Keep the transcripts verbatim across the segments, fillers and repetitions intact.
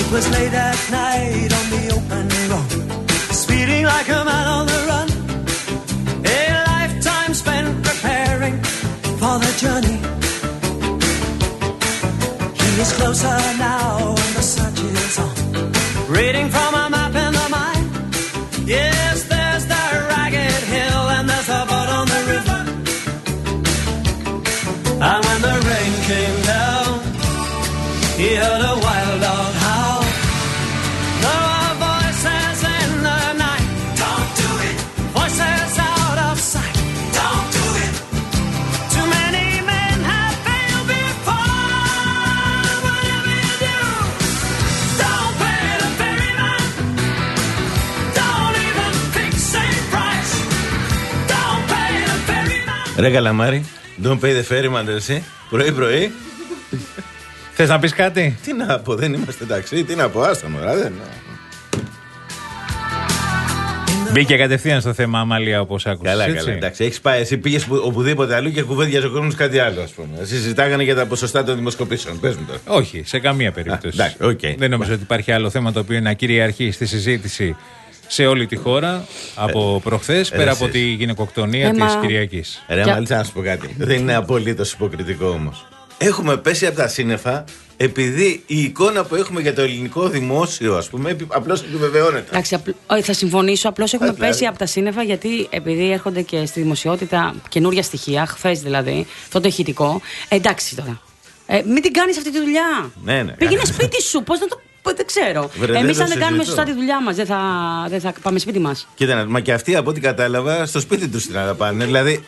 It was late at night on the open road, speeding like a man on the run. A lifetime spent preparing for the journey. He is closer now and the search is on, reading from a map in the mind. Yes, there's the ragged hill and there's a boat on the river. And when the rain came down, he heard a wild dog howl. There were voices in the night. Don't do it. Voices out of sight. Don't do it. Too many men have failed before. Whatever you do, don't pay the ferryman. Don't even fix a price. Don't pay the ferryman. Ρε καλαμάρι, don't pay the ferryman, εσύ. Πρωί πρωί. Θες να πεις κάτι? Τι να πω, δεν είμαστε ταξί, τι να πω, άστα μωρά, δεν. Μπήκε κατευθείαν στο θέμα Αμάλια, όπως άκουσες. Καλά, έτσι? καλά, εντάξει. Έχεις πάει, εσύ πήγες οπουδήποτε αλλού και κουβέντιαζε ο κόσμος κάτι άλλο, ας πούμε. Εσύ συζητάγανε για τα ποσοστά των δημοσκοπήσεων. Πες μου τώρα. Όχι, σε καμία περίπτωση. Α, εντάξει, okay. Δεν νομίζω ότι υπάρχει άλλο θέμα το οποίο είναι να κυριαρχεί στη συζήτηση σε όλη τη χώρα από ε, προχθές, πέρα εσείς. Από τη γυναικοκτονία της Κυριακής. Ρε, και... μάλιστα να σου πω κάτι. Δεν είναι απολύτως υποκριτικό όμως. Έχουμε πέσει από τα σύννεφα επειδή η εικόνα που έχουμε για το ελληνικό δημόσιο, ας πούμε, απλώς επιβεβαιώνεται. Εντάξει, απλ... θα συμφωνήσω. Απλώς έχουμε δηλαδή. πέσει από τα σύννεφα γιατί επειδή έρχονται και στη δημοσιότητα καινούρια στοιχεία, χθες δηλαδή, αυτό το ηχητικό. Ε, εντάξει τώρα. Ε, μην την κάνεις αυτή τη δουλειά. Ναι, ναι. Πήγαινε σπίτι σου. Πώς να το. Δεν ξέρω. Εμείς αν δεν κάνουμε σωστά τη δουλειά μας, δεν θα, δεν θα πάμε σπίτι μας. Κοίτα, μα και αυτοί από ό,τι κατάλαβα στο σπίτι τους την να πάνε. Δηλαδή.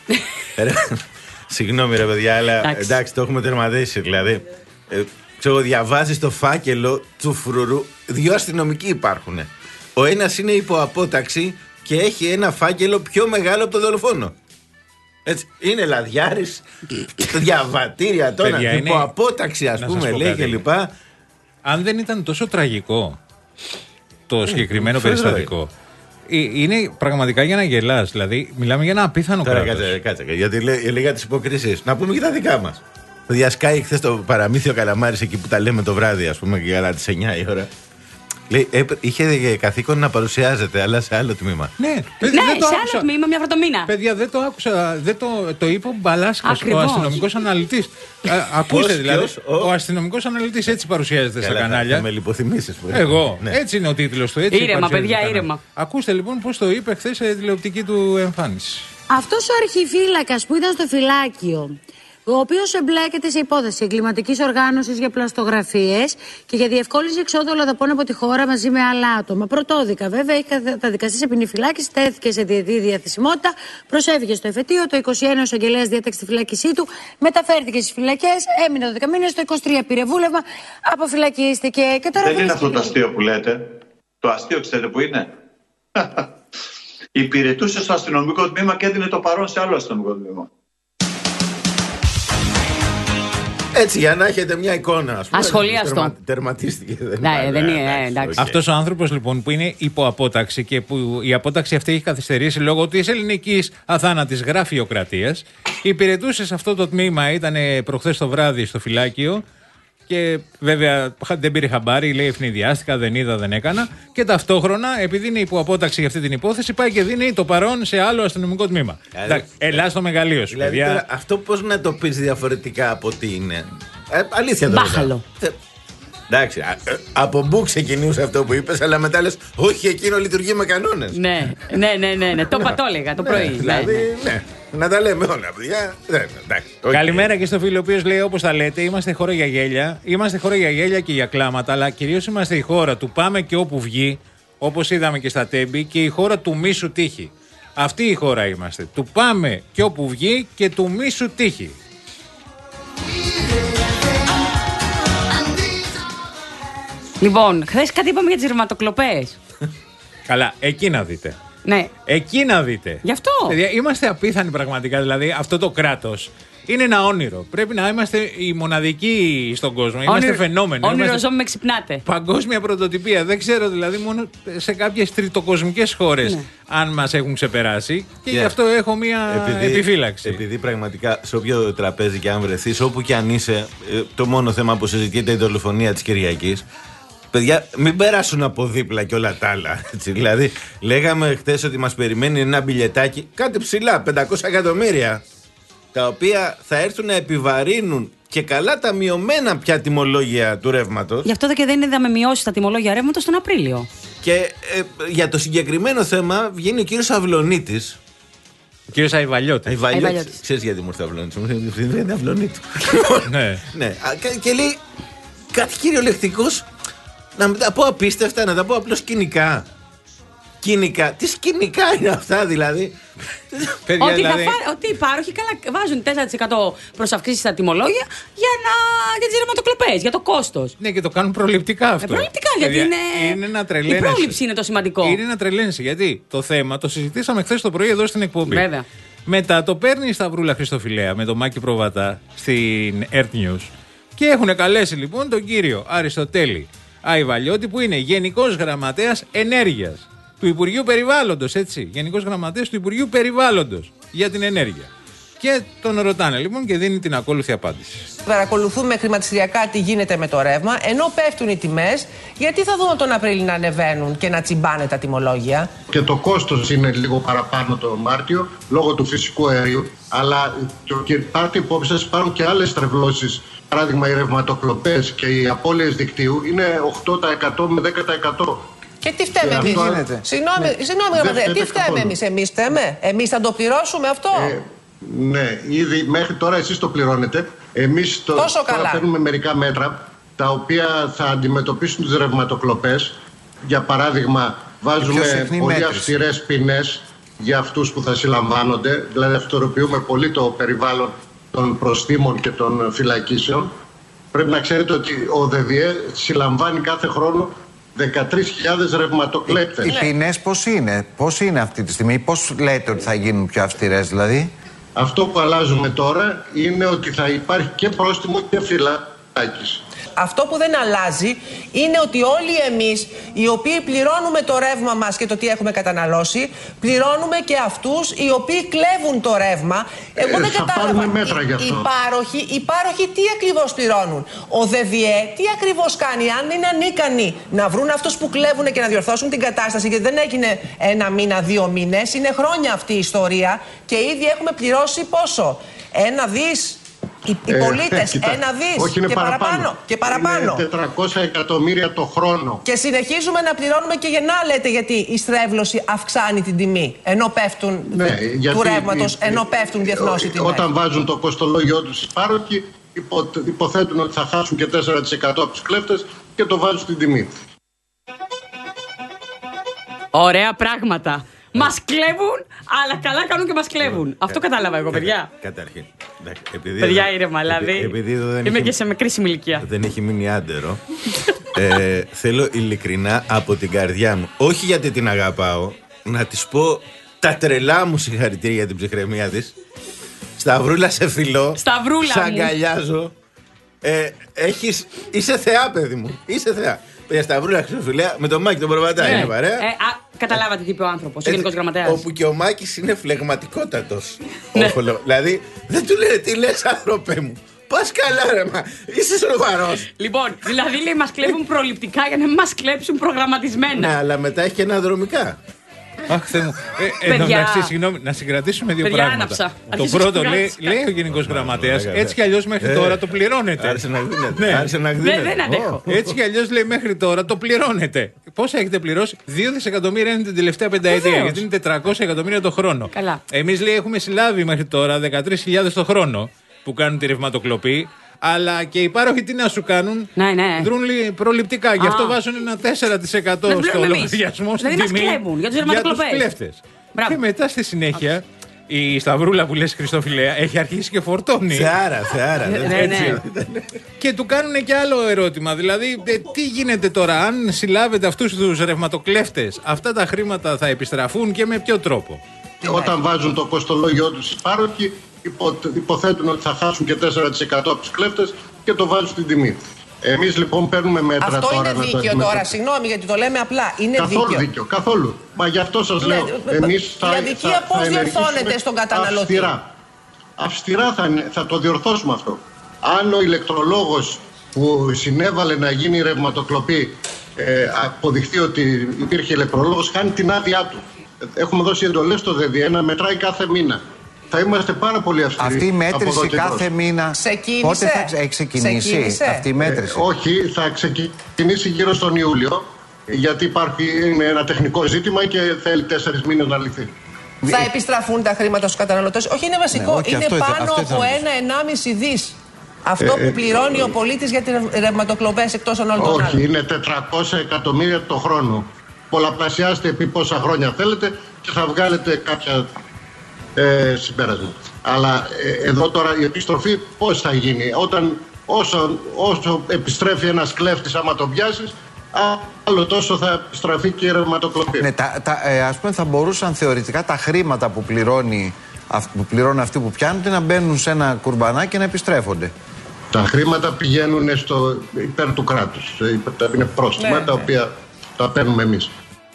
Συγγνώμη ρε παιδιά, αλλά εντάξει, εντάξει το έχουμε τερματίσει. Δηλαδή, ε, ξέρω, διαβάζεις το φάκελο του φρουρού. Δύο αστυνομικοί υπάρχουν. Ο ένας είναι υποαπόταξη και έχει ένα φάκελο πιο μεγάλο από το δολοφόνο. Έτσι, είναι λαδιάρης, διαβατήρια τώρα, υποαπόταξη ας πούμε, λέει και λοιπά. Αν δεν ήταν τόσο τραγικό το συγκεκριμένο ε, περιστατικό, είναι πραγματικά για να γελάς. Δηλαδή, μιλάμε για ένα απίθανο κράτος. Κάτσε, κάτσε, γιατί λέει, λέει για τις υποκρίσεις. Να πούμε και τα δικά μας. Διασκάει χθες το παραμύθιο Καλαμάρης εκεί που τα λέμε το βράδυ, ας πούμε, και για τις εννιά η ώρα. Λέει, ε, είχε καθήκον να παρουσιάζεται, αλλά σε άλλο τμήμα. Ναι, παιδιά, ναι, σε άλλο τμήμα, μια πρωτομήνα. Παιδιά, δεν το άκουσα. Δεν το, το είπε ο Μπαλάσκας, ο αστυνομικός αναλυτής. Ακούστε δηλαδή. Ο, ο αστυνομικός αναλυτής έτσι παρουσιάζεται στα κανάλια. Θα με λιποθυμίσεις. Εγώ. Ναι. Έτσι είναι ο τίτλος του. Έτσι ήρεμα, παιδιά, ήρεμα. Ακούστε λοιπόν πώς το είπε χθες σε τηλεοπτική του εμφάνιση. Αυτός ο αρχιφύλακας που ήταν στο φυλάκιο, ο οποίος εμπλέκεται σε υπόθεση εγκληματικής οργάνωσης για πλαστογραφίες και για διευκόλυνση εξόδου αλλοδαπών από τη χώρα μαζί με άλλα άτομα. Πρωτόδικα, βέβαια, έχει καταδικαστεί σε ποινή φυλάκιση, τέθηκε σε διετή διαθεσιμότητα, προσέφηκε στο εφετείο. Το είκοσι ένα ο εισαγγελέας διέταξε τη φυλάκισή του, μεταφέρθηκε στις φυλακές, έμεινε δώδεκα μήνες, το είκοσι τρία πήρε βούλευμα, αποφυλακίστηκε. Και τώρα δεν είναι αυτό το αστείο που λέτε. Το αστείο ξέρετε που είναι. Υπηρετούσε στο αστυνομικό τμήμα και έδινε το παρόν σε άλλο αστυνομικό τμήμα. Έτσι, για να έχετε μια εικόνα, ας πούμε. Ασχολίαστο. Τερμα, τερματίστηκε. Δεν ναι, δεν είναι, ναι, εντάξει. Αυτός ο άνθρωπος λοιπόν που είναι υποαπόταξη και που η απόταξη αυτή έχει καθυστερήσει λόγω της ελληνικής αθάνατης γραφειοκρατίας, υπηρετούσε σε αυτό το τμήμα, ήταν προχθές το βράδυ στο φυλάκιο. Και βέβαια δεν πήρε χαμπάρι, λέει ευνηδιάστηκα, δεν είδα, δεν έκανα. Και ταυτόχρονα, επειδή είναι υποαπόταξη για αυτή την υπόθεση, πάει και δίνει το παρόν σε άλλο αστυνομικό τμήμα. Δηλαδή, ελά στο μεγαλείο σου, δηλαδή, παιδιά. Τώρα, αυτό πώς να το πεις διαφορετικά από τι είναι. Ε, αλήθεια τώρα. Μπάχαλο. Εντάξει, α, από μπου ξεκινούσε αυτό που είπες, αλλά μετά λες, όχι, εκείνο λειτουργεί με κανόνες. Ναι, ναι, ναι, ναι, ναι. το είπα, το έλεγα το πρωί. Ναι, δηλαδή, ναι. ναι. Να τα λέμε όλα, παιδιά. Okay. Καλημέρα και στο φίλο ο οποίος λέει, όπως τα λέτε, είμαστε χώρα για γέλια. Είμαστε χώρα για γέλια και για κλάματα, αλλά κυρίως είμαστε η χώρα του πάμε και όπου βγει, όπως είδαμε και στα Τέμπη, και η χώρα του μη σου τύχει. Αυτή η χώρα είμαστε. Του πάμε και όπου βγει και του μη σου τύχει. Λοιπόν, χθες κάτι είπαμε για τις ρευματοκλοπές. Καλά, εκεί να δείτε. Ναι. Εκεί να δείτε. Γι' αυτό. Παιδιά, είμαστε απίθανοι πραγματικά. Δηλαδή, αυτό το κράτος είναι ένα όνειρο. Πρέπει να είμαστε οι μοναδικοί στον κόσμο. Είμαστε Όνειρο, φαινόμενο. Όνειρο είμαστε ζώμη με ξυπνάτε. Παγκόσμια πρωτοτυπία. Δεν ξέρω δηλαδή μόνο σε κάποιες τριτοκοσμικές χώρες ναι. αν μας έχουν ξεπεράσει. Και yeah. γι' αυτό έχω μία επειδή, επιφύλαξη. Επειδή πραγματικά σε όποιο τραπέζι και αν βρεθείς, όπου και αν είσαι, το μόνο θέμα που συζητείται είναι η δολοφονία της Κυριακής. Παιδιά, μην περάσουν από δίπλα και όλα τα άλλα. Έτσι. Δηλαδή, λέγαμε χτες ότι μας περιμένει ένα μπιλιετάκι, κάτι ψηλά, πεντακόσια εκατομμύρια, τα οποία θα έρθουν να επιβαρύνουν και καλά τα μειωμένα πια τιμολόγια του ρεύματος. Γι' αυτό και δεν είδαμε μειώσει τα τιμολόγια ρεύματος τον Απρίλιο. Και ε, για το συγκεκριμένο θέμα βγαίνει ο κύριος Αυλωνίτης. Ο κύριος Αϊβαλιώτης. Αϊβαλιώτης. Ξέρεις γιατί μου ήρθε ο Αυλωνίτης? Μου ήρθε Αυλωνίτου. Ναι. Ναι. Και λέει κάτι κυριολεκτικός, να τα πω απίστευτα, να τα πω απλώς κοινικά. Κοινικά. Τι σκηνικά είναι αυτά δηλαδή? Παιδιά, ότι, δηλαδή... φά... ότι οι πάροχοι καλά βάζουν τέσσερα τοις εκατό προς αυξήσεις στα τιμολόγια για, να... για τις ρευματοκλοπές, για το κόστος. Ναι, και το κάνουν προληπτικά αυτό. Ε, προληπτικά, γιατί είναι... είναι να τρελαίνεσαι. Η πρόληψη είναι το σημαντικό. Είναι να τρελαίνεσαι, γιατί το θέμα το συζητήσαμε χθες το πρωί εδώ στην εκπομπή. Βέβαια. Μετά το παίρνει η Σταυρούλα Χριστοφιλέα με τον Μάκη Προβατά στην Earth News και έχουν καλέσει λοιπόν τον κύριο Αριστοτέλη Αϊβαλιώτη, που είναι Γενικός Γραμματέας Ενέργειας του Υπουργείου Περιβάλλοντος, έτσι. Γενικός Γραμματέας του Υπουργείου Περιβάλλοντος για την ενέργεια. Και τον ρωτάνε λοιπόν και δίνει την ακόλουθη απάντηση. Παρακολουθούμε χρηματιστηριακά τι γίνεται με το ρεύμα, ενώ πέφτουν οι τιμές, γιατί θα δούμε τον Απρίλιο να ανεβαίνουν και να τσιμπάνε τα τιμολόγια? Και το κόστος είναι λίγο παραπάνω το Μάρτιο λόγω του φυσικού αερίου, αλλά και πάρτε υπόψη σας, υπάρχουν και άλλες τρευλώσεις. Παράδειγμα, οι ρευματοκλοπές και οι απώλειες δικτύου είναι οκτώ τοις εκατό με δέκα τοις εκατό. Και τι φταίμε εμείς? Συγγνώμη, ναι. συγγνώμη, τι φταίμε εμείς? Εμείς φταίμε? Εμείς θα το πληρώσουμε αυτό? Ε, ναι, ήδη μέχρι τώρα εσείς το πληρώνετε. Εμείς το, τώρα παίρνουμε μερικά μέτρα τα οποία θα αντιμετωπίσουν τις ρευματοκλοπές. Για παράδειγμα, βάζουμε πολύ αυστηρές ποινές για αυτούς που θα συλλαμβάνονται. Δηλαδή, αυτοροποιούμε πολύ το περιβάλλον των προστίμων και των φυλακίσεων. Πρέπει να ξέρετε ότι ο ΔΔΕ συλλαμβάνει κάθε χρόνο δεκατρείς χιλιάδες ρευματοκλέπτες. Οι ποινές πώς είναι, πώς είναι αυτή τη στιγμή, πώς λέτε ότι θα γίνουν πιο αυστηρές δηλαδή? Αυτό που αλλάζουμε τώρα είναι ότι θα υπάρχει και πρόστιμο και φυλάκιση. Αυτό που δεν αλλάζει είναι ότι όλοι εμείς οι οποίοι πληρώνουμε το ρεύμα μας και το τι έχουμε καταναλώσει, πληρώνουμε και αυτούς οι οποίοι κλέβουν το ρεύμα. Εγώ ε, δεν κατάλαβα. Μέτρα γι' αυτό. Οι πάροχοι, οι πάροχοι τι ακριβώς πληρώνουν? Ο ΔΔΕ τι ακριβώς κάνει? Αν είναι ανίκανοι να βρουν αυτούς που κλέβουν και να διορθώσουν την κατάσταση, γιατί δεν έγινε ένα μήνα, δύο μήνες, είναι χρόνια αυτή η ιστορία και ήδη έχουμε πληρώσει πόσο? Ένα δις. Οι, οι πολίτες, ε, ένα δις όχι, και παραπάνω. παραπάνω. Και παραπάνω. Είναι τετρακόσια εκατομμύρια το χρόνο. Και συνεχίζουμε να πληρώνουμε και γεννά, λέτε, γιατί η στρέβλωση αυξάνει την τιμή. Ενώ πέφτουν ναι, του ρεύματος, ενώ πέφτουν διεθνώς οι τιμές. Όταν βάζουν το κοστολόγιο τους οι πάροχοι, υπο, υποθέτουν ότι θα χάσουν και τέσσερα τοις εκατό από τους κλέφτες και το βάζουν στην τιμή. Ωραία πράγματα. Μας κλέβουν, αλλά καλά κάνουν και μας κλέβουν. Αυτό κατάλαβα εγώ, παιδιά. Καταρχήν. Παιδιά, ήρεμα, δηλαδή. Είμαι και σε με κρίσιμη ηλικία. Δεν έχει μείνει άντερο. ε, θέλω ειλικρινά από την καρδιά μου, όχι γιατί την αγαπάω, να της πω τα τρελά μου συγχαρητήρια για την ψυχραιμία της. Σταυρούλα, σε φιλώ. Σταυρούλα. Σ' αγκαλιάζω. Ε, έχεις, είσαι θεά, παιδί μου. Είσαι θεά. Παιδιά, Σταυρούλα, Χριστοφιλέα, με τον Μάκη τον Προβατά είναι παρέα. Ε, α, καταλάβατε τι είπε ο άνθρωπος, ο Γενικός Γραμματέας. Όπου και ο Μάκης είναι φλεγματικότατος. Όφολο. Δηλαδή, δεν του λέει τι λες, άνθρωπε μου. Πας καλά, ρε, μα. Είσαι σοβαρός. Λοιπόν, δηλαδή λέει μας κλέβουν προληπτικά για να μην μας κλέψουν προγραμματισμένα. Ναι, αλλά μετά έχει και αναδρομικά. Αχ, Θεέ μου. Ε, ε, εντάξει, συγγνώμη, να συγκρατήσουμε δύο παιδιά, πράγματα. Άναψα. Το πρώτο λέει, λέει ο Γενικός Γραμματέας, έτσι κι αλλιώς μέχρι τώρα το πληρώνετε. Άρχισε να γδίνεται. Άρχισε να γδίνεται. Δεν αντέχω. Έτσι κι αλλιώς λέει μέχρι τώρα το πληρώνετε. Πόσα έχετε πληρώσει? δύο δισεκατομμύρια είναι την τελευταία πενταετία, γιατί είναι τετρακόσια εκατομμύρια το χρόνο. Καλά. Εμείς λέει έχουμε συλλάβει μέχρι τώρα δεκατρείς χιλιάδες το χρόνο που κάνουν τη ρευματοκλοπή. Αλλά και οι πάροχοι τι να σου κάνουν, ναι, ναι. δρούν προληπτικά. Γι' αυτό βάζουν ένα τέσσερα τοις εκατό στο λογαριασμό στην δηλαδή τιμή κλέβουν, για τους ρευματοκλοπές. κλέφτες. Και μετά στη συνέχεια η Σταυρούλα που λες Χριστόφιλε έχει αρχίσει και φορτώνει. Θεάρα, θεάρα. Ναι, ναι. Και του κάνουν και άλλο ερώτημα. Δηλαδή, τι γίνεται τώρα, αν συλλάβετε αυτούς τους ρευματοκλέφτες, αυτά τα χρήματα θα επιστραφούν και με ποιο τρόπο? Όταν βάζουν το κοστολόγιο τους οι πάροχοι, υπο, υποθέτουν ότι θα χάσουν και τέσσερα τοις εκατό από τους κλέφτες και το βάζουν στην τιμή. Εμείς λοιπόν παίρνουμε μέτρα αυτό τώρα. Αυτό είναι δίκαιο τώρα, συγγνώμη γιατί το λέμε απλά. Είναι καθόλου δίκαιο. δίκαιο. Καθόλου. Μα γι' αυτό σας λέω. Εμείς η αδικία πώς διορθώνεται στον καταναλωτή? Αυστηρά. Αυστηρά θα, θα το διορθώσουμε αυτό. Αν ο ηλεκτρολόγος που συνέβαλε να γίνει η ρευματοκλοπή ε, αποδειχθεί ότι υπήρχε ηλεκτρολόγος, χάνει την άδειά του. Έχουμε δώσει εντολές στο ΔΕΔΙΕ να μετράει κάθε μήνα. Θα είμαστε πάρα πολύ αυστηροί. Αυτή η μέτρηση κάθε μήνα. Ξεκίνησε. Πότε θα έχει ξεκινήσει Ξεκίνησε. αυτή η μέτρηση? Ε, όχι, θα ξεκινήσει γύρω στον Ιούλιο, γιατί υπάρχει είναι ένα τεχνικό ζήτημα και θέλει τέσσερις μήνες να λυθεί. Θα επιστραφούν τα χρήματα στους καταναλωτές? Όχι, είναι βασικό. Ναι, όχι, είναι αυτό πάνω αυτό από ένα ενάμιση δις. Αυτό που πληρώνει ο πολίτης για τις ρευματοκλοπές εκτός των όλων των άλλων. Όχι, είναι τετρακόσια εκατομμύρια το χρόνο. Πολλαπλασιάστε επί πόσα χρόνια θέλετε και θα βγάλετε κάποια ε, συμπέρασμα. Αλλά ε, εδώ τώρα η επιστροφή πώς θα γίνει? Όταν όσο, όσο επιστρέφει ένας κλέφτης, άμα τον πιάσεις, άλλο τόσο θα επιστραφεί και η ρευματοκλοπή. Ναι, τα, τα, ε, ας πούμε θα μπορούσαν θεωρητικά τα χρήματα που, πληρώνει, που πληρώνουν αυτοί που πιάνουν να μπαίνουν σε ένα κουρμπανάκι και να επιστρέφονται. Τα χρήματα πηγαίνουν στο υπέρ του κράτους. Είναι πρόστιμα, ναι, τα οποία τα παίρνουμε εμείς.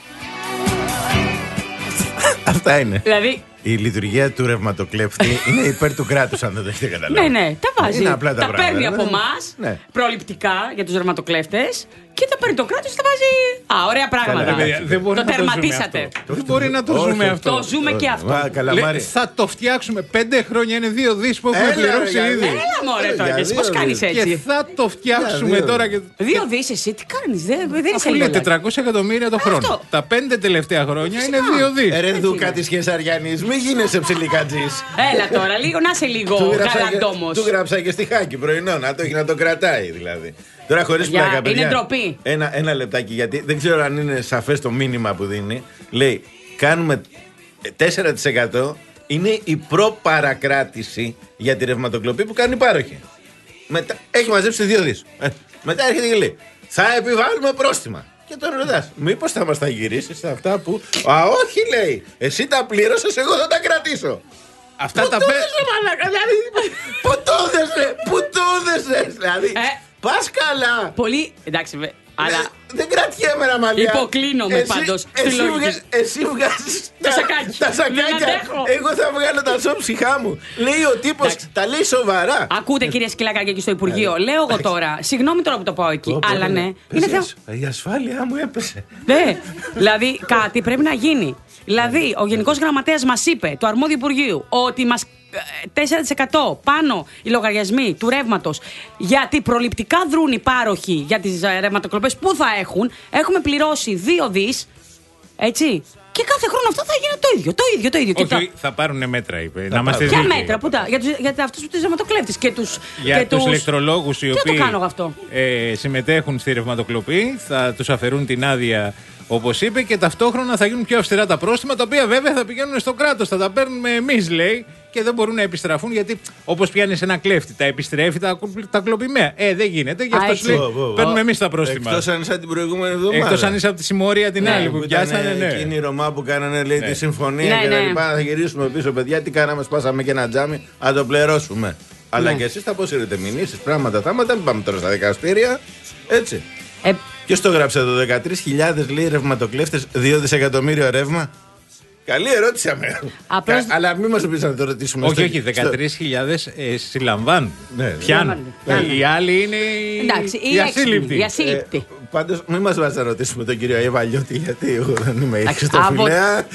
Αυτά είναι. Δηλαδή... Η λειτουργία του ρευματοκλέφτη είναι υπέρ του κράτους, αν δεν το έχετε καταλάβει. Ναι, ναι, τα βάζει. Είναι απλά τα, τα πράγματα, παίρνει ναι. από εμάς Ναι. προληπτικά για τους ρευματοκλέφτες και τα παίρνει το κράτος και τα βάζει. Α, ωραία πράγματα. Καλά, παιδιά, δεν μπορεί το να το τερματίσατε. ζούμε αυτό. Δεν μπορεί να το ζούμε αυτό. Το ζούμε και αυτό. Μα, καλά, Λέ, Μάρη. θα το φτιάξουμε. Πέντε χρόνια είναι δύο δις που έχουμε Έλα, πληρώσει ρε, ήδη. Έλα μωρέ τώρα, Για και εσύ δύο πώς κάνεις δις. Και έτσι. θα το φτιάξουμε Για τώρα. Και... Δύο δις εσύ τι κάνεις, δεν, δεν είσαι Αφού είναι λίγο. τετρακόσια εκατομμύρια το χρόνο. Αυτό. Τα πέντε τελευταία χρόνια είναι δύο δις. Ρε Δούκα της Χεσαριανής, μη γίνεσαι ψιλικατζής. Έλα τώρα, λίγο, να είσαι λίγο Του γράψα και- γαλαντόμος. Του γράψα και στη Χάκη πρωινό, να το έχει να το κρατάει δηλαδή. Τώρα χωρίς Για- πλάκα, παιδιά. είναι ντροπή. Ένα, ένα λεπτάκι, γιατί δεν ξέρω αν είναι σαφές το μήνυμα που δίνει. Λέει, κάνουμε τέσσερα τοις εκατό είναι η προπαρακράτηση για τη ρευματοκλοπή που κάνει η πάροχη. Μετά, έχει μαζέψει δύο δις. Ε, μετά έρχεται και λέει, θα επιβάλλουμε πρόστιμα. Και τον ρωτάς, μήπως θα μας τα γυρίσεις σε αυτά που. Α, όχι, λέει. Εσύ τα πλήρωσες, εγώ θα τα κρατήσω. Αυτά Πού τα το πέ... δες, ρε μαλάκα, δηλαδή. Πού το δες, ρε, πού το δες, ρε, δηλαδή. Ε. Πας καλά. Πολύ, εντάξει, βε- αλλά Ε, Δεν κρατιέμαι, ρε μαλλιά. Υποκλίνομαι Εσύ- πάντως στη εσύ λογική βγα- σου. Εσύ βγάζεις Το σακάκι. Τα Δεν σακάκια. αντέχω. Εγώ θα βγάλω τα σώψυχά μου. Λέει ο τύπος, Εντάξει. τα λέει σοβαρά. ακούτε κυρία Σκυλακάκη εκεί στο Υπουργείο. Λέω εγώ τώρα, συγγνώμη τώρα που το πάω εκεί, Πω, πω, αλλά ναι. ναι, Πες, είναι η θέμα. ασ- Η ασφάλειά μου έπεσε. Ναι, δηλαδή κάτι πρέπει να γίνει. Δηλαδή, ο Γενικός Γραμματέας μας είπε, το αρμόδιο Υπουργείου, ότι μας ε, τέσσερα τοις εκατό πάνω οι λογαριασμοί του ρεύματος, γιατί προληπτικά δρούν οι πάροχοι για τις ε, ρευματοκλοπές που θα έχουν. Έχουμε πληρώσει δύο δις, έτσι. Και κάθε χρόνο αυτό θα γίνει το ίδιο, το ίδιο, το ίδιο. Και Όχι, το- όχι, θα πάρουν μέτρα, είπε. Να πάρουν. είμαστε Ποια δίκαιοι. μέτρα, που τα, για, τους, για αυτούς που τους ρευματοκλέφτες και τους. Για και τους τους... ηλεκτρολόγους οι Τι να το οποίοι κάνω εγώ αυτό. ε, συμμετέχουν στη ρευματοκλοπή, θα τους αφαιρούν την άδεια όπως είπε και ταυτόχρονα θα γίνουν πιο αυστηρά τα πρόστιμα, τα οποία βέβαια θα πηγαίνουν στο κράτος, θα τα παίρνουμε εμείς, λέει, και δεν μπορούν να επιστραφούν γιατί όπως πιάνεις ένα κλέφτη, τα επιστρέφει τα, τα κλοπημαία. Ε, δεν γίνεται, γι' Α, αυτό έτσι. σου λέει, Πω, πω, πω. παίρνουμε εμείς τα πρόστιμα. Εκτός αν σαν την προηγούμενη εβδομάδα. Εκτός αν είσαι από τη συμμορία την Ναι. άλλη που Που ήταν πιάσανε, ναι. εκείνη η Ρωμά που κάνανε λέει, Ναι. τη συμφωνία Ναι, και τα ναι. λοιπά. Θα γυρίσουμε πίσω, παιδιά. Τι κάναμε, σπάσαμε και ένα τζάμι. Να το πληρώσουμε. Αλλά Ναι. και εσείς θα αποσύρετε μηνύσεις, πράγματα, θάματα. Μην πάμε τώρα στα δικαστήρια. Έτσι. Ε, Ποιος το γράψε εδώ, δεκατρείς χιλιάδες λέει ρευματοκλέφτες, δύο δισεκατομμύριο ρεύμα. Καλή ερώτηση, αμέ. Απλώς- Κα- Αλλά μην μας πεις να το ρωτήσουμε. Όχι, στο- όχι, δεκατρείς χιλιάδες ε, συλλαμβάνουν. Ναι, Πιάνουν. πιάνουν. Οι άλλοι είναι οι, εντάξει, οι οι έξυπνοι, ασύλληπτοι. οι ασύλληπτοι. Ε, πάντως, μην μας βάζει να ρωτήσουμε τον κύριο Εβαλιώτη, γιατί εγώ δεν είμαι Εντάξει, ήρθιο στο από- φιλέα.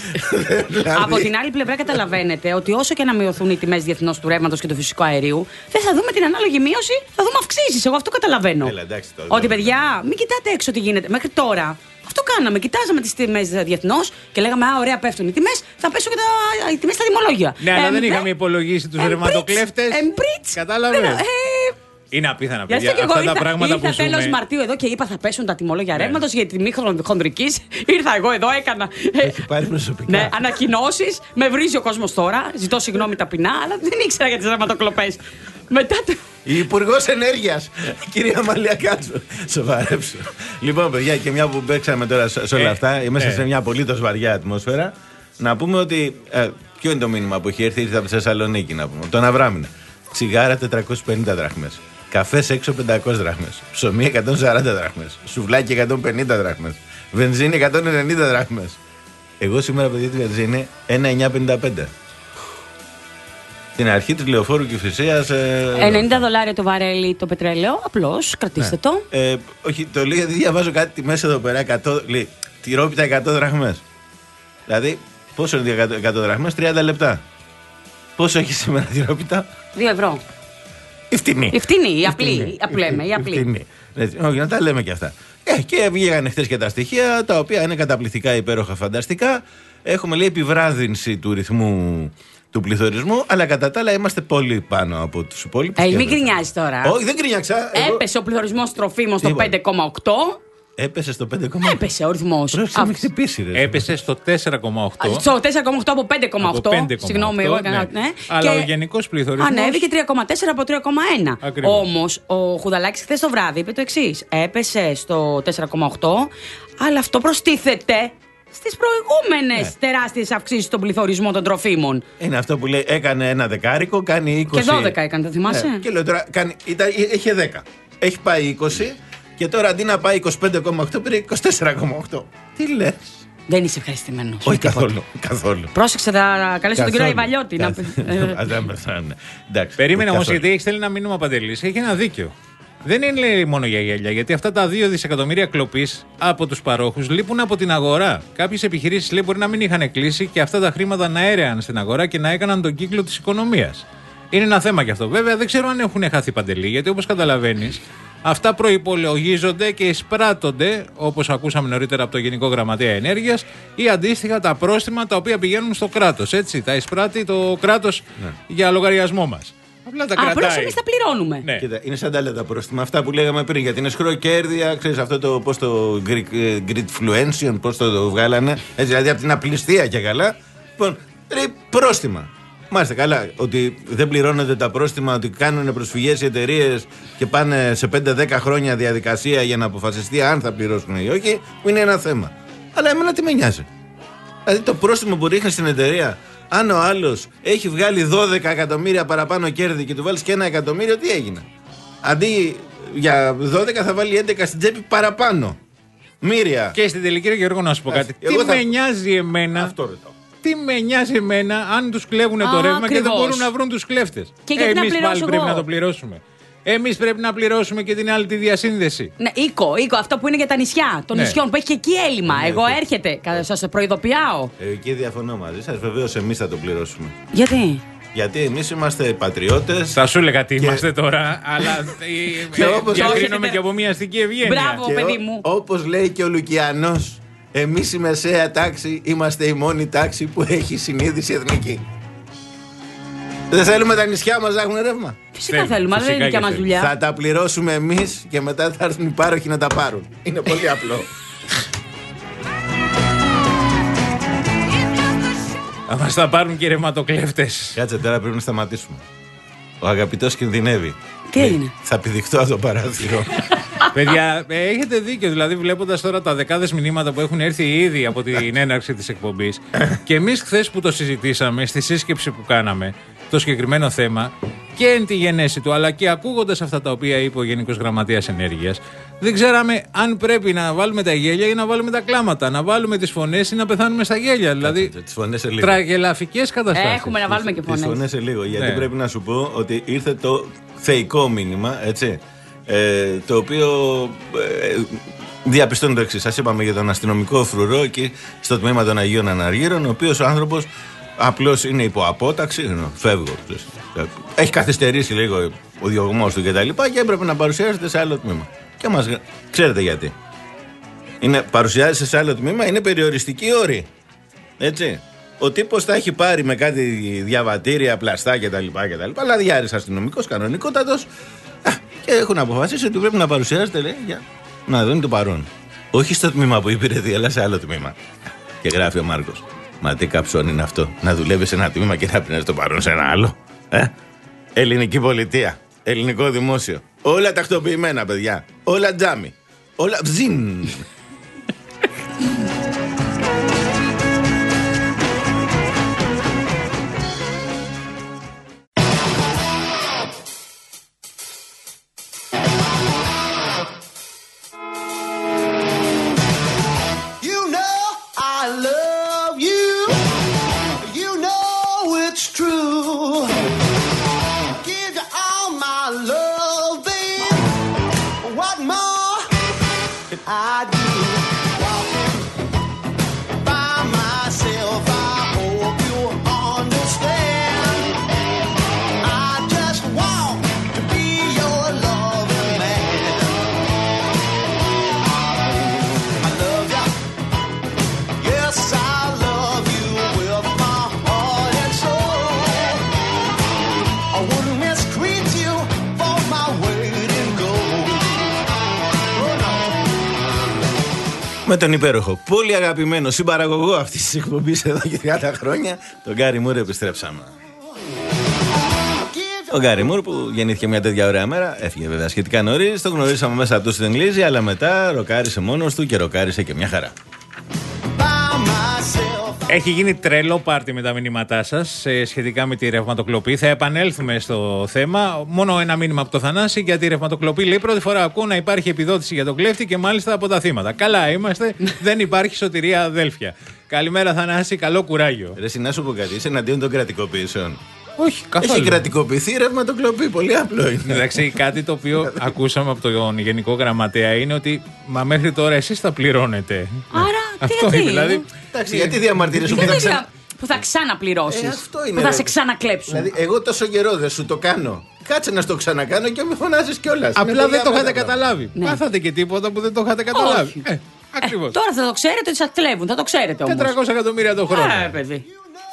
Από την άλλη πλευρά, καταλαβαίνετε ότι όσο και να μειωθούν οι τιμές διεθνώς του ρεύματος και του φυσικού αερίου, δεν θα δούμε την ανάλογη μείωση, θα δούμε αυξήσεις. Εγώ αυτό καταλαβαίνω. Έλα, εντάξει, τώρα. Ότι παιδιά, μην κοιτάτε έξω τι γίνεται. Μέχρι τώρα αυτό κάναμε. Κοιτάζαμε τις τιμές διεθνώς και λέγαμε, Α, ωραία, πέφτουν οι τιμές, θα πέσουν και τα, οι τιμές στα τιμολόγια. Ναι, αλλά Ε, δεν δε- είχαμε υπολογίσει τους εμπρίτς, ρευματοκλέφτες. εμπρίτς. Κατάλαβες. Δεν- ε, Είναι απίθανα, Γι' αυτό παιδιά. και εγώ Αυτά τα ήρθα, πράγματα ήρθα που ζούμε. τέλος Μαρτίου εδώ και είπα θα πέσουν τα τιμολόγια Ναι. ρεύματος για τιμή χονδρικής. Ήρθα εγώ εδώ, έκανα. ε, Έχει πάρει προσωπικά. Ναι, ανακοινώσεις. Με βρίζει ο κόσμος τώρα. Ζητώ συγγνώμη ταπεινά, αλλά δεν ήξερα για τις ρευματοκλοπές. Μετά το. Η Υπουργό Ενέργεια, κυρία Μαλία Κάτσο. Σοβαρέψου. Λοιπόν, παιδιά, και μια που παίξαμε τώρα σε σε όλα Ε, αυτά, μέσα ναι. σε μια απολύτως βαριά ατμόσφαιρα, να πούμε ότι. Ε, ποιο είναι το μήνυμα που έχει έρθει, ήρθε από τη Θεσσαλονίκη να πούμε. Τον Αβράμινα. Τσιγάρα τετρακόσιες πενήντα δραχμές. Καφές έξω πεντακόσιες δραχμές. Ψωμί εκατόν σαράντα δραχμές. Σουβλάκι εκατόν πενήντα δραχμές. Βενζίνη εκατόν ενενήντα δραχμές. Εγώ σήμερα, παιδιά, τη βενζίνη ένα κόμμα εννιακόσια πενήντα πέντε. στην αρχή της Λεωφόρου Κηφισίας. Ε, ενενήντα δολάρια το βαρέλι το πετρέλαιο. Απλώς κρατήστε ναι. το. Ε, όχι, το λέω γιατί διαβάζω κάτι μέσα εδώ πέρα. εκατό, λέει, τυρόπιτα εκατό δραχμές. Δηλαδή, πόσο είναι εκατό δραχμές, τριάντα λεπτά. Πόσο έχει σήμερα τυρόπιτα? δύο ευρώ. Η φτηνή. Η φτηνή, η απλή. Που λέμε, η απλή. Όχι, να τα λέμε και αυτά. Ε, και βγήκαν χθες και τα στοιχεία, τα οποία είναι καταπληκτικά, υπέροχα, φανταστικά. Έχουμε, λέει, επιβράδυνση του ρυθμού του πληθωρισμού, αλλά κατά τα άλλα είμαστε πολύ πάνω από τους υπόλοιπους. Ε, μην γκρινιάζεις τώρα. Όχι, δεν γκρινιάξα. Έπεσε ο πληθωρισμός τροφίμων στο πέντε κόμμα οκτώ. Έπεσε στο πέντε κόμμα οκτώ. Έπεσε ο ρυθμός. Πρόσεξε, χτυπήσει, ρε. Έπεσε στο τέσσερα κόμμα οκτώ. Στο τέσσερα κόμμα οκτώ από πέντε κόμμα οκτώ. Συγγνώμη, εγώ έκανα. Ναι. Ναι. Αλλά και ο γενικός πληθωρισμός ανέβηκε τρία κόμμα τέσσερα από τρία κόμμα ένα. Όμως ο Χουδαλάκης χθες το βράδυ είπε το εξής. Έπεσε στο τέσσερα κόμμα οκτώ, αλλά αυτό προστίθεται στις προηγούμενες ναι. τεράστιες αυξήσεις στον πληθωρισμό των τροφίμων. Είναι αυτό που λέει, έκανε ένα δεκάρικο, κάνει είκοσι. Και δώδεκα έκανε, το θυμάσαι. Ναι. Και λέω τώρα, κάνει, ήταν, είχε δέκα. Έχει πάει είκοσι και τώρα αντί να πάει είκοσι πέντε κόμμα οκτώ πήρε είκοσι τέσσερα κόμμα οκτώ. Τι λες? Δεν είσαι ευχαριστημένος. Όχι καθόλου, καθόλου. Πρόσεξε, θα καλέσω τον κύριο Αϊβαλιώτη. Περίμενε όμως, γιατί έχει στείλει ένα μήνυμα, Παντελής. Έχει ένα δίκιο. Δεν είναι μόνο για γέλια, γιατί αυτά τα δύο δισεκατομμύρια κλοπής από τους παρόχους λείπουν από την αγορά. Κάποιες επιχειρήσεις, λέει, μπορεί να μην είχαν κλείσει και αυτά τα χρήματα να έρεαν στην αγορά και να έκαναν τον κύκλο της οικονομίας. Είναι ένα θέμα κι αυτό. Βέβαια, δεν ξέρω αν έχουν χάθει, Παντελή, γιατί όπως καταλαβαίνεις, αυτά προϋπολογίζονται και εισπράττονται, όπως ακούσαμε νωρίτερα από το Γενικό Γραμματέα Ενέργειας, ή αντίστοιχα τα πρόστιμα τα οποία πηγαίνουν στο κράτος. Έτσι, τα εισπράττει το κράτος ναι. για λογαριασμό μας. Απλά τα κρατάει. Απλώς εμείς τα πληρώνουμε. Ναι. Κοίτα, είναι σαν τα άλλα τα πρόστιμα. Αυτά που λέγαμε πριν για την εσχροκέρδεια, ξέρεις αυτό το πώς το Gridfluention, πώς το, το βγάλανε. Έτσι, δηλαδή από την απληστία και καλά. Λοιπόν, λέει πρόστιμα. Μάλιστα, καλά, ότι δεν πληρώνονται τα πρόστιμα, ότι κάνουν προσφυγές οι εταιρείες και πάνε σε πέντε δέκα χρόνια διαδικασία για να αποφασιστεί αν θα πληρώσουν ή όχι, που είναι ένα θέμα. Αλλά εμένα τι με νοιάζει. Δηλαδή το πρόστιμο που ρίχνει στην εταιρεία, αν ο άλλος έχει βγάλει δώδεκα εκατομμύρια παραπάνω κέρδη και του βάλεις και ένα εκατομμύριο, τι έγινε? Αντί για δώδεκα θα βάλει έντεκα στην τσέπη παραπάνω. Μύρια. Και στην τελική, ρε Γιώργο, να σου πω κάτι. Τι θα... με νοιάζει εμένα. Αυτό ρωτάω. Τι με νοιάζει εμένα αν τους κλέβουν το ρεύμα και δεν μπορούν να βρουν τους κλέφτες. Εμείς πάλι πρέπει να το πληρώσουμε. Εμείς πρέπει να πληρώσουμε και την άλλη τη διασύνδεση. Ναι, οίκο, οίκο, αυτό που είναι για τα νησιά των ναι. νησιών που έχει και εκεί έλλειμμα. Ναι, Εγώ έρχεται, σας προειδοποιάω. Ε, εκεί διαφωνώ μαζί σας. Βεβαίως εμείς θα το πληρώσουμε. Γιατί? Γιατί εμείς είμαστε πατριώτες. Θα σου έλεγα τι και... είμαστε τώρα, αλλά διακρίνομαι και από μια αστική ευγένεια. Μπράβο, παιδί μου. Όπως λέει και ο Λουκιανός, εμείς η μεσαία τάξη είμαστε η μόνη τάξη που έχει συνείδηση εθνική. Δεν θέλουμε τα νησιά μας να έχουν ρεύμα. Φυσικά θέλουμε, αλλά δεν είναι δικιά μας δουλειά. Θα τα πληρώσουμε εμείς και μετά θα έρθουν οι πάροχοι να τα πάρουν. Είναι πολύ απλό. Θα μας τα πάρουν και ρευματοκλέφτες. Κάτσε, τώρα πρέπει να σταματήσουμε. Ο αγαπητός κινδυνεύει. Τι έγινε? Θα πηδηχτώ από το παράθυρο. Παιδιά, έχετε δίκιο. Δηλαδή, βλέποντας τώρα τα δεκάδες μηνύματα που έχουν έρθει ήδη από την έναρξη της εκπομπής, και εμείς χθες που το συζητήσαμε στη σύσκεψη που κάναμε, το συγκεκριμένο θέμα, και εν τη γενέση του, αλλά και ακούγοντας αυτά τα οποία είπε ο Γενικός Γραμματέας Ενέργειας, δεν ξέραμε αν πρέπει να βάλουμε τα γέλια ή να βάλουμε τα κλάματα, να βάλουμε τις φωνές ή να πεθάνουμε στα γέλια. Δηλαδή, τραγελαφικές καταστάσεις. Έχουμε να βάλουμε και φωνές. Τις φωνές σε λίγο, γιατί ναι. πρέπει να σου πω ότι ήρθε το θεϊκό μήνυμα, έτσι. Ε, το οποίο ε, διαπιστώνει το εξής. Σας είπαμε για τον αστυνομικό φρουρό εκεί στο τμήμα των Αγίων Αναργύρων, ο οποίος ο άνθρωπος απλώς είναι υπό απόταξη. Φεύγω. Έχει καθυστερήσει λίγο ο διωγμός του κτλ. Και, και έπρεπε να παρουσιάζεται σε άλλο τμήμα. Και μας ξέρετε γιατί. Είναι, παρουσιάζεται σε άλλο τμήμα, είναι περιοριστική όρη. Έτσι. Ο τύπος τα έχει πάρει με κάτι διαβατήρια, πλαστά κτλ. Αλλά διάρρης αστυνομικός, κανονικότατος. Και έχουν αποφασίσει ότι πρέπει να παρουσιάζεται, λέει, για να δουν το παρόν. Όχι στο τμήμα που υπηρετεί, αλλά σε άλλο τμήμα. Και γράφει ο Μάρκος. Μα τι καψόν είναι αυτό, να δουλεύει σε ένα τμήμα και να πίνεις το παρόν σε ένα άλλο. Ε? Ελληνική πολιτεία, ελληνικό δημόσιο. Όλα τακτοποιημένα, παιδιά. Όλα τζάμι. Όλα ψιν. True. Με τον υπέροχο, πολύ αγαπημένο συμπαραγωγό αυτής της εκπομπής εδώ και τριάντα χρόνια, τον Γκάρι Μουρ, επιστρέψαμε. Ο Γκάρι Μουρ που γεννήθηκε μια τέτοια ωραία μέρα, έφυγε βέβαια σχετικά νωρίς, τον γνωρίσαμε μέσα από το στην Εγγλίζη, αλλά μετά ροκάρισε μόνος του και ροκάρισε και μια χαρά. Έχει γίνει τρελό πάρτι με τα μηνύματά σας σχετικά με τη ρευματοκλοπή. Θα επανέλθουμε στο θέμα. Μόνο ένα μήνυμα από το Θανάση για τη ρευματοκλοπή. Λέει: πρώτη φορά ακούω να υπάρχει επιδότηση για τον κλέφτη και μάλιστα από τα θύματα. Καλά είμαστε. Δεν υπάρχει σωτηρία, αδέλφια. Καλημέρα, Θανάση. Καλό κουράγιο. Ρε, να σου πω κάτι. Είσαι εναντίον των κρατικοποιήσεων? Όχι, καθόλου. Έχει κρατικοποιηθεί η ρευματοκλοπή. Πολύ απλό είναι. Εντάξει, κάτι το οποίο ακούσαμε από τον Γενικό Γραμματέα είναι ότι μα μέχρι τώρα εσείς θα πληρώνετε. Άρα, αυτό τι είναι, δηλαδή. Εντάξει, γιατί διαμαρτύρεσαι που θα, ξα... που θα ξαναπληρώσεις, ε, αυτό είναι, που θα ρε. σε ξανακλέψουν. Δηλαδή, εγώ τόσο καιρό δεν σου το κάνω. Κάτσε να στο ξανακάνω και με φωνάζεις κιόλας. Απλά δεν το είχατε καταλάβει. Ναι. Πάθατε και τίποτα που δεν το είχατε καταλάβει. Ε, ακριβώς. Ε, τώρα θα το ξέρετε ότι σας κλέβουν, θα το ξέρετε όμως. τετρακόσια εκατομμύρια το χρόνο. Ε, παιδί.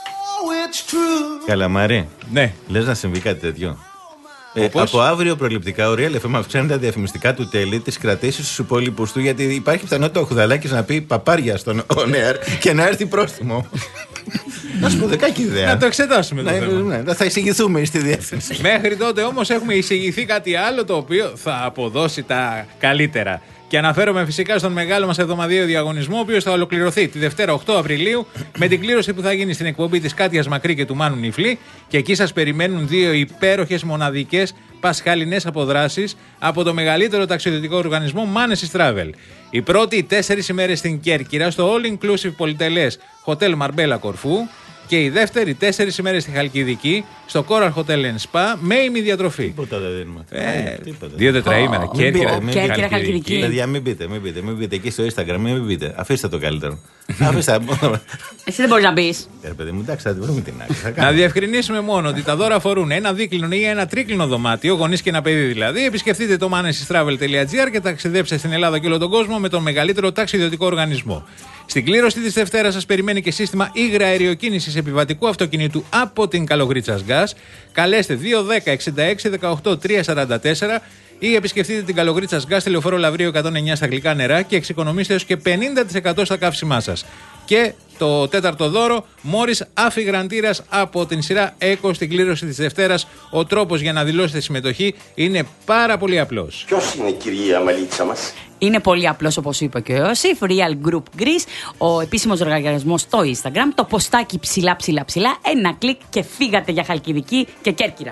Καλαμάρι. Ναι. Λες να συμβεί κάτι τέτοιο? Ε, από αύριο προληπτικά ο Real εφ εμ αυξάνει τα διαφημιστικά του τέλη, τις κρατήσεις στους υπόλοιπους του, γιατί υπάρχει πιθανότητα ο Χουδαλάκης να πει παπάρια στον on air και να έρθει πρόστιμο. Να σου πω δεκάκι ιδέα. Να το εξετάσουμε το να, θέμα. Ναι, θα εισηγηθούμε στη διεύθυνση. Μέχρι τότε όμως έχουμε εισηγηθεί κάτι άλλο το οποίο θα αποδώσει τα καλύτερα. Και αναφέρομαι φυσικά στον μεγάλο μας εβδομαδιαίο διαγωνισμό, ο οποίος θα ολοκληρωθεί τη Δευτέρα οκτώ Απριλίου με την κλήρωση που θα γίνει στην εκπομπή της Κάτιας Μακρύ και του Μάνου Νιφλή. Και εκεί σας περιμένουν δύο υπέροχες μοναδικές πασχαλινές αποδράσεις από το μεγαλύτερο ταξιδιωτικό οργανισμό Manesis Travel. Η πρώτη, τέσσερις ημέρες στην Κέρκυρα, στο All Inclusive πολυτελές Hotel Marbella Κορφού. Και η δεύτερη, τέσσερις ημέρες στη Χαλκιδική, στο Coral Hotel and Spa, με ημιδιατροφή. Τίποτα δεν δίνουμε. Ε, δύο τετραήμερα. Oh, Κέρκυρα, Κέρκυρα, Χαλκιδική. Παιδιά, μην πείτε, μην πείτε, μην πείτε εκεί στο Instagram, μην πείτε. Αφήστε το καλύτερο. Αφήστε. Εσύ δεν μπορείς να πεις. Ε, παιδί μου, εντάξει, θα την βρούμε την άκρη. Να διευκρινίσουμε μόνο ότι τα δώρα αφορούν ένα δίκλινο ή ένα τρίκλινο δωμάτιο, γονείς και ένα παιδί δηλαδή. Επισκεφτείτε το manesis travel dot gr και ταξιδέψτε στην Ελλάδα και όλο τον κόσμο με τον μεγαλύτερο ταξιδιωτικό οργανισμό. Στην κλήρωση της Δευτέρας σας περιμένει και σύστημα ύγρα αεροκίνησης επιβατικού αυτοκινήτου από την Καλογρίτσας Gas. Καλέστε δύο δέκα εξήντα έξι δεκαοκτώ τριακόσια σαράντα τέσσερα ή επισκεφτείτε την Καλογρίτσας Gas στη Λεωφόρο Λαβρίου εκατόν εννιά στα γλυκά νερά και εξοικονομήστε έως και πενήντα τοις εκατό στα καύσιμά σας. Και το τέταρτο δώρο, Μόρις αφιγραντήρας από την σειρά Eco στην κλήρωση της Δευτέρας. Ο τρόπος για να δηλώσετε συμμετοχή είναι πάρα πολύ απλός. Ποιος είναι η κυρία Μαλίτσα μας? Είναι πολύ απλός, όπως είπε και ο Ιωσήφ. Real Group Greece, ο επίσημος λογαριασμός στο Instagram, το ποστάκι ψηλά ψηλά ψηλά, ένα κλικ και φύγατε για Χαλκιδική και Κέρκυρα.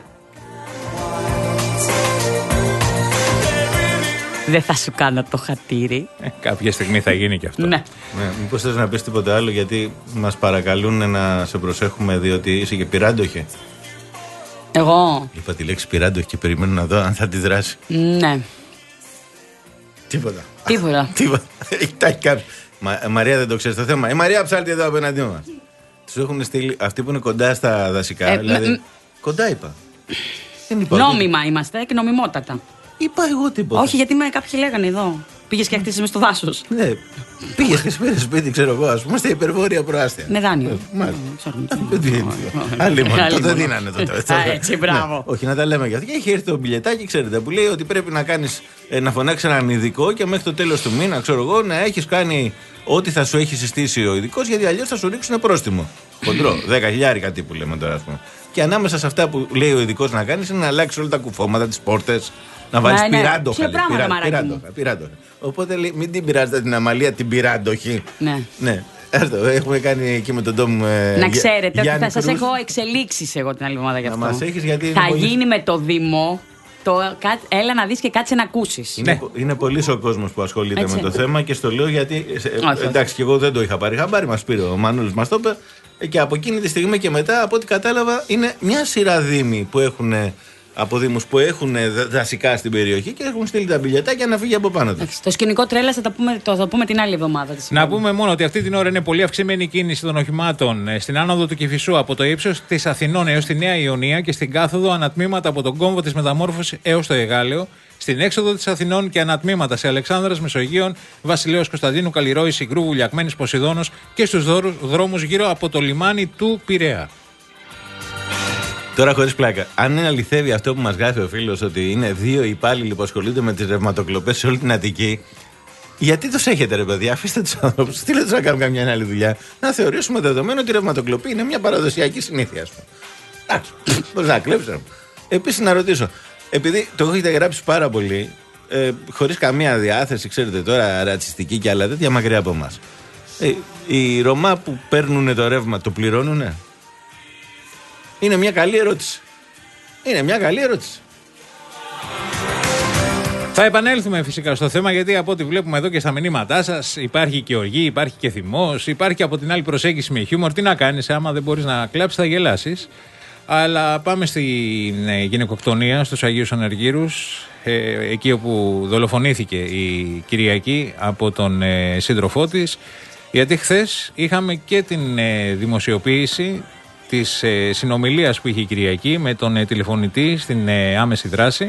Δεν θα σου κάνω το χατήρι. Ε, κάποια στιγμή θα γίνει και αυτό. Ναι. Ναι, μήπως θες να πεις τίποτα άλλο, γιατί μας παρακαλούν να σε προσέχουμε, διότι είσαι και πυράντοχη. Εγώ. Είπα τη λέξη πυράντοχη και περιμένω να δω αν θα τη δράσει. Ναι. Τίποτα. Τίποτα. Τίποτα. Τα έχει κάποιο. Μα, Μαρία, δεν το ξέρει το θέμα. Η Μαρία ψάλτη εδώ απέναντί μας. Τους έχουν στείλει αυτοί που είναι κοντά στα δασικά. Ε, δηλαδή. μ, κοντά είπα. Δεν είπα. Νόμιμα είμαστε και νομιμότατα. Είπα εγώ τίποτα. Όχι, γιατί με κάποιοι λέγανε εδώ. Πήγες και χτίσες μες στο δάσος. Ναι. Πήγες και σπίτι, σπίτι, ξέρω εγώ, ας πούμε, στα υπερβόρεια προάστια. Με δάνειο. Μάλιστα. Άλλη μόνο. Τότε δίνανε τότε. Έτσι, μπράβο. Όχι, να τα λέμε και αυτά. Και έχει έρθει το μπιλετάκι, ξέρετε, που λέει ότι πρέπει να κάνεις, να φωνάξεις έναν ειδικό και μέχρι το τέλος του μήνα, ξέρω εγώ, να έχεις κάνει ό,τι θα σου έχει συστήσει ο ειδικός, γιατί αλλιώς θα σου ρίξουν πρόστιμο. Χοντρό, δέκα χιλιάρικα τύπου λέμε τώρα, ας πούμε. Και ανάμεσα σε αυτά που λέει ο ειδικός να κάνεις είναι να αλλάξεις όλα τα κουφώματα, τις πόρτες, να βάλεις ναι, ναι. πυράντοχα. Πυράντοχα, πυράντοχα. Οπότε λέει, μην την πειράζετε την Αμαλία, την πυράντοχη. Ναι. Ναι. Έρθω, έχουμε κάνει εκεί με τον Τόμ. Ε, να ξέρετε ότι θα σας Κρούς. έχω εξελίξεις εγώ την άλλη εβδομάδα γι' αυτό. Να μας έχεις, γιατί θα πολύ... γίνει με το Δήμο. Το, έλα να δεις και κάτσε να ακούσεις. Είναι, ναι. είναι πολύ ο κόσμος που ασχολείται Έτσι. με το θέμα και στο λέω γιατί. Όχι, ε, εντάξει, και εγώ δεν το είχα πάρει χαμπάρι, μας πήρε ο Μανούλης, μας το είπε. Και από εκείνη τη στιγμή και μετά, από ό,τι κατάλαβα, είναι μια σειρά δήμοι που έχουν από δήμους που έχουν δασικά στην περιοχή και έχουν στείλει τα μπιλιετάκια να φύγει από πάνω τους. Το σκηνικό τρέλα θα, το θα πούμε την άλλη εβδομάδα. Να πούμε μόνο ότι αυτή την ώρα είναι πολύ αυξημένη η κίνηση των οχημάτων στην άνοδο του Κηφισού από το ύψος της Αθηνών έως τη Νέα Ιωνία και στην κάθοδο ανατμήματα από τον κόμβο της Μεταμόρφωσης έως το Εγάλεο, στην έξοδο της Αθηνών και ανατμήματα σε Αλεξάνδρας, Μεσογείων, Βασιλέως Κωνσταντίνου, Καλλιρόη, Συγκρού, Βουλιακμένης, Ποσειδώνος και στους δρόμους γύρω από το λιμάνι του Πειραιά. Τώρα, χωρίς πλάκα, αν αληθεύει αυτό που μας γράφει ο φίλος ότι είναι δύο υπάλληλοι που ασχολούνται με τις ρευματοκλοπές σε όλη την Αττική, γιατί τους έχετε, ρε παιδιά, αφήστε τους άνθρωπους, στείλτε τους να κάνουν καμιά άλλη δουλειά, να θεωρήσουμε δεδομένο ότι η ρευματοκλοπή είναι μια παραδοσιακή συνήθεια. Εντάξει, μπορεί να κλέψω. Επίσης, να ρωτήσω, επειδή το έχετε γράψει πάρα πολύ, ε, χωρίς καμία διάθεση, ξέρετε τώρα, ρατσιστική και άλλα τέτοια, μακριά από εμάς. Ε, οι Ρωμά που παίρνουν το ρεύμα, το πληρώνουνε? Είναι μια καλή ερώτηση. Είναι μια καλή ερώτηση. Θα επανέλθουμε φυσικά στο θέμα, γιατί από ό,τι βλέπουμε εδώ και στα μηνύματά σας υπάρχει και οργή, υπάρχει και θυμός, υπάρχει και από την άλλη προσέγγιση με χιούμορ. Τι να κάνεις, άμα δεν μπορείς να κλάψεις θα γελάσεις. Αλλά πάμε στην ε, γυναικοκτονία στους Αγίους Αναργύρους, ε, εκεί όπου δολοφονήθηκε η Κυριακή από τον ε, σύντροφό της, γιατί χθες είχαμε και την ε, δημοσιοποίηση της ε, συνομιλίας που είχε η Κυριακή με τον ε, τηλεφωνητή στην ε, άμεση δράση.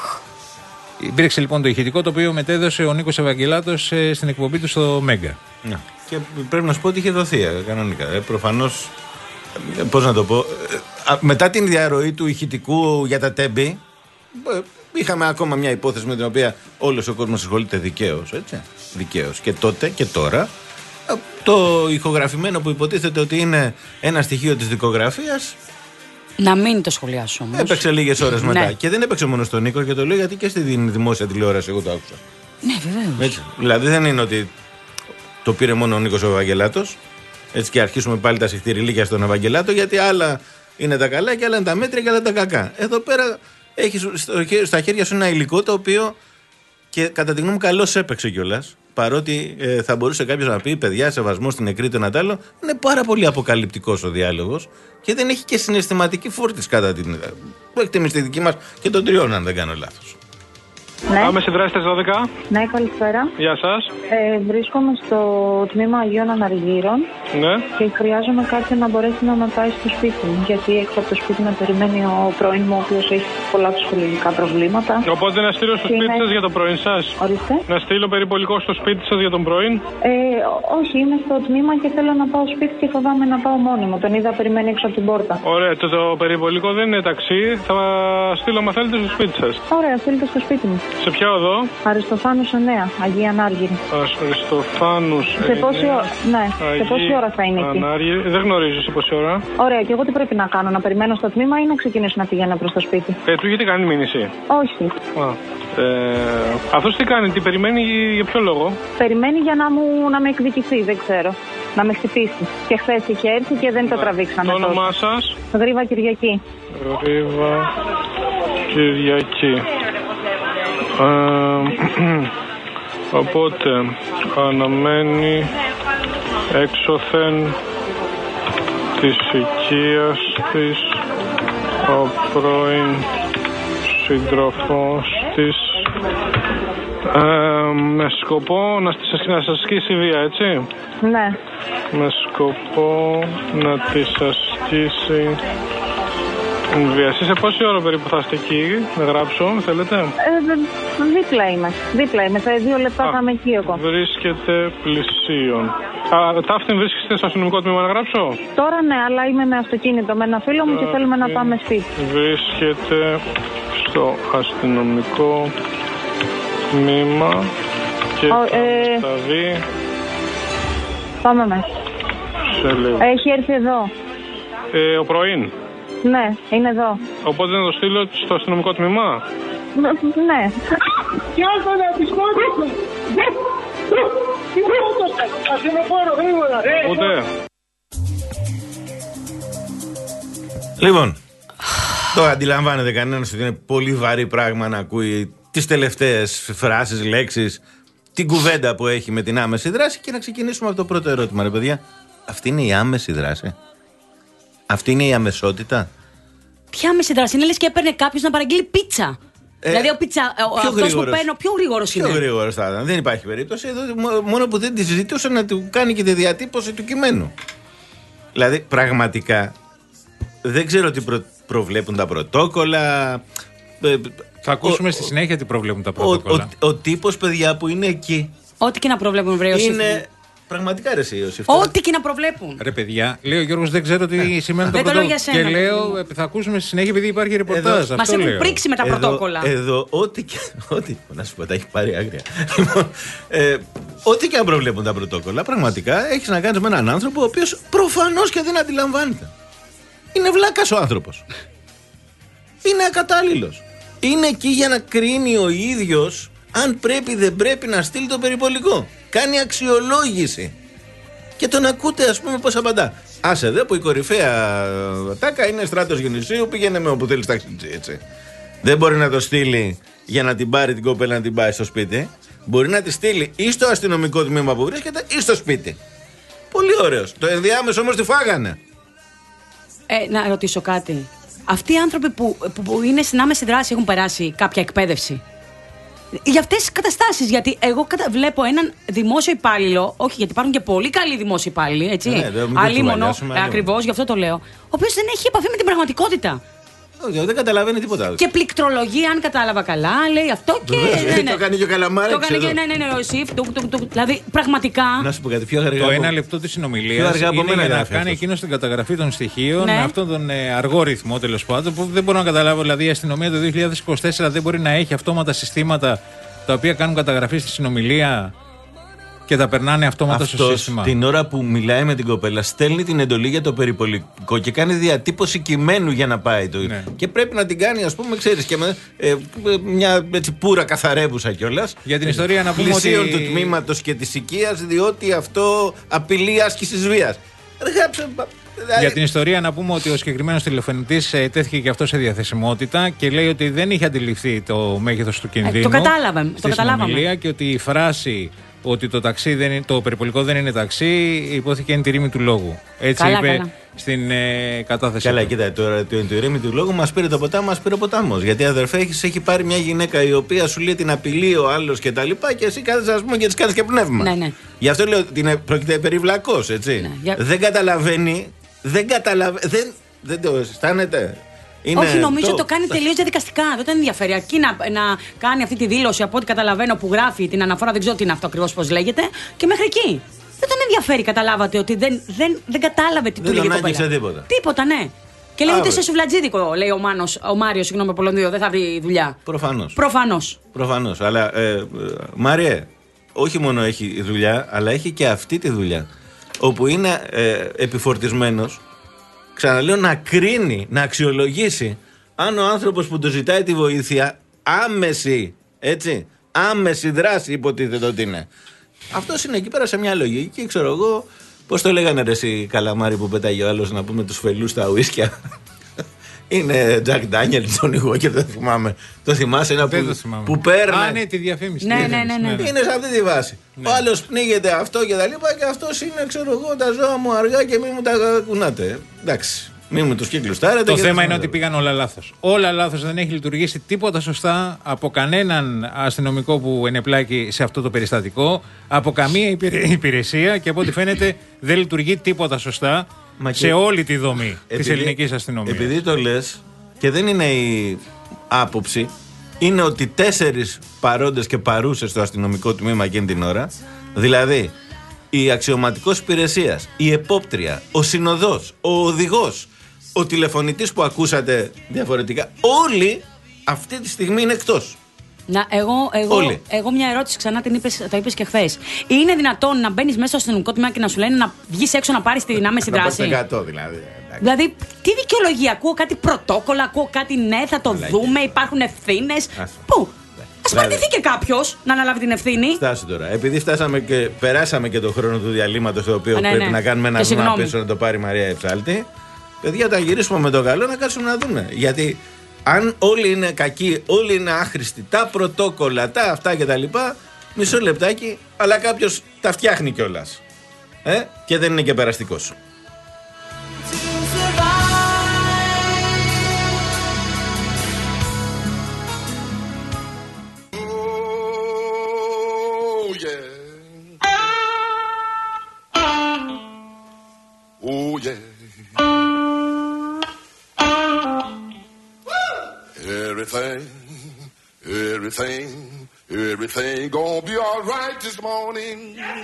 Υπήρξε λοιπόν το ηχητικό, το οποίο μετέδωσε ο Νίκος Ευαγγελάτος ε, στην εκπομπή του στο Μέγκα. Ναι. Και πρέπει να σου πω ότι είχε δοθεί ε, κανονικά. Ε, προφανώς, ε, πώς να το πω, ε, α, μετά την διαρροή του ηχητικού για τα τέμπη, ε, είχαμε ακόμα μια υπόθεση με την οποία όλος ο κόσμος ασχολείται δικαίως, έτσι. Δικαίως. Και τότε και τώρα, ε, το ηχογραφημένο που υποτίθεται ότι είναι ένα στοιχείο της δικογραφίας, να μην το σχολιάσω όμως. Έπαιξε λίγες ώρες μετά. Ναι. Και δεν έπαιξε μόνο στον Νίκο, και το λέω γιατί και στη δημόσια τηλεόραση εγώ το άκουσα. Ναι, βεβαίως. Έτσι. Δηλαδή δεν είναι ότι το πήρε μόνο ο Νίκος ο Ευαγγελάτος. Έτσι και αρχίσουμε πάλι τα συχτηριλίκια στον Ευαγγελάτο, γιατί άλλα είναι τα καλά και άλλα είναι τα μέτρια και άλλα τα κακά. Εδώ πέρα έχεις στα χέρια σου ένα υλικό το οποίο και κατά τη γνώμη μου καλώς έπαιξε κιόλας. Παρότι ε, θα μπορούσε κάποιος να πει παιδιά, σεβασμό στην νεκρή του Νατάλο, είναι πάρα πολύ αποκαλυπτικός ο διάλογος και δεν έχει και συναισθηματική φόρτιση κατά την εκτίμηση δική μας και των τριών, αν δεν κάνω λάθος. Ναι. Άμεση δράση στις δώδεκα. Ναι, καλησπέρα. Γεια σας. Ε, βρίσκομαι στο τμήμα Αγίων Αναργύρων. Ναι. Και χρειάζομαι κάποιον να μπορέσει να με πάει στο σπίτι μου. Γιατί έξω από το σπίτι με περιμένει ο πρώην μου, ο οποίος έχει πολλά ψυχολογικά προβλήματα. Οπότε να στείλω στο σπίτι είναι... σας για το πρώην σας. Ορίστε. Να στείλω περιπολικό στο σπίτι σας για τον πρώην. Ε, όχι, είμαι στο τμήμα και θέλω να πάω σπίτι και φοβάμαι να πάω μόνη μου. Τον είδα περιμένει έξω από την πόρτα. Ωραία, το, το περιπολικό δεν είναι ταξί. Θα στείλω, μα θέλετε, στο σπίτι σας. Ωραία, στείλτε στο σπίτι μου. Σε ποια οδό? Αριστοφάνους εννέα, Αγία Ανάργυρη. Αριστοφάνους εννέα. Σε πόση ώρα, ναι, Αγία... σε πόση ώρα θα είναι εκεί? Ανάργυρη. Δεν γνωρίζω σε πόση ώρα. Ωραία, και εγώ τι πρέπει να κάνω, να περιμένω στο τμήμα ή να ξεκινήσω να πηγαίνω προς το σπίτι? Ε, του έχετε κάνει μήνυση? Όχι. Α, ε, αυτός τι κάνει, τι περιμένει, για ποιο λόγο? Περιμένει για να, μου, να με εκδικηθεί, δεν ξέρω. Να με χτυπήσει. Και χθες είχε έρθει και δεν το τραβήξαμε. Το όνομά σας? Γρήβα Κυριακή. Γρήβα Κυριακή. Ε, οπότε αναμένει έξωθεν της οικίας της ο πρώην σύντροφος της ε, με σκοπό να σας ασκήσει βία, έτσι? Ναι. Με σκοπό να της ασκήσει βία. Σε πόση ώρα περίπου θα είστε εκεί, να γράψω, θέλετε? Ε, δίπλα είμαι. Δίπλα είμαι. Σε δύο λεπτά Α, θα είμαι εκεί εγώ. Βρίσκεται πλησίον. Α, ταύτην βρίσκεστε στο αστυνομικό τμήμα να γράψω? Τώρα ναι, αλλά είμαι με αυτοκίνητο με ένα φίλο μου και θέλουμε να πάμε σπίτι. Βρίσκεται στο αστυνομικό τμήμα και Ο, θα ε... θα δει. Πάμε μέσα. Σε λίγο. Έχει έρθει εδώ. Ε, ο πρωίν. Ναι, είναι εδώ. Οπότε να το στείλω στο αστυνομικό τμήμα? Ναι. Κι άλλο να τη σκότωσε. Τι σκότωσε. Ασθενοφόρο γρήγορα. Ούτε. Λοιπόν, το αντιλαμβάνεται κανένας ότι είναι πολύ βαρύ πράγμα να ακούει τις τελευταίες φράσεις, λέξεις, την κουβέντα που έχει με την άμεση δράση. Και να ξεκινήσουμε από το πρώτο ερώτημα, ρε παιδιά. Αυτή είναι η άμεση δράση? Αυτή είναι η αμεσότητα? Τι άμεση δράση είναι, λες και έπαιρνε κάποιος να παραγγείλει πίτσα. Ε, δηλαδή ο πίτσα, αυτός που παίρνω πιο γρήγορος είναι. Πιο γρήγορος θα ήταν. Δεν υπάρχει περίπτωση. Εδώ, μόνο που δεν τη συζητούσαν να του κάνει και τη διατύπωση του κειμένου. Δηλαδή πραγματικά δεν ξέρω τι προ, προβλέπουν τα πρωτόκολλα. Θα ακούσουμε ο, στη συνέχεια τι προβλέπουν τα πρωτόκολλα. Ο, ο, ο τύπος, παιδιά, που είναι εκεί. Ό,τι και να προβλέπουν, βρε Ιωσήφ. Είναι πραγματικά ρε εσύ, Ιωσήφ. Ό,τι και να προβλέπουν. Ρε παιδιά, λέει ο Γιώργος, δεν ξέρω τι σημαίνει το πρωτόκολλο. Και λέω, θα ακούσουμε στη συνέχεια επειδή υπάρχει ρεπορτάζ. Μας έχουν πρίξει με τα εδώ, πρωτόκολλα. Εδώ, ό,τι και. Ό,τι, να σου πω, τα έχει πάρει άγρια. ε, ό,τι και αν προβλέπουν τα πρωτόκολλα, πραγματικά έχει να κάνει με έναν άνθρωπο ο οποίος προφανώς και δεν αντιλαμβάνεται. Είναι βλάκας ο άνθρωπος. Είναι ακατάλληλος. Είναι εκεί για να κρίνει ο ίδιος αν πρέπει δεν πρέπει να στείλει το περιπολικό. Κάνει αξιολόγηση. Και τον ακούτε, ας πούμε, πώς απαντά. Άσε δε που η κορυφαία τάκα είναι Στράτος Γεννησίου, πήγαινε με όπου θέλεις ταξιτζή, έτσι. Δεν μπορεί να το στείλει για να την πάρει την κοπέλα να την πάει στο σπίτι. Μπορεί να τη στείλει ή στο αστυνομικό τμήμα που βρίσκεται ή στο σπίτι. Πολύ ωραίος. Το ενδιάμεσο όμως τη φάγανε. Ε, να ρωτήσω κάτι. Αυτοί οι άνθρωποι που, που, που είναι στην άμεση δράση έχουν περάσει κάποια εκπαίδευση για αυτές τις καταστάσεις? Γιατί εγώ κατα... βλέπω έναν δημόσιο υπάλληλο, όχι γιατί υπάρχουν και πολύ καλοί δημόσιοι υπάλληλοι, έτσι. Ναι, αλίμονο, ακριβώς, γι' αυτό το λέω. Ο οποίος δεν έχει επαφή με την πραγματικότητα. Όχι, δεν καταλαβαίνει τίποτα άλλο. Και πληκτρολογεί, αν κατάλαβα καλά, λέει αυτό και. Ναι, ναι. Το κάνει και ο Καλαμάρης. Το κάνει και ναι, ναι, ναι, ο Ιωσήφ. Δηλαδή, πραγματικά. Να σου πω κάτι πιο αργά. Το ένα λεπτό της συνομιλίας είναι για να κάνει εκείνο την καταγραφή των στοιχείων με αυτόν τον αργό ρυθμό, τέλος πάντων, που δεν μπορώ να καταλάβω. Δηλαδή, η αστυνομία το δύο χιλιάδες είκοσι τέσσερα δεν μπορεί να έχει αυτόματα συστήματα τα οποία κάνουν καταγραφή στη συνομιλία και τα περνάνε αυτόματα Αυτός, στο σύστημα. Την ώρα που μιλάει με την κοπέλα, στέλνει την εντολή για το περιπολικό και κάνει διατύπωση κειμένου για να πάει το. Ναι. Και πρέπει να την κάνει, ας πούμε, ξέρεις, και με ε, μια έτσι πουρα καθαρεύουσα κιόλας. Για την ιστορία να πούμε ότι. Πλησίων του τμήματος και της οικίας, διότι αυτό απειλεί άσκησης βίας. Για την ιστορία να πούμε ότι ο συγκεκριμένος τηλεφωνητής ε, τέθηκε και αυτό σε διαθεσιμότητα και λέει ότι δεν είχε αντιληφθεί το μέγεθος του κινδύνου. Ε, το κατάλαβαμε. Το καταλάβαμε. Και ότι η φράση ότι το, ταξί δεν είναι, το περιπολικό δεν είναι ταξί υπόθηκε εν τη ρήμη του λόγου. Έτσι καλά, είπε καλά. Στην ε, κατάθεση. Καλά, κοίτα, τώρα το εν τη ρήμη του λόγου μας πήρε το ποτάμι, μας πήρε ο ποτάμος. Γιατί αδερφέ, έχεις, έχει πάρει μια γυναίκα η οποία σου λέει την απειλεί ο άλλος και τα λοιπά και εσύ κάθεσαι, ας πούμε, και της κάνεις και πνεύμα. Ναι, ναι. Γι' αυτό λέω ότι είναι, πρόκειται περί βλακός, έτσι. Ναι, για... Δεν καταλαβαίνει, δεν καταλαβαίνει, δεν, δεν το αισθάνεται. Είναι όχι, νομίζω ότι το... το κάνει τελείως διαδικαστικά. Δεν τον ενδιαφέρει. Αρκεί να, να κάνει αυτή τη δήλωση από ό,τι καταλαβαίνω που γράφει την αναφορά, δεν ξέρω τι είναι αυτό ακριβώς πώς λέγεται, και μέχρι εκεί. Δεν τον ενδιαφέρει, καταλάβατε ότι δεν, δεν, δεν κατάλαβε τι δεν του λέγε η κοπέλα. Τίποτα. Τίποτα, ναι. Και λέει ούτε σε σουβλατζίδικο, λέει ο, Μάνος, ο Μάριος, συγγνώμη, από Λονδίνο, δεν θα βρει δουλειά. Προφανώς. Προφανώς. Προφανώς. Αλλά ε, ε, Μάριε, όχι μόνο έχει δουλειά, αλλά έχει και αυτή τη δουλειά. Όπου είναι ε, επιφορτισμένος, ξαναλέω, να κρίνει, να αξιολογήσει αν ο άνθρωπος που του ζητάει τη βοήθεια άμεση, έτσι, άμεση δράση υποτίθεται ότι είναι. Αυτός είναι εκεί πέρα σε μια λογική, ξέρω εγώ, πώς το λέγανε ρε εσύ Καλαμάρη που πέταγε ο άλλος, να πούμε, τους φελούς στα ουίσκια. Είναι Jack Daniel, Johnny Walker, δεν θυμάμαι. Το θυμάσαι, ένα που, που παίρνει. Α, ναι, τη διαφήμιση. Ναι, ναι, ναι, ναι. Είναι σε αυτή τη βάση. Ναι. Ο άλλος πνίγεται αυτό και τα λοιπά και αυτός είναι, ξέρω εγώ, τα ζώα μου αργά και μην μου τα κουνάτε. Εντάξει. Μην μου τους κυκλουστάρετε. Το θέμα είναι ότι πήγαν όλα λάθος. Όλα λάθος, δεν έχει λειτουργήσει τίποτα σωστά από κανέναν αστυνομικό που ενεπλάκει σε αυτό το περιστατικό, από καμία υπηρεσία και από ό,τι φαίνεται δεν λειτουργεί τίποτα σωστά. Μα σε και... όλη τη δομή της ελληνικής αστυνομίας. Επειδή το λες και δεν είναι η άποψη, είναι ότι τέσσερις παρόντες και παρούσες στο αστυνομικό τμήμα εκείνη την ώρα, δηλαδή η αξιωματικός υπηρεσίας, η επόπτρια, ο συνοδός, ο οδηγός, ο τηλεφωνητής που ακούσατε διαφορετικά, όλοι αυτή τη στιγμή είναι εκτός. Να, εγώ, εγώ, εγώ μια ερώτηση ξανά την είπες, το είπες και χθες. Είναι δυνατόν να μπαίνεις μέσα στο αστυνομικό τμήμα και να σου λένε να βγεις έξω να πάρεις την άμεση δράση? εκατό δηλαδή. Δηλαδή, τι δικαιολογία? Ακούω κάτι πρωτόκολλα, ακούω κάτι ναι, θα το Λάκη. δούμε, υπάρχουν ευθύνες. Πού? Ας δηλαδή, παρτιθεί και κάποιος να αναλάβει την ευθύνη. Φτάσου τώρα. Επειδή φτάσαμε και περάσαμε και τον χρόνο του διαλύματος, το οποίο ναι, πρέπει ναι. να κάνουμε ένα βήμα πίσω να το πάρει η Μαρία Εψάλτη. Παιδιά, όταν γυρίσουμε με το καλό να κάτσουμε να δούμε. Γιατί αν όλοι είναι κακοί, όλοι είναι άχρηστοι, τα πρωτόκολλα, τα αυτά κτλ. Μισό λεπτάκι, αλλά κάποιος τα φτιάχνει κιόλας. Ε? Και δεν είναι και περαστικός. Everything, everything, everything gonna be all right this morning.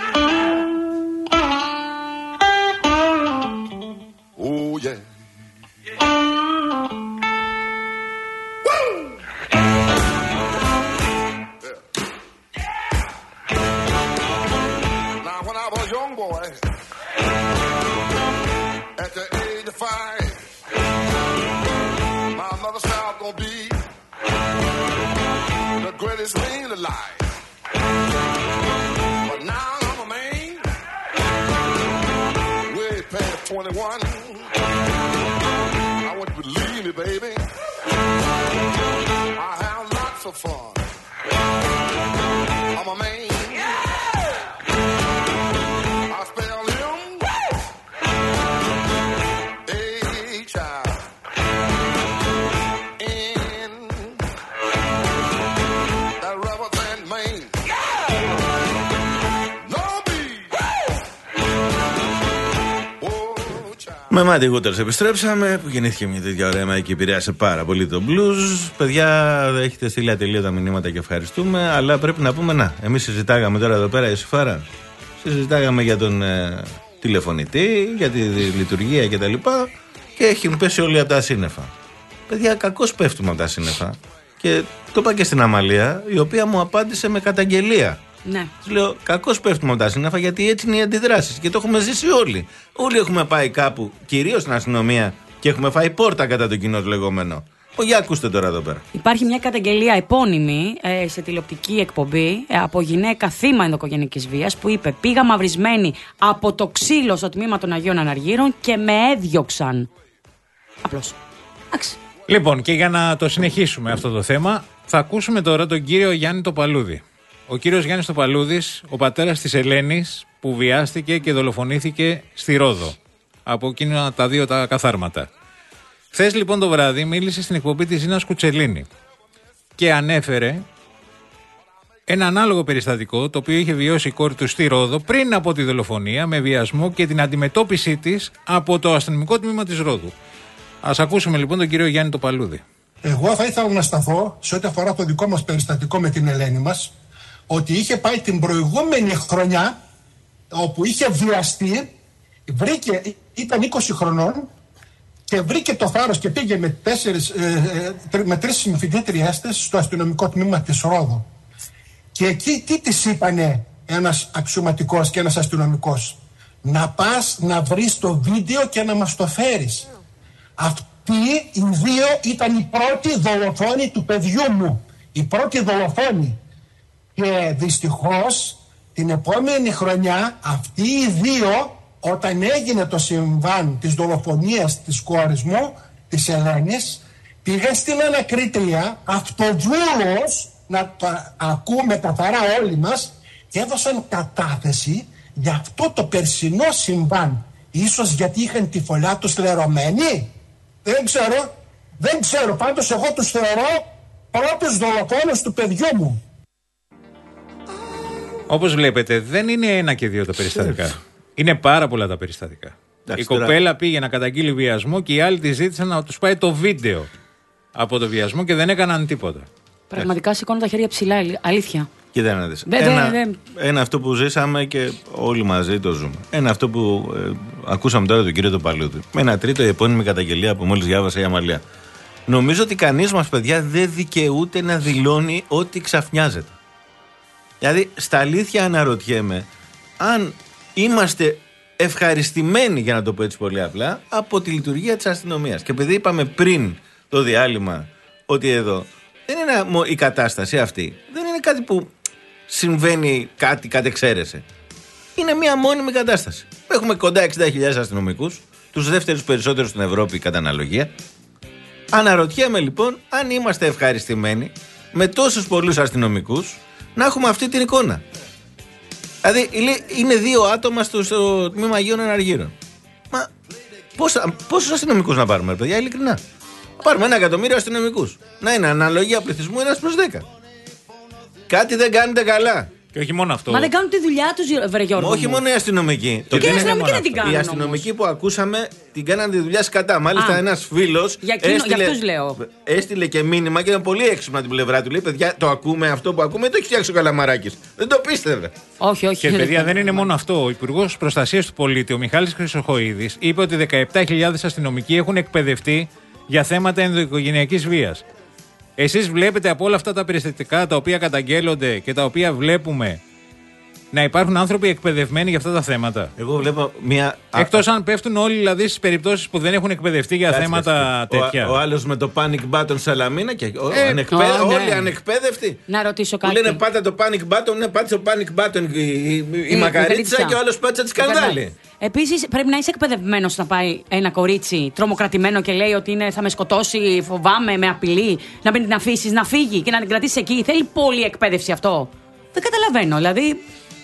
Oh yeah. Woo! Now when I was a young boy, at the age of five, my mother said I was gonna be the greatest man alive. But now I'm a man, way past twenty-one. I want you to believe me, baby. I have lots of fun. I'm a man. I spell him H I N that rubber band man. No B. Με Μάτι Γούτερς επιστρέψαμε, που γεννήθηκε μια τέτοια ωραία μέρα και επηρέασε πάρα πολύ το blues. Παιδιά, έχετε στείλει ατελείωτα μηνύματα και ευχαριστούμε, αλλά πρέπει να πούμε να. Εμείς συζητάγαμε τώρα εδώ πέρα, Ιωσήφαρα, συζητάγαμε για τον ε, τηλεφωνητή, για τη λειτουργία κτλ. Και, και έχουν πέσει όλοι από τα σύννεφα. Παιδιά, κακώς πέφτουμε από τα σύννεφα. Και το είπα και στην Αμαλία, η οποία μου απάντησε με καταγγελία. Ναι. Της λέω, κακώς πέφτουμε από τα σύννεφα, γιατί έτσι είναι οι αντιδράσεις. Και το έχουμε ζήσει όλοι. Όλοι έχουμε πάει κάπου, κυρίως στην αστυνομία, και έχουμε φάει πόρτα κατά το κοινό του λεγόμενο. Ο, για ακούστε τώρα εδώ πέρα. Υπάρχει μια καταγγελία επώνυμη ε, σε τηλεοπτική εκπομπή ε, από γυναίκα θύμα ενδοκογενικής βίας που είπε: πήγα μαυρισμένη από το ξύλο στο τμήμα των Αγίων Αναργύρων και με έδιωξαν. Απλώς. Εντάξει. Λοιπόν, και για να το συνεχίσουμε αυτό το θέμα, θα ακούσουμε τώρα τον κύριο Γιάννη Τοπαλούδη. Ο κύριος Γιάννης Τοπαλούδης, ο πατέρας της Ελένης, που βιάστηκε και δολοφονήθηκε στη Ρόδο από εκείνα τα δύο τα καθάρματα. Χθες λοιπόν το βράδυ μίλησε στην εκπομπή της Ζήνας Κουτσελίνη και ανέφερε ένα ανάλογο περιστατικό το οποίο είχε βιώσει η κόρη του στη Ρόδο πριν από τη δολοφονία, με βιασμό και την αντιμετώπιση της από το αστυνομικό τμήμα της Ρόδου. Ας ακούσουμε λοιπόν τον κύριο Γιάννη Τοπαλούδη. Εγώ θα ήθελα να σταθώ σε ό,τι αφορά το δικό μας περιστατικό με την Ελένη μας, ότι είχε πάει την προηγούμενη χρονιά όπου είχε βιαστεί, βρήκε, ήταν είκοσι χρονών και βρήκε το θάρρος και πήγε με, τέσσερις, ε, ε, με τρεις συμφοιτήτριές της στο αστυνομικό τμήμα της Ρόδου. Και εκεί τι της είπανε ένας αξιωματικός και ένας αστυνομικός? Να πας να βρεις το βίντεο και να μας το φέρεις. Αυτοί οι δύο ήταν οι πρώτοι δολοφόνοι του παιδιού μου. Οι πρώτοι δολοφόνοι. Και δυστυχώς την επόμενη χρονιά αυτοί οι δύο, όταν έγινε το συμβάν της δολοφονίας της κόρης μου, της Ελένης, πήγαν στην ανακρίτρια αυτοβούλος, να το ακούμε καθαρά όλοι μας, και έδωσαν κατάθεση για αυτό το περσινό συμβάν. Ίσως γιατί είχαν τη φωλιά τους λερωμένη. Δεν ξέρω. Δεν ξέρω. Πάντως εγώ τους θεωρώ πρώτους δολοφόνους του παιδιού μου. Όπως βλέπετε, δεν είναι ένα και δύο τα περιστατικά. Είναι πάρα πολλά τα περιστατικά. Εντάξει, η κοπέλα τώρα πήγε να καταγγείλει βιασμό και οι άλλοι τη ζήτησαν να τους πάει το βίντεο από το βιασμό και δεν έκαναν τίποτα. Πραγματικά σηκώνουν τα χέρια ψηλά, αλήθεια. Κοίτα να δεις. Δε, ένα, δε, δε. ένα αυτό που ζήσαμε και όλοι μαζί το ζούμε. Ένα αυτό που ε, ακούσαμε τώρα τον κύριο Τοπαλούδη. Με ένα τρίτο, η επώνυμη καταγγελία που μόλις διάβασε η Αμαλία. Νομίζω ότι κανείς μας, παιδιά, δεν δικαιούται να δηλώνει ότι ξαφνιάζεται. Δηλαδή, στα αλήθεια αναρωτιέμαι αν είμαστε ευχαριστημένοι, για να το πω έτσι πολύ απλά, από τη λειτουργία της αστυνομίας. Και επειδή είπαμε πριν το διάλειμμα ότι εδώ δεν είναι η κατάσταση αυτή, δεν είναι κάτι που συμβαίνει κάτι κατ' εξαίρεση. Είναι μια μόνιμη κατάσταση. Έχουμε κοντά εξήντα χιλιάδες αστυνομικούς, τους δεύτερους περισσότερους στην Ευρώπη κατά αναλογία. Αναρωτιέμαι λοιπόν αν είμαστε ευχαριστημένοι με τόσους πολλούς αστυνομικούς να έχουμε αυτή την εικόνα. Δηλαδή είναι δύο άτομα στο, στο τμήμα Αγίων Αναργύρων. Μα πόσους αστυνομικούς να πάρουμε, παιδιά, ειλικρινά? Πάρουμε ένα εκατομμύριο αστυνομικούς. Να είναι αναλογία πληθυσμού ένας προς δέκα. Κάτι δεν κάνετε καλά. Και όχι μόνο αυτό. Μα δεν κάνουν τη δουλειά του, βρε Γιώργο. Όχι μόνο οι αστυνομικοί. Και, και οι αστυνομικοί δεν την κάνουν. Οι αστυνομικοί όμως που ακούσαμε την κάνανε τη δουλειά σκατά. Μάλιστα, ένας φίλος για, για αυτούς λέω. Έστειλε και μήνυμα και ήταν πολύ έξυπνο από την πλευρά του. Λέει: παιδιά, το ακούμε αυτό που ακούμε, το έχει φτιάξει ο Καλαμαράκης. Δεν το πίστευε. Όχι, όχι. Και παιδιά, δεν είναι μόνο αυτό. Ο Υπουργός Προστασίας του Πολίτη, ο Μιχάλης Χρυσοχοΐδης, είπε ότι δεκαεπτά χιλιάδες αστυνομικοί έχουν εκπαιδευτεί για θέματα ενδοοικογενειακής βίας. Εσείς βλέπετε από όλα αυτά τα περιστατικά τα οποία καταγγέλλονται και τα οποία βλέπουμε να υπάρχουν άνθρωποι εκπαιδευμένοι για αυτά τα θέματα. Εγώ βλέπω μια. Εκτός αν πέφτουν όλοι δηλαδή στις περιπτώσεις που δεν έχουν εκπαιδευτεί για Κάτσε, θέματα κάτσε. τέτοια. Ο, ο άλλος με το panic button Σαλαμίνα και ο, ε, ανεκπαίδε... oh, ναι. όλοι ανεκπαίδευτοι. Να ρωτήσω κάτι. Που λένε πάτα το panic button, ναι, πάτησε το panic button η, η, η, η Μακαρίτσα και ο άλλος πάτησε τη σκανδάλη. Επίσης, πρέπει να είσαι εκπαιδευμένος να πάει ένα κορίτσι τρομοκρατημένο και λέει ότι είναι, θα με σκοτώσει, φοβάμαι, με απειλεί, να μην την αφήσεις να φύγει και να την κρατήσεις εκεί. Θέλει πολλή εκπαίδευση αυτό. Δεν καταλαβαίνω, δηλαδή.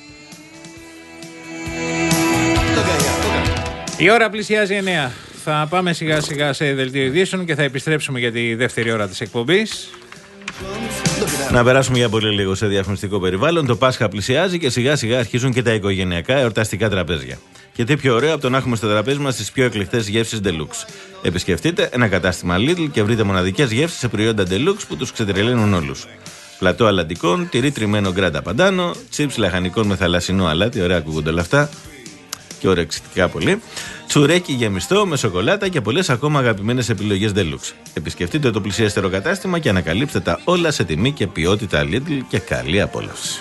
Η ώρα πλησιάζει εννιά. Θα πάμε σιγά σιγά σε δελτίο ειδήσεων και θα επιστρέψουμε για τη δεύτερη ώρα της εκπομπής. Να περάσουμε για πολύ λίγο σε διαφημιστικό περιβάλλον. Το Πάσχα πλησιάζει και σιγά σιγά αρχίζουν και τα οικογενειακά εορταστικά τραπέζια. Και τι πιο ωραίο από το να έχουμε στο τραπέζι μας τις πιο εκλεκτές γεύσεις Deluxe. Επισκεφτείτε ένα κατάστημα Lidl και βρείτε μοναδικές γεύσεις σε προϊόντα Deluxe που τους ξετρελαίνουν όλους. Πλατό αλαντικών, τυρί τριμμένο γκράντα παντάνο, τσίπς λαχανικών με θαλασσινό αλάτι, ωραία ακούγονται όλα αυτά. Και ωρεξιτικά πολύ. Τσουρέκι γεμιστό με σοκολάτα και πολλές ακόμα αγαπημένες επιλογές Deluxe. Επισκεφτείτε το πλησιέστερο κατάστημα και ανακαλύψτε τα όλα σε τιμή και ποιότητα Lidl και καλή απόλαυση.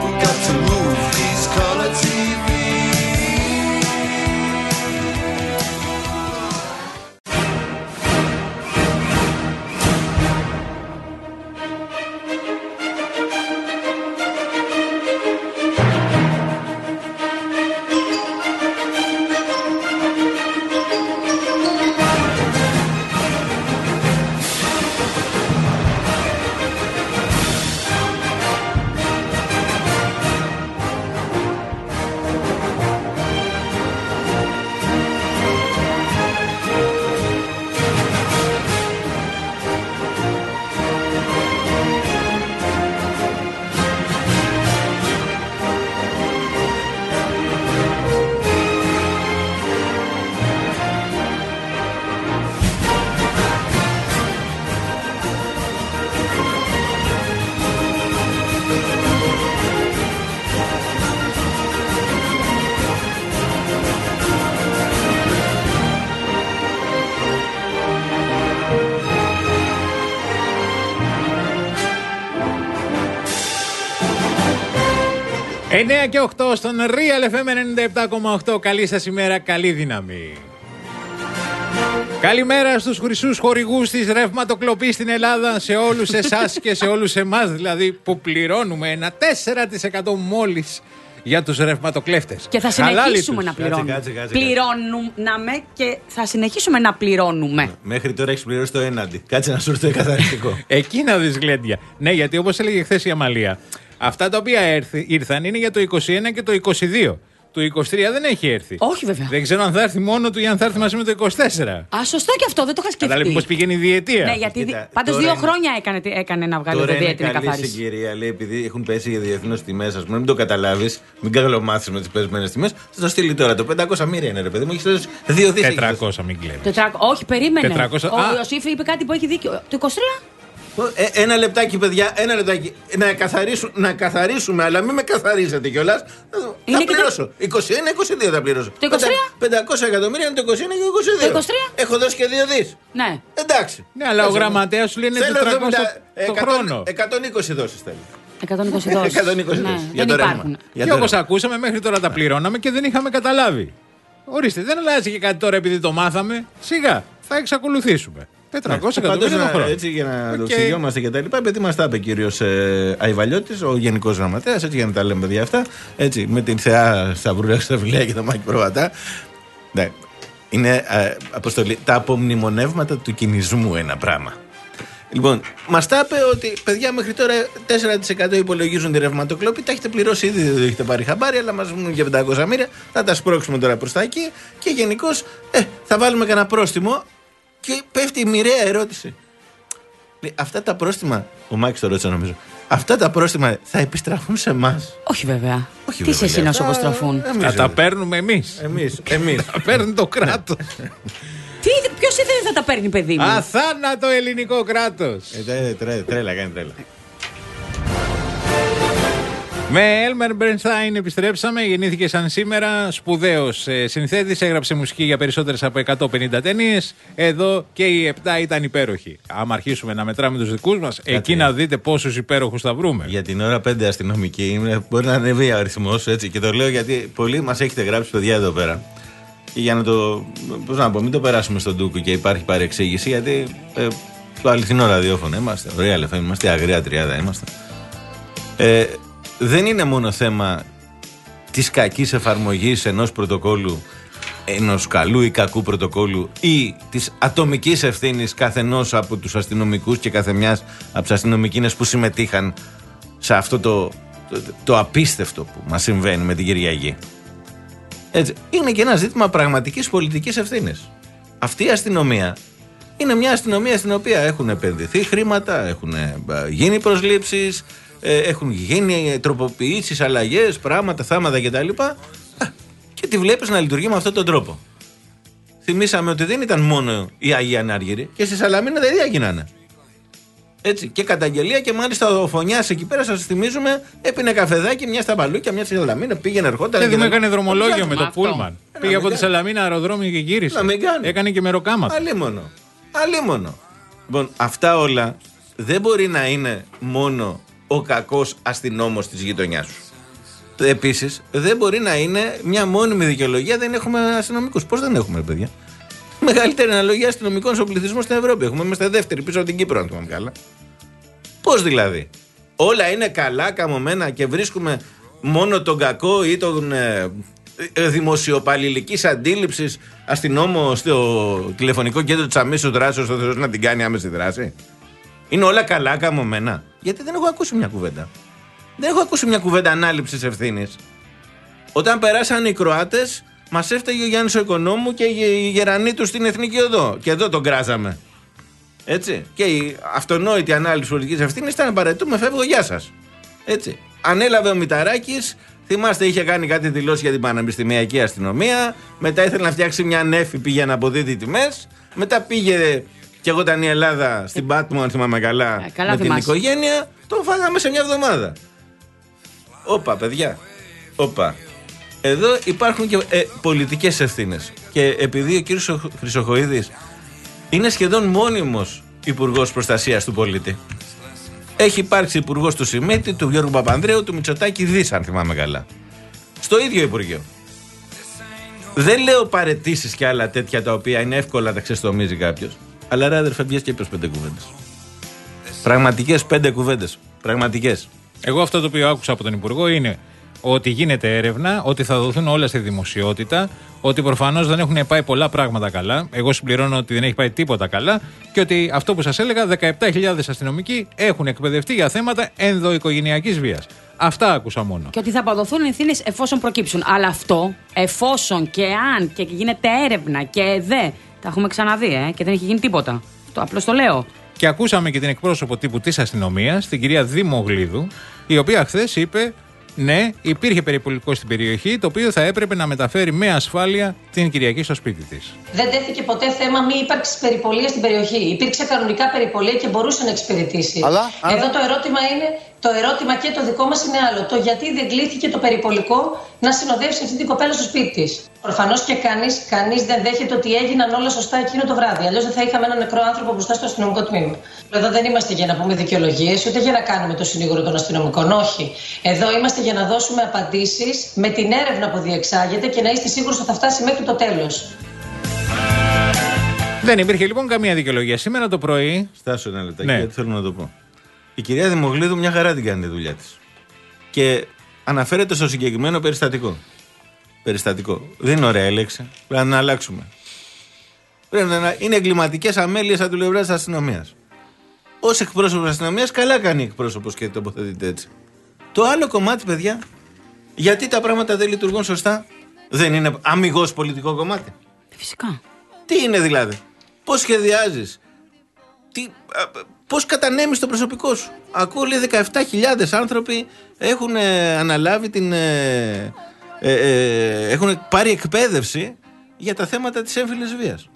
εννιά και οκτώ στον Real εφ εμ ενενήντα επτά κόμμα οκτώ. Καλή σας ημέρα, καλή δύναμη. Καλημέρα στους χρυσούς χορηγούς της ρευματοκλοπής στην Ελλάδα, σε όλους εσάς και σε όλους εμάς δηλαδή που πληρώνουμε ένα τέσσερα τοις εκατό μόλις για τους ρευματοκλέφτες. Και θα συνεχίσουμε να πληρώνουμε. Κάτσε, κάτσε, κάτσε. Πληρώνουμε και θα συνεχίσουμε να πληρώνουμε. Μέχρι τώρα έχεις πληρώσει το έναντι. Κάτσε να σου έρθει το καθαριστικό. Εκεί να δεις γλέντια. Ναι, γιατί όπως έλεγε χθες η Αμαλία, αυτά τα οποία έρθει, ήρθαν είναι για το είκοσι ένα και το είκοσι δύο. Το είκοσι τρία δεν έχει έρθει. Όχι, βέβαια. Δεν ξέρω αν θα έρθει μόνο του ή αν θα έρθει μαζί με το είκοσι τέσσερα. Α, σωστό και αυτό, δεν το είχα σκεφτεί. Κατάλαβε πώς πηγαίνει η διετία. Ναι, γιατί πάντως δύο είναι... χρόνια έκανε, έκανε να βγάλει το διετή καθάριση. Καλή συγκυρία, λέει, επειδή έχουν πέσει για διεθνώς τιμές, ας πούμε, μην το καταλάβεις, μην καλομάθεις με τις πεσμένες τιμές. Θα το στείλει τώρα. Το πεντακόσια μοίρια είναι, ρε παιδί μου, έχει δώσει δύο δις. τετρακόσια μην κλέβει. Όχι, περίμενε. τετρακόσια... Ο Ιωσήφ είπε κάτι που έχει δίκιο. Το είκοσι τρία. Ε, ένα λεπτάκι, παιδιά, ένα λεπτάκι. Να, καθαρίσου, να καθαρίσουμε, αλλά μην με καθαρίζετε κιόλας. Θα πληρώσω. Το... είκοσι ένα είκοσι δύο θα πληρώσω. Το είκοσι τρία. πεντακόσια εκατομμύρια είναι το είκοσι ένα και το είκοσι δύο. Το είκοσι τρία. Έχω δώσει και δύο δις. Ναι. Εντάξει. Ναι, αλλά ο γραμματέας σου λέει είναι τετρακόσια το χρόνο. εκατόν είκοσι δόσεις θέλει. εκατόν είκοσι δόσεις. εκατόν είκοσι ναι, δόσεις. Δεν υπάρχουν. Και όπως ακούσαμε, μέχρι τώρα τα πληρώναμε και δεν είχαμε καταλάβει. Ορίστε, δεν αλλάζει και κάτι τώρα επειδή το μάθαμε. Σιγά, θα εξακολουθήσουμε. τετρακόσια εκατομμύρια το χρόνο. Έτσι για να okay. το εξηγιόμαστε και τα λοιπά. Επειδή μας τα είπε κύριος ε, Αϊβαλιώτης, ο Γενικός Γραμματέας, έτσι για να τα λέμε παιδιά αυτά. Έτσι με την Θεά Σταυρούλα Σταυριλέα και το Μάκη Προβατά. Ναι, είναι ε, αποστολή. Τα απομνημονεύματα του κινησμού ένα πράγμα. Λοιπόν, μας τα είπε ότι παιδιά μέχρι τώρα τέσσερα τοις εκατό υπολογίζουν τη ρευματοκλοπή. Τα έχετε πληρώσει ήδη, δεν το έχετε πάρει χαμπάρι, αλλά μας βγουν και πεντακόσια μοίρια. Θα τα σπρώξουμε τώρα προς τα εκεί και γενικώς ε, θα βάλουμε κανένα πρόστιμο. Και πέφτει η μοιραία ερώτηση. Αυτά τα πρόστιμα, ο Μάκης το ρώτησε νομίζω, αυτά τα πρόστιμα θα επιστραφούν σε εμάς? Όχι βέβαια. Όχι, τι σε εσύ να σου αποστραφούν? Θα τα παίρνουμε εμείς. Εμείς, εμείς. Θα παίρνει το κράτος. Ποιος ήθελε θα τα παίρνει, παιδί μου? Αθάνατο ελληνικό κράτος. Ε, τρέ, τρέλα, κάνει τρέλα. Με Έλμερ Μπερνστάιν επιστρέψαμε. Γεννήθηκε σαν σήμερα. Σπουδαίος συνθέτης. Έγραψε μουσική για περισσότερες από εκατόν πενήντα ταινίες. Εδώ και οι επτά ήταν υπέροχοι. Άμα αρχίσουμε να μετράμε τους δικούς μας, εκεί να δείτε πόσους υπέροχους θα βρούμε. Για την ώρα πέντε αστυνομικοί. Μπορεί να ανέβει ο αριθμός, έτσι. Και το λέω γιατί πολλοί μας έχετε γράψει, παιδιά, εδώ πέρα. Και για να το. Πώς να πω, μην το περάσουμε στον Τούκο και υπάρχει παρεξήγηση, γιατί ε, το αληθινό ραδιόφωνο είμαστε. Ωραία, λεφτά είμαστε. Αγρία τριάδα είμαστε. Ε, δεν είναι μόνο θέμα της κακής εφαρμογής ενός πρωτοκόλου, ενός καλού ή κακού πρωτοκόλου, ή της ατομικής ευθύνης καθενός από τους αστυνομικούς και καθεμιάς από τις αστυνομικίνες που συμμετείχαν σε αυτό το, το, το απίστευτο που μας συμβαίνει με την Κυριακή. Έτσι, είναι και ένα ζήτημα πραγματικής πολιτικής ευθύνης. Αυτή η αστυνομία είναι μια αστυνομία στην οποία έχουν επενδυθεί χρήματα, έχουν γίνει προσλήψεις, έχουν γίνει τροποποιήσεις, αλλαγές, πράγματα, θάματα κτλ. Και τη βλέπεις να λειτουργεί με αυτόν τον τρόπο. Θυμήσαμε ότι δεν ήταν μόνο οι Άγιοι Ανάργυροι, και στη Σαλαμίνα τα ίδια γίνανε. Έτσι, και καταγγελία, και μάλιστα ο Φωνιάς εκεί πέρα, σας θυμίζουμε, έπινε καφεδάκι, μια στα Παλούκια, μια στη Σαλαμίνα, πήγαινε, ερχόταν. Δηλαδή, μου έκανε δρομολόγιο με το Πούλμαν. Πήγε από τη Σαλαμίνα αεροδρόμιο και γύρισε. Έκανε και μεροκάμα. Αλίμονο. Αλίμονο. Λοιπόν, αυτά όλα δεν μπορεί να είναι μόνο ο κακός αστυνόμος της γειτονιάς σου. Επίσης, δεν μπορεί να είναι μια μόνιμη δικαιολογία, δεν έχουμε αστυνομικούς. Πώς δεν έχουμε, παιδιά? Μεγαλύτερη αναλογία αστυνομικών στον πληθυσμό στην Ευρώπη. Έχουμε, είμαστε δεύτεροι πίσω από την Κύπρο, αν θυμάμαι καλά. Πώς δηλαδή? Όλα είναι καλά, καμωμένα, και βρίσκουμε μόνο τον κακό ή τον ε, ε, δημοσιοπαλληλικής αντίληψης αστυνόμο στο τηλεφωνικό κέντρο της αμέσως δράσεως, ο Θεός να την κάνει άμεση δράση? Είναι όλα καλά, καμωμένα? Γιατί δεν έχω ακούσει μια κουβέντα. Δεν έχω ακούσει μια κουβέντα ανάληψης ευθύνης. Όταν περάσαν οι Κροάτες, μας έφταιγε ο Γιάννης ο Οικονόμου και οι γερανοί του στην Εθνική Οδό. Και εδώ τον κράζαμε. Έτσι. Και η αυτονόητη ανάληψη πολιτικής ευθύνης ήταν απαραίτητο, φεύγω, γεια σας. Έτσι. Ανέλαβε ο Μηταράκης, θυμάστε, είχε κάνει κάτι δηλώσει για την πανεπιστημιακή αστυνομία. Μετά ήθελε να φτιάξει μια νέφη, πήγε να αποδίδει τιμές. Μετά πήγε και εγώ ήταν η Ελλάδα στην Πάτμο, αν θυμάμαι καλά, ε, καλά με θυμάσαι. Την οικογένεια. Τον φάγαμε σε μια εβδομάδα. Όπα, παιδιά. Όπα. Εδώ υπάρχουν και ε, πολιτικές ευθύνες. Και επειδή ο κύριος Χρυσοχοΐδης είναι σχεδόν μόνιμος υπουργός προστασίας του πολίτη, έχει υπάρξει υπουργός του Σιμίτη, του Γιώργου Παπανδρέου, του Μητσοτάκη, δις, αν θυμάμαι καλά. Στο ίδιο Υπουργείο. Δεν λέω παραιτήσεις και άλλα τέτοια τα οποία είναι εύκολα να τα ξεστομίζει κάποιος. Αλλά ρε αδερφέ, βγες και είπες πέντε κουβέντες. Πραγματικές πέντε κουβέντες. Πραγματικές. Εγώ αυτό το οποίο άκουσα από τον Υπουργό είναι ότι γίνεται έρευνα, ότι θα δοθούν όλα στη δημοσιότητα, ότι προφανώς δεν έχουν πάει πολλά πράγματα καλά. Εγώ συμπληρώνω ότι δεν έχει πάει τίποτα καλά, και ότι αυτό που σας έλεγα, δεκαεπτά χιλιάδες αστυνομικοί έχουν εκπαιδευτεί για θέματα ενδοοικογενειακής βίας. Αυτά άκουσα μόνο. Και ότι θα αποδοθούν ευθύνες εφόσον προκύψουν. Αλλά αυτό, εφόσον και αν και γίνεται έρευνα και δε. Τα έχουμε ξαναδεί, ε, και δεν έχει γίνει τίποτα. Το απλώς το λέω. Και ακούσαμε και την εκπρόσωπο τύπου της αστυνομίας, την κυρία Δημογλίδου, η οποία χθες είπε. Ναι, υπήρχε περιπολικό στην περιοχή, το οποίο θα έπρεπε να μεταφέρει με ασφάλεια την Κυριακή στο σπίτι της. Δεν τέθηκε ποτέ θέμα μη ύπαρξη περιπολία στην περιοχή. Υπήρξε κανονικά περιπολία και μπορούσε να εξυπηρετήσει. Αλλά, Εδώ αλλά... το ερώτημα είναι, το ερώτημα και το δικό μας είναι άλλο. Το γιατί δεν κλήθηκε το περιπολικό να συνοδεύσει αυτή την κοπέλα στο σπίτι της. Προφανώς και κανείς, κανείς δεν δέχεται ότι έγιναν όλα σωστά εκείνο το βράδυ. Αλλιώς δεν θα είχαμε έναν νεκρό άνθρωπο μπροστά στο αστυνομικό τμήμα. Εδώ δεν είμαστε για να πούμε δικαιολογίες, ούτε για να κάνουμε το συνήγορο των αστυνομικών. Όχι. Εδώ είμαστε για να δώσουμε απαντήσεις με την έρευνα που διεξάγεται και να είστε σίγουροι ότι θα φτάσει μέχρι το τέλος. Δεν υπήρχε λοιπόν καμία δικαιολογία. Σήμερα το πρωί. Στάσου ένα λεπτάκι, ναι. Γιατί θέλω να το πω. Η κυρία Δημογλίδου μια χαρά την κάνει τη δουλειά της. Και αναφέρεται στο συγκεκριμένο περιστατικό. Περιστατικό. Δεν είναι ωραία η λέξη. Πρέπει να αλλάξουμε. Πρέπει να είναι εγκληματικές αμέλειες από την πλευρά της αστυνομίας. Ως εκπρόσωπος της αστυνομίας, καλά κάνει εκπρόσωπος και τοποθετείται έτσι. Το άλλο κομμάτι, παιδιά, γιατί τα πράγματα δεν λειτουργούν σωστά, δεν είναι αμιγώς πολιτικό κομμάτι. Φυσικά. Τι είναι δηλαδή, πώς σχεδιάζεις, τι, πώς κατανέμεις το προσωπικό σου. Ακούω λέει δεκαεπτά χιλιάδες άνθρωποι έχουν ε, αναλάβει την. Ε, ε, ε, έχουν πάρει εκπαίδευση για τα θέματα της έμφυλης βίας.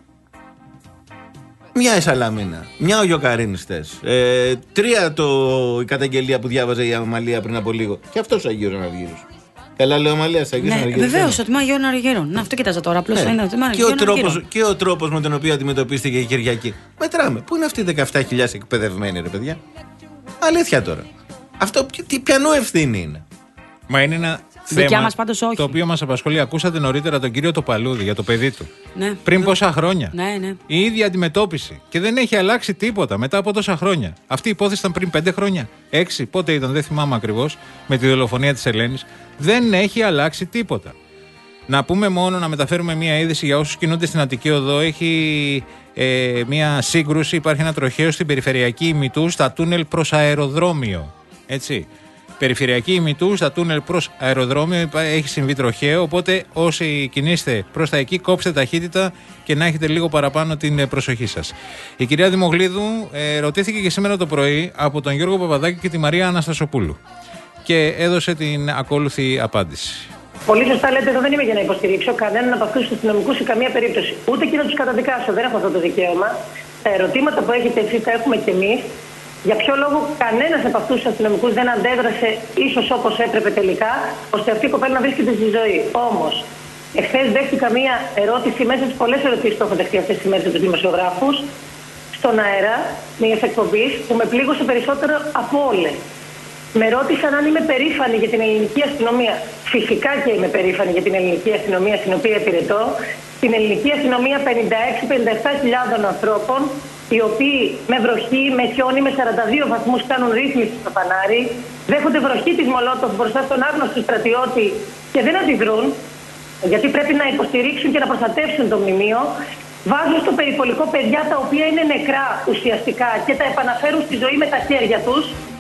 Μια η Σαλαμίνα, μια ο Γιοκαρίνης, ε, τρία το, η καταγγελία που διάβαζε η Αμαλία πριν από λίγο. Και αυτός ο Αγίος Αναργύρος. Καλά, λέω Αμαλία, Αγίος ναι, Αναργύρος. Βεβαίως, το τμήμα Αγίων Αναργύρων. Να, αυτό κοιτάζα τώρα. Απλώς ναι. είναι το τμήμα και, ο τρόπος, Αναργύρων. και ο τρόπος με τον οποίο αντιμετωπίστηκε η Κυριακή. Μετράμε. Πού είναι αυτοί οι δεκαεπτά χιλιάδες εκπαιδευμένοι, ρε παιδιά. Αλήθεια τώρα. Αυτό τι πιανού ευθύνη είναι. Μα είναι ένα θέμα μας πάντως όχι. Το οποίο μας απασχολεί. Ακούσατε νωρίτερα τον κύριο Τοπαλούδη για το παιδί του. Ναι. Πριν πόσα χρόνια. Ναι, ναι. Η ίδια αντιμετώπιση. Και δεν έχει αλλάξει τίποτα μετά από τόσα χρόνια. Αυτή η υπόθεση ήταν πριν πέντε χρόνια. Έξι, πότε ήταν, δεν θυμάμαι ακριβώς, με τη δολοφονία της Ελένης. Δεν έχει αλλάξει τίποτα. Να πούμε μόνο, να μεταφέρουμε μία είδηση για όσους κινούνται στην Αττική Οδό. Έχει ε, μία σύγκρουση. Υπάρχει ένα τροχαίο στην περιφερειακή ημιτού στα τούνελ προς αεροδρόμιο. Έτσι. Περιφερειακή ημιτού στα τούνελ προς αεροδρόμιο έχει συμβεί τροχαίο. Οπότε όσοι κινείστε προς τα εκεί, κόψτε ταχύτητα και να έχετε λίγο παραπάνω την προσοχή σας. Η κυρία Δημογλίδου ε, ρωτήθηκε και σήμερα το πρωί από τον Γιώργο Παπαδάκη και τη Μαρία Αναστασοπούλου. Και έδωσε την ακόλουθη απάντηση. Πολύ σωστά λέτε, εδώ δεν είμαι για να υποστηρίξω κανέναν από αυτούς τους αστυνομικούς σε καμία περίπτωση. Ούτε και να τους καταδικάσω, δεν έχω αυτό το δικαίωμα. Τα ερωτήματα που έχετε εσείς τα έχουμε κι εμείς. Για ποιο λόγο κανένας από αυτούς τους αστυνομικούς δεν αντέδρασε ίσως όπως έπρεπε τελικά, ώστε αυτή η κοπέλα να βρίσκεται στη ζωή. Όμως, εχθές δέχτηκα μία ερώτηση μέσα στις πολλές ερωτήσεις που έχω δεχτεί αυτές τις μέρες από τους δημοσιογράφους, στον αέρα μιας εκπομπής που με πλήγωσε περισσότερο από όλες. Με ρώτησαν αν είμαι περήφανη για την ελληνική αστυνομία. Φυσικά και είμαι περήφανη για την ελληνική αστυνομία στην οποία υπηρετώ. Την ελληνική αστυνομία πενήντα έξι με πενήντα επτά χιλιάδων ανθρώπων, οι οποίοι με βροχή, με χιόνι, με σαράντα δύο βαθμούς κάνουν ρύθμιση στο φανάρι, δέχονται βροχή της Μολότοφ μπροστά στον άγνωστο στρατιώτη και δεν αντιδρούν, γιατί πρέπει να υποστηρίξουν και να προστατεύσουν το μνημείο. Βάζουν στο περιπολικό παιδιά τα οποία είναι νεκρά ουσιαστικά και τα επαναφέρουν στη ζωή με τα χέρια τους.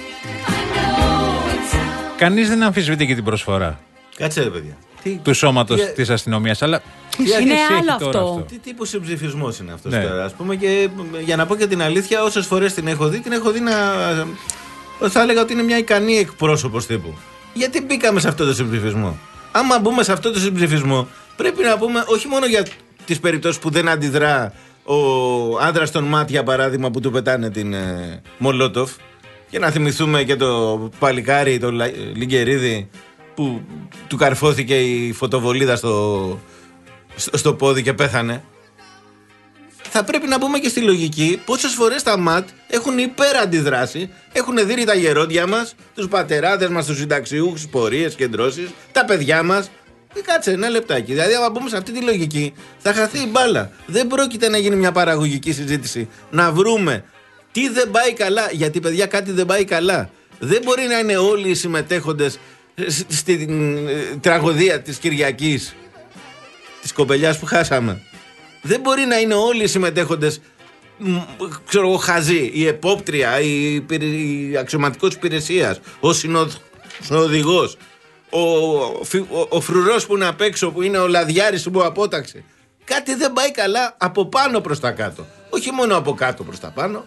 Κανείς δεν αμφισβητεί και την προσφορά. Κάτσε ρε παιδιά. Του σώματος τι... της αστυνομίας, αλλά είναι άλλο αυτό. αυτό. Τι τύπου συμψηφισμός είναι αυτός ναι. τώρα, ας πούμε, και για να πω και την αλήθεια, όσες φορές την έχω δει, την έχω δει να. Θα έλεγα ότι είναι μια ικανή εκπρόσωπος τύπου. Γιατί μπήκαμε σε αυτό το συμψηφισμό. Άμα μπούμε σε αυτό το συμψηφισμό, πρέπει να πούμε όχι μόνο για τις περιπτώσεις που δεν αντιδρά ο άντρας των ΜΑΤ, για παράδειγμα, που του πετάνε την ε, Μολότοφ, και να θυμηθούμε και το παλικάρι, το Λιγκερίδη, που του καρφώθηκε η φωτοβολίδα στο, στο, στο πόδι και πέθανε. Θα πρέπει να πούμε και στη λογική πόσες φορές τα ΜΑΤ έχουν υπεραντιδράσει, έχουν δει τα γερόντια μας, τους πατεράδες μας, τους συνταξιούχους, πορείες, κεντρώσεις, τα παιδιά μας. Και κάτσε ένα λεπτάκι. Δηλαδή, αν πούμε σε αυτή τη λογική, θα χαθεί η μπάλα. Δεν πρόκειται να γίνει μια παραγωγική συζήτηση. Να βρούμε τι δεν πάει καλά, γιατί παιδιά κάτι δεν πάει καλά. Δεν μπορεί να είναι όλοι οι συμμετέχοντες στην τραγωδία της Κυριακής, της κοπελιάς που χάσαμε. Δεν μπορεί να είναι όλοι οι συμμετέχοντες, ξέρω εγώ, χαζοί, η επόπτρια, η, η αξιωματικός υπηρεσίας, ο συνοδηγός, ο, ο, ο φρουρός που είναι απ' έξω, που είναι ο λαδιάρης που απόταξε. Κάτι δεν πάει καλά από πάνω προς τα κάτω. Όχι μόνο από κάτω προς τα πάνω.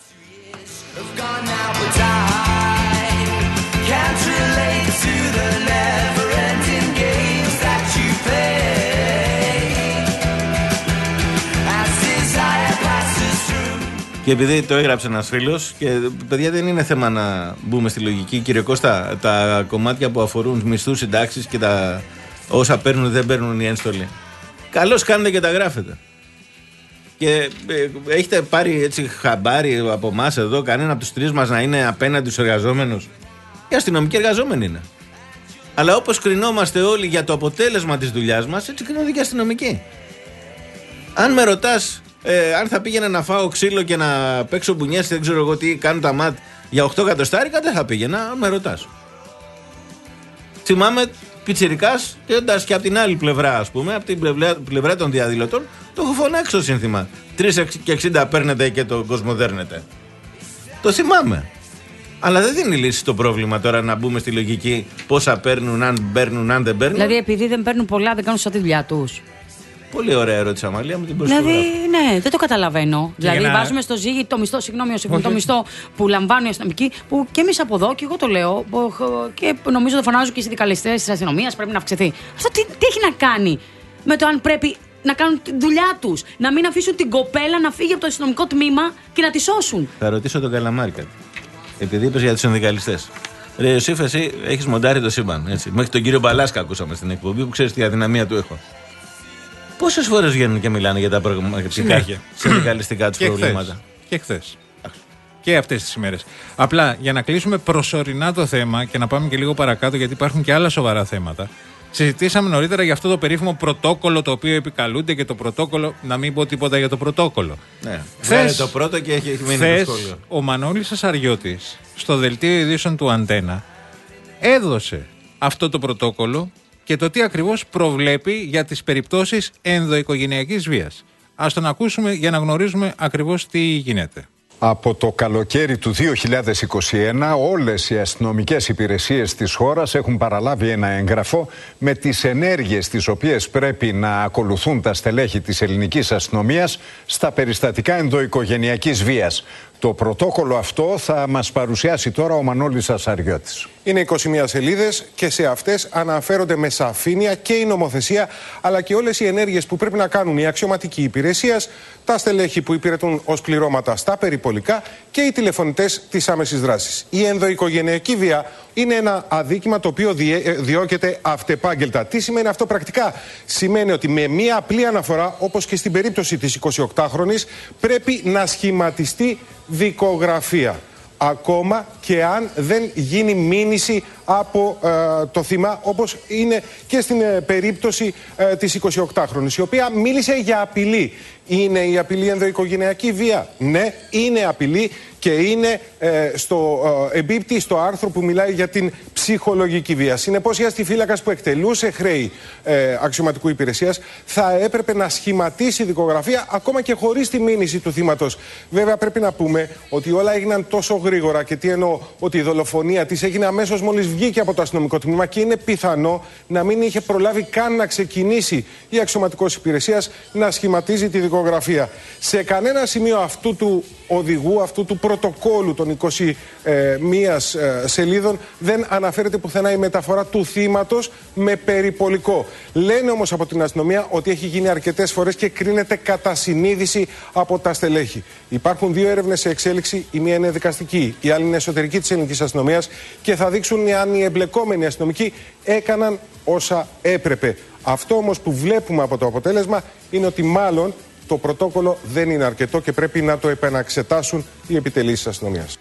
Και επειδή το έγραψε ένας φίλος, και παιδιά δεν είναι θέμα να μπούμε στη λογική, κύριε Κώστα, τα κομμάτια που αφορούν μισθούς, συντάξεις και τα όσα παίρνουν δεν παίρνουν οι ένστολοι, καλώς κάνετε και τα γράφετε. Και ε, έχετε πάρει έτσι χαμπάρι από εμάς εδώ, κανένα από τους τρεις μας να είναι απέναντι στους εργαζόμενους? Οι αστυνομικοί εργαζόμενοι είναι. Αλλά όπως κρινόμαστε όλοι για το αποτέλεσμα της δουλειάς μας, έτσι κρίνονται και οι αστυνομικοί. Αν με ρωτάς, ε, αν θα πήγαινα να φάω ξύλο και να παίξω μπουνιές, δεν ξέρω εγώ τι κάνουν τα ΜΑΤ για οκτώ εκατοστάρικα, δεν θα πήγαινα, αν με ρωτάς. Θυμάμαι πιτσιρικάς και και από την άλλη πλευρά, ας πούμε, από την πλευρά, πλευρά των διαδηλωτών, το έχω φωνάξει το σύνθημα. τρία και εξήντα παίρνετε και τον κόσμο δέρνετε. Το θυμάμαι. Αλλά δεν δίνει λύση στο πρόβλημα τώρα να μπούμε στη λογική πόσα παίρνουν, αν παίρνουν, αν δεν παίρνουν. Δηλαδή, επειδή δεν παίρνουν πολλά, δεν κάνουν σαν τη δουλειά τους. Πολύ ωραία ερώτηση, Αμαλία, μου την προσφέρει. Δηλαδή, ναι, δεν το καταλαβαίνω. Και δηλαδή, να... βάζουμε στο ζύγι το μισθό, συγγνώμη, το μισθό που λαμβάνουν οι αστυνομικοί, που και εμείς από εδώ, και εγώ το λέω, και νομίζω το φωνάζουν και οι συνδικαλιστές της αστυνομίας, πρέπει να αυξηθεί. Αυτό τι, τι έχει να κάνει με το αν πρέπει να κάνουν τη δουλειά τους, να μην αφήσουν την κοπέλα να φύγει από το αστυνομικό τμήμα και να τη σώσουν. Θα ρωτήσω τον Καλαμάρη κάτι. Επειδή είπες για τους συνδικαλιστές. Ρε Ιωσήφ, εσύ έχεις μοντάρει το σύμπαν. Έτσι. Μέχρι τον κύριο Μπαλάσκα ακούσαμε στην εκπομπή που ξέρεις τι αδυναμία του έχω. Πόσες φορές βγαίνουν και μιλάνε για τα πραγματικά συνδικαλιστικά τους προβλήματα. Και χθες. Και αυτές τις ημέρες. Απλά για να κλείσουμε προσωρινά το θέμα και να πάμε και λίγο παρακάτω, γιατί υπάρχουν και άλλα σοβαρά θέματα. Συζητήσαμε νωρίτερα για αυτό το περίφημο πρωτόκολλο το οποίο επικαλούνται και το πρωτόκολλο. Να μην πω τίποτα για το πρωτόκολλο. Ναι, χθες το πρώτο και έχει μείνει το σχόλιο. Ο Μανώλης Ασαριώτης στο δελτίο ειδήσεων του Αντένα έδωσε αυτό το πρωτόκολλο και το τι ακριβώς προβλέπει για τις περιπτώσεις ενδοοικογενειακής βίας. Ας τον ακούσουμε για να γνωρίζουμε ακριβώς τι γίνεται. Από το καλοκαίρι του δύο χιλιάδες είκοσι ένα όλες οι αστυνομικές υπηρεσίες της χώρας έχουν παραλάβει ένα έγγραφο με τις ενέργειες τις οποίες πρέπει να ακολουθούν τα στελέχη της ελληνικής αστυνομίας στα περιστατικά ενδοοικογενειακής βίας. Το πρωτόκολλο αυτό θα μας παρουσιάσει τώρα ο Μανώλης Ασαριώτης. Είναι είκοσι μία σελίδες και σε αυτές αναφέρονται με σαφήνεια και η νομοθεσία αλλά και όλες οι ενέργειες που πρέπει να κάνουν οι αξιωματικοί υπηρεσίας, τα στελέχη που υπηρετούν ως πληρώματα στα περιπολικά και οι τηλεφωνητές της άμεσης δράσης. Η ενδοοικογενειακή βία είναι ένα αδίκημα το οποίο διώκεται αυτεπάγγελτα. Τι σημαίνει αυτό πρακτικά? Σημαίνει ότι με μία απλή αναφορά, όπως και στην περίπτωση της εικοσιοκτάχρονης, πρέπει να σχηματιστεί δικογραφία. Ακόμα και αν δεν γίνει μήνυση από ε, το θύμα, όπως είναι και στην ε, περίπτωση ε, της εικοσιοκτάχρονης, η οποία μίλησε για απειλή. Είναι η απειλή ενδοοικογενειακή βία? Ναι, είναι απειλή και είναι ε, στο, ε, εμπίπτει στο άρθρο που μιλάει για την ψυχολογική βία. Συνεπώς, η αστιφύλακας που εκτελούσε χρέη ε, αξιωματικού υπηρεσίας θα έπρεπε να σχηματίσει δικογραφία ακόμα και χωρίς τη μήνυση του θύματος. Βέβαια, πρέπει να πούμε ότι όλα έγιναν τόσο γρήγορα, και τι εννοώ, ότι η δολοφονία της έγινε αμέσως μόλις βγήκε από το αστυνομικό τμήμα και είναι πιθανό να μην είχε προλάβει καν να ξεκινήσει η αξιωματικός υπηρεσίας να σχηματίζει τη δικογραφία. Σε κανένα σημείο αυτού του οδηγού, αυτού του πρωτοκόλου των είκοσι μία σελίδων δεν αναφέρεται πουθενά η μεταφορά του θύματος με περιπολικό. Λένε όμως από την αστυνομία ότι έχει γίνει αρκετές φορές και κρίνεται κατά συνείδηση από τα στελέχη. Υπάρχουν δύο έρευνες σε εξέλιξη, η μία είναι δικαστική, η άλλη είναι εσωτερική της ελληνικής αστυνομίας και θα δείξουν αν οι εμπλεκόμενοι αστυνομικοί έκαναν όσα έπρεπε. Αυτό όμως που βλέπουμε από το αποτέλεσμα είναι ότι μάλλον το πρωτόκολλο δεν είναι αρκετό και πρέπει να το επαναξετάσουν οι επιτελείς της αστυνομίας.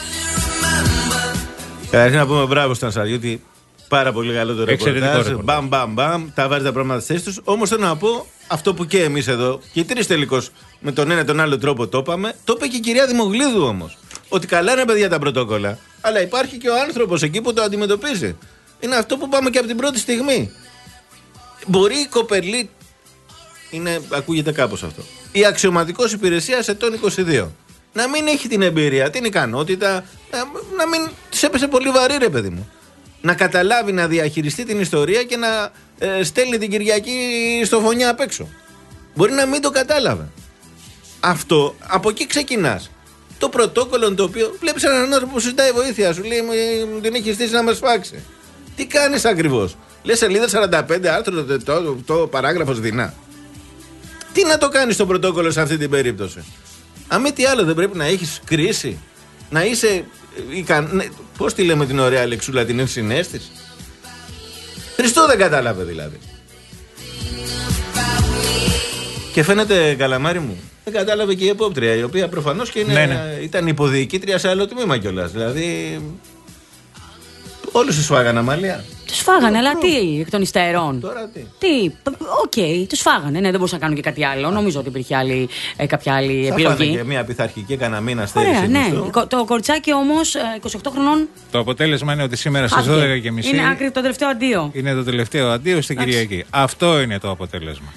Καταρχήν να πούμε μπράβο στον Ασαριώτη. Πάρα πολύ καλό το ρεπορτάζ. Μπαμ, μπαμ, μπαμ. Τα βάζει τα πράγματα στη θέση τους. Όμως θέλω να πω αυτό που και εμείς εδώ, και οι τρεις τελικώς με τον ένα τον άλλο τρόπο το είπαμε, το είπε και η κυρία Δημογλίδου όμως. Ότι καλά είναι παιδιά τα πρωτόκολλα, αλλά υπάρχει και ο άνθρωπος εκεί που το αντιμετωπίζει. Είναι αυτό που πάμε και από την πρώτη στιγμή. Μπορεί η κοπελή. Είναι, ακούγεται κάπως αυτό. Η αξιωματικός υπηρεσίας ετών είκοσι δύο να μην έχει την εμπειρία, την ικανότητα, να, να μην της έπεσε πολύ βαρύ, ρε παιδί μου. Να καταλάβει, να διαχειριστεί την ιστορία και να ε, στέλνει την Κυριακή στο φωνιά απ' έξω. Μπορεί να μην το κατάλαβε. Αυτό, από εκεί ξεκινάς. Το πρωτόκολλο το οποίο βλέπεις έναν άνθρωπο που συζητάει βοήθεια, σου λέει μου την έχει στήσει να μας φάξει. Τι κάνεις ακριβώς? Λες σελίδα σαράντα πέντε άρθρο, το, το, το, το παράγραφος δεινά. Τι να το κάνεις το πρωτόκολλο σε αυτή την περίπτωση? Αν μη τι άλλο, δεν πρέπει να έχεις κρίση, να είσαι ικαν... πώς τη λέμε την ωραία λεξούλα, την ενσυναίσθηση? Χριστό δεν κατάλαβε δηλαδή. Και φαίνεται, Καλαμάρη μου, δεν κατάλαβε και η επόπτρια, η οποία προφανώς και είναι, ναι, ναι. ήταν υποδιοικήτρια σε άλλο τμήμα κιόλας. Δηλαδή όλους τους φάγανε, Αμαλία. Τους φάγανε, αλλά τι εκ των υστέρων? Τώρα τι. Τι, οκ, okay, τους φάγανε. Ναι, δεν μπορούσαν να κάνουν και κάτι άλλο. Νομίζω ότι υπήρχε άλλη, ε, κάποια άλλη θα επιλογή. Θα και μια πειθαρχική, κανένα μήνα στέρηση. Ωραία, ναι. Το, το κοριτσάκι όμως, είκοσι οκτώ χρονών. Το αποτέλεσμα είναι ότι σήμερα στις δώδεκα και μισή είναι άκρη το τελευταίο αντίο. Είναι το τελευταίο αντίο στην Κυριακή. Αυτό είναι το αποτέλεσμα.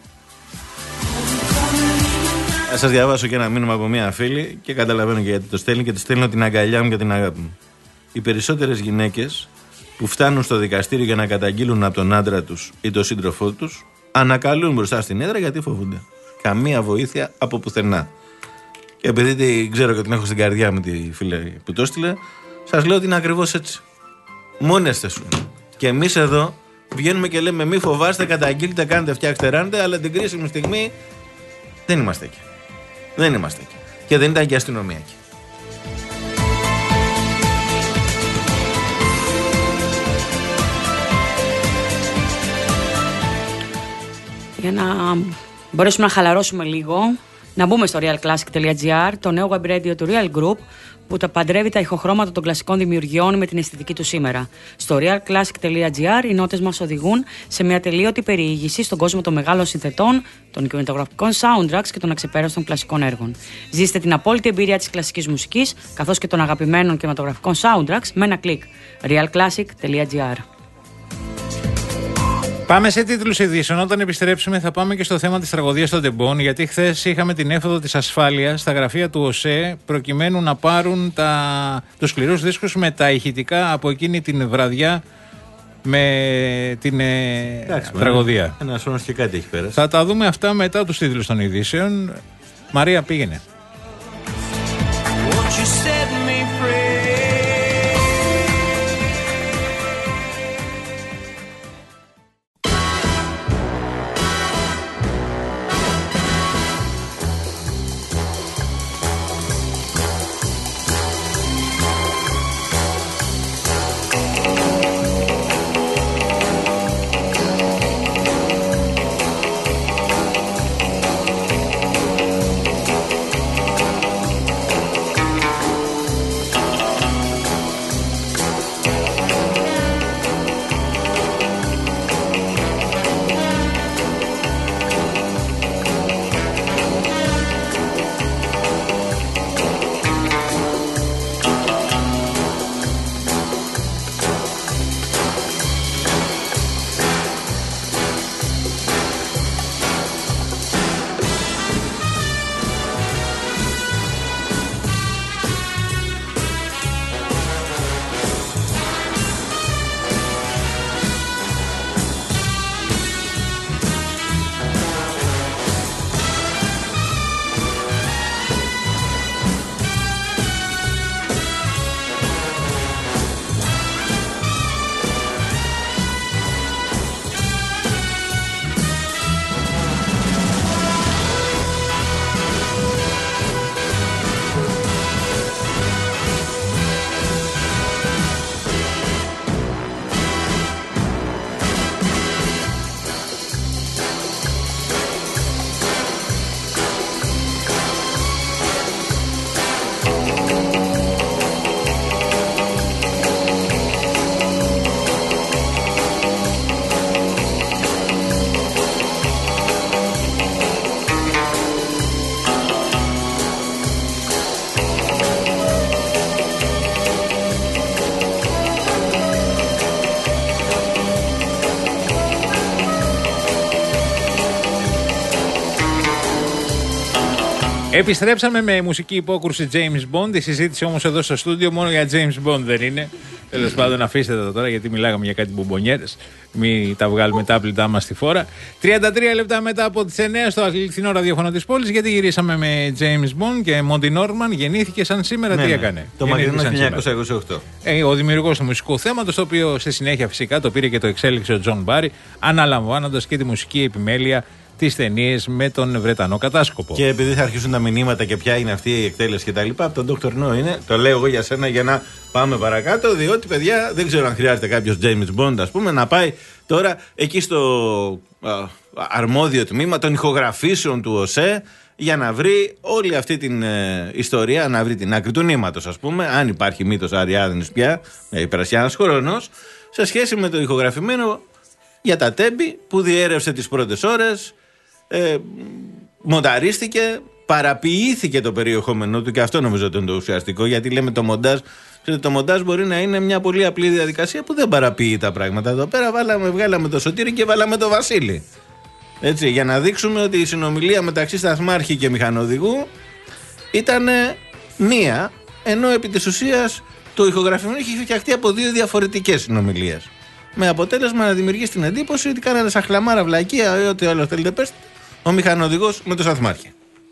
Θα σας διαβάσω και ένα μήνυμα από μια φίλη και καταλαβαίνω και γιατί το στέλνει και τη στέλνω την αγκαλιά μου και την αγάπη μου. Οι περισσότερες γυναίκες που φτάνουν στο δικαστήριο για να καταγγείλουν από τον άντρα τους ή τον σύντροφό τους ανακαλούν μπροστά στην έδρα γιατί φοβούνται. Καμία βοήθεια από πουθενά. Και επειδή ξέρω και την έχω στην καρδιά μου τη φίλη που το έστειλε, σας λέω ότι είναι ακριβώς έτσι. Μόνες σου. Και εμείς εδώ βγαίνουμε και λέμε μη φοβάστε, καταγγείλτε, κάντε, φτιάξτε, ράντε, αλλά την κρίσιμη στιγμή δεν είμαστε εκεί. Δεν είμαστε εκεί. Και δεν ήταν και αστυνομία εκεί. Για να μπορέσουμε να χαλαρώσουμε λίγο, να μπούμε στο realclassic.gr, το νέο web radio του Real Group, που τα παντρεύει τα ηχοχρώματα των κλασικών δημιουργιών με την αισθητική του σήμερα. Στο realclassic.gr οι νότες μας οδηγούν σε μια τελείωτη περιήγηση στον κόσμο των μεγάλων συνθετών, των κινηματογραφικών soundtracks και των αξεπέραστων κλασικών έργων. Ζήστε την απόλυτη εμπειρία της κλασικής μουσικής, καθώς και των αγαπημένων κινηματογραφικών soundtracks με ένα κλικ. realclassic.gr. Πάμε σε τίτλους ειδήσεων. Όταν επιστρέψουμε θα πάμε και στο θέμα της τραγωδίας των τεμπών, γιατί χθες είχαμε την έφοδο της ασφάλειας στα γραφεία του ΟΣΕ προκειμένου να πάρουν τα, τους σκληρούς δίσκους με τα ηχητικά από εκείνη την βραδιά με την ε, Εντάξει, τραγωδία. Ένα σώνος και κάτι έχει πέρασει. Θα τα δούμε αυτά μετά τους τίτλους των ειδήσεων. Μαρία, πήγαινε. Επιστρέψαμε με μουσική υπόκρουση James Bond. Η συζήτηση όμως εδώ στο στούντιο μόνο για James Bond δεν είναι. Τέλος πάντων, αφήστε τα τώρα γιατί μιλάγαμε για κάτι μπομπονιέρες. Μην τα βγάλουμε τα άπλητά μας στη φόρα. τριάντα τρία λεπτά μετά από τις εννιά στο αληθινό ραδιόφωνο της πόλης, γιατί γυρίσαμε με James Bond και Monty Norman. Γεννήθηκε σαν σήμερα, ναι, τι έκανε. Ναι. Το μακρινό χίλια εννιακόσια είκοσι οκτώ. Ε, ο δημιουργός του μουσικού θέματος, το οποίο στη συνέχεια φυσικά το πήρε και το εξέλιξε ο Τζον Μπάρι, αναλαμβάνοντας και τη μουσική επιμέλεια τις ταινίες με τον Βρετανό κατάσκοπο. Και επειδή θα αρχίσουν τα μηνύματα και ποια είναι αυτή η εκτέλεση κτλ., από τον Doctor No είναι, το λέω εγώ για σένα για να πάμε παρακάτω, διότι παιδιά δεν ξέρω αν χρειάζεται κάποιος James Bond, ας πούμε, να πάει τώρα εκεί στο α, αρμόδιο τμήμα των ηχογραφήσεων του ΟΣΕ για να βρει όλη αυτή την ε, ιστορία, να βρει την άκρη του νήματος, ας πούμε, αν υπάρχει μύθος Αριάδνης πια, ε, περάσει ένας χρόνος, σε σχέση με το ηχογραφημένο για τα τέμπη που διέρευσε τις πρώτες ώρες. Ε, μονταρίστηκε, παραποιήθηκε το περιεχόμενό του και αυτό νομίζω ότι είναι το ουσιαστικό, γιατί λέμε το μοντάζ. Το μοντάζ μπορεί να είναι μια πολύ απλή διαδικασία που δεν παραποιεί τα πράγματα. Εδώ πέρα βάλαμε, βγάλαμε το Σωτήρη και βάλαμε το Βασίλη. Έτσι, για να δείξουμε ότι η συνομιλία μεταξύ σταθμάρχη και μηχανοδηγού ήταν μία, ενώ επί της ουσίας το ηχογραφημένο είχε φτιαχτεί από δύο διαφορετικές συνομιλίες. Με αποτέλεσμα να δημιουργήσει την εντύπωση ότι κάνανε σαν χλαμάρα, βλακεία ή ό,τι άλλο θέλετε πέστε, ο μηχανοδηγός με το σταθμάρχη.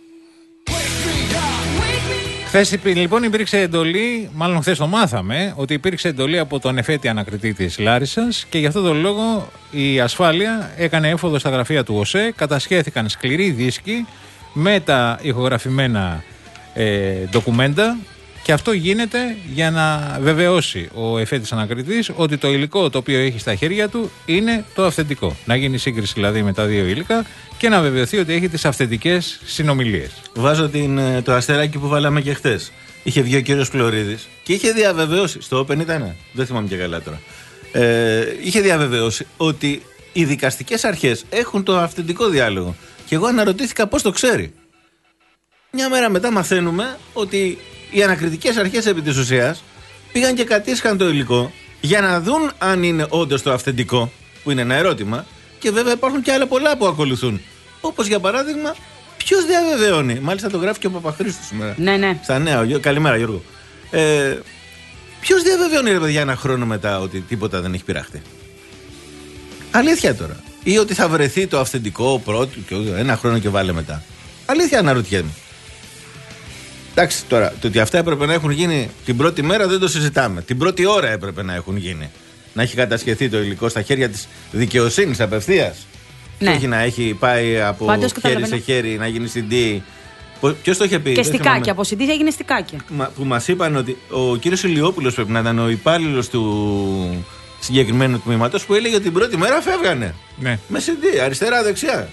Χθες λοιπόν υπήρξε εντολή, μάλλον χθες το μάθαμε, ότι υπήρξε εντολή από τον εφέτη ανακριτή της Λάρισσας και γι' αυτό τον λόγο η ασφάλεια έκανε έφοδο στα γραφεία του ΟΣΕ, κατασχέθηκαν σκληροί δίσκοι με τα ηχογραφημένα ε, ντοκουμέντα και αυτό γίνεται για να βεβαιώσει ο εφέτης ανακριτής ότι το υλικό το οποίο έχει στα χέρια του είναι το αυθεντικό. Να γίνει σύγκριση δηλαδή με τα δύο υλικά και να βεβαιωθεί ότι έχει τις αυθεντικές συνομιλίες. Βάζω την, το αστεράκι που βάλαμε και χτες. Είχε βγει ο κύριος Φλωρίδης και είχε διαβεβαιώσει, στο Open ήταν, δεν θυμάμαι και καλά τώρα, ε, είχε διαβεβαιώσει ότι οι δικαστικές αρχές έχουν το αυθεντικό διάλογο. Και εγώ αναρωτήθηκα πώς το ξέρει. Μια μέρα μετά μαθαίνουμε ότι οι ανακριτικές αρχές επί της ουσίας πήγαν και κατήσχαν το υλικό για να δουν αν είναι όντως το αυθεντικό, που είναι ένα ερώτημα, και βέβαια υπάρχουν και άλλα πολλά που ακολουθούν. Όπως για παράδειγμα, ποιος διαβεβαιώνει. Μάλιστα το γράφει και ο Παπαχρήστος σήμερα. Ναι, ναι. Στα νέα. Καλημέρα, Γιώργο. Ε, ποιος διαβεβαιώνει, ρε παιδιά, ένα χρόνο μετά ότι τίποτα δεν έχει πειραχτεί. Αλήθεια τώρα. Ή ότι θα βρεθεί το αυθεντικό πρώτο και ένα χρόνο και βάλε μετά. Αλήθεια αναρωτιέμαι. Εντάξει τώρα, το ότι αυτά έπρεπε να έχουν γίνει την πρώτη μέρα δεν το συζητάμε. Την πρώτη ώρα έπρεπε να έχουν γίνει. Να έχει κατασχεθεί το υλικό στα χέρια της δικαιοσύνης απευθείας. Ναι. Και όχι να έχει πάει από Πάντως, χέρι σε χέρι, να γίνει συντή. Ποιος το είχε πει? Και στικάκια. Από συντή έγινε στικάκια. Που μας είπαν ότι ο κύριος Ηλιόπουλος πρέπει να ήταν ο υπάλληλος του συγκεκριμένου τμήματος που έλεγε ότι την πρώτη μέρα φεύγανε. Ναι. Με συντή, αριστερά-δεξιά.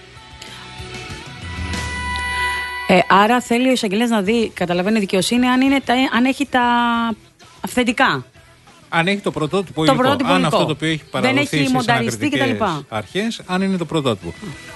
Ε, άρα θέλει ο εισαγγελέας να δει, καταλαβαίνει η δικαιοσύνη, αν, είναι τα, αν έχει τα αυθεντικά. Αν έχει το πρωτότυπο υλικό. Αν υλικό. Αυτό το οποίο έχει παραδοθεί στις ανακριτικές αρχές, αν είναι το πρωτότυπο.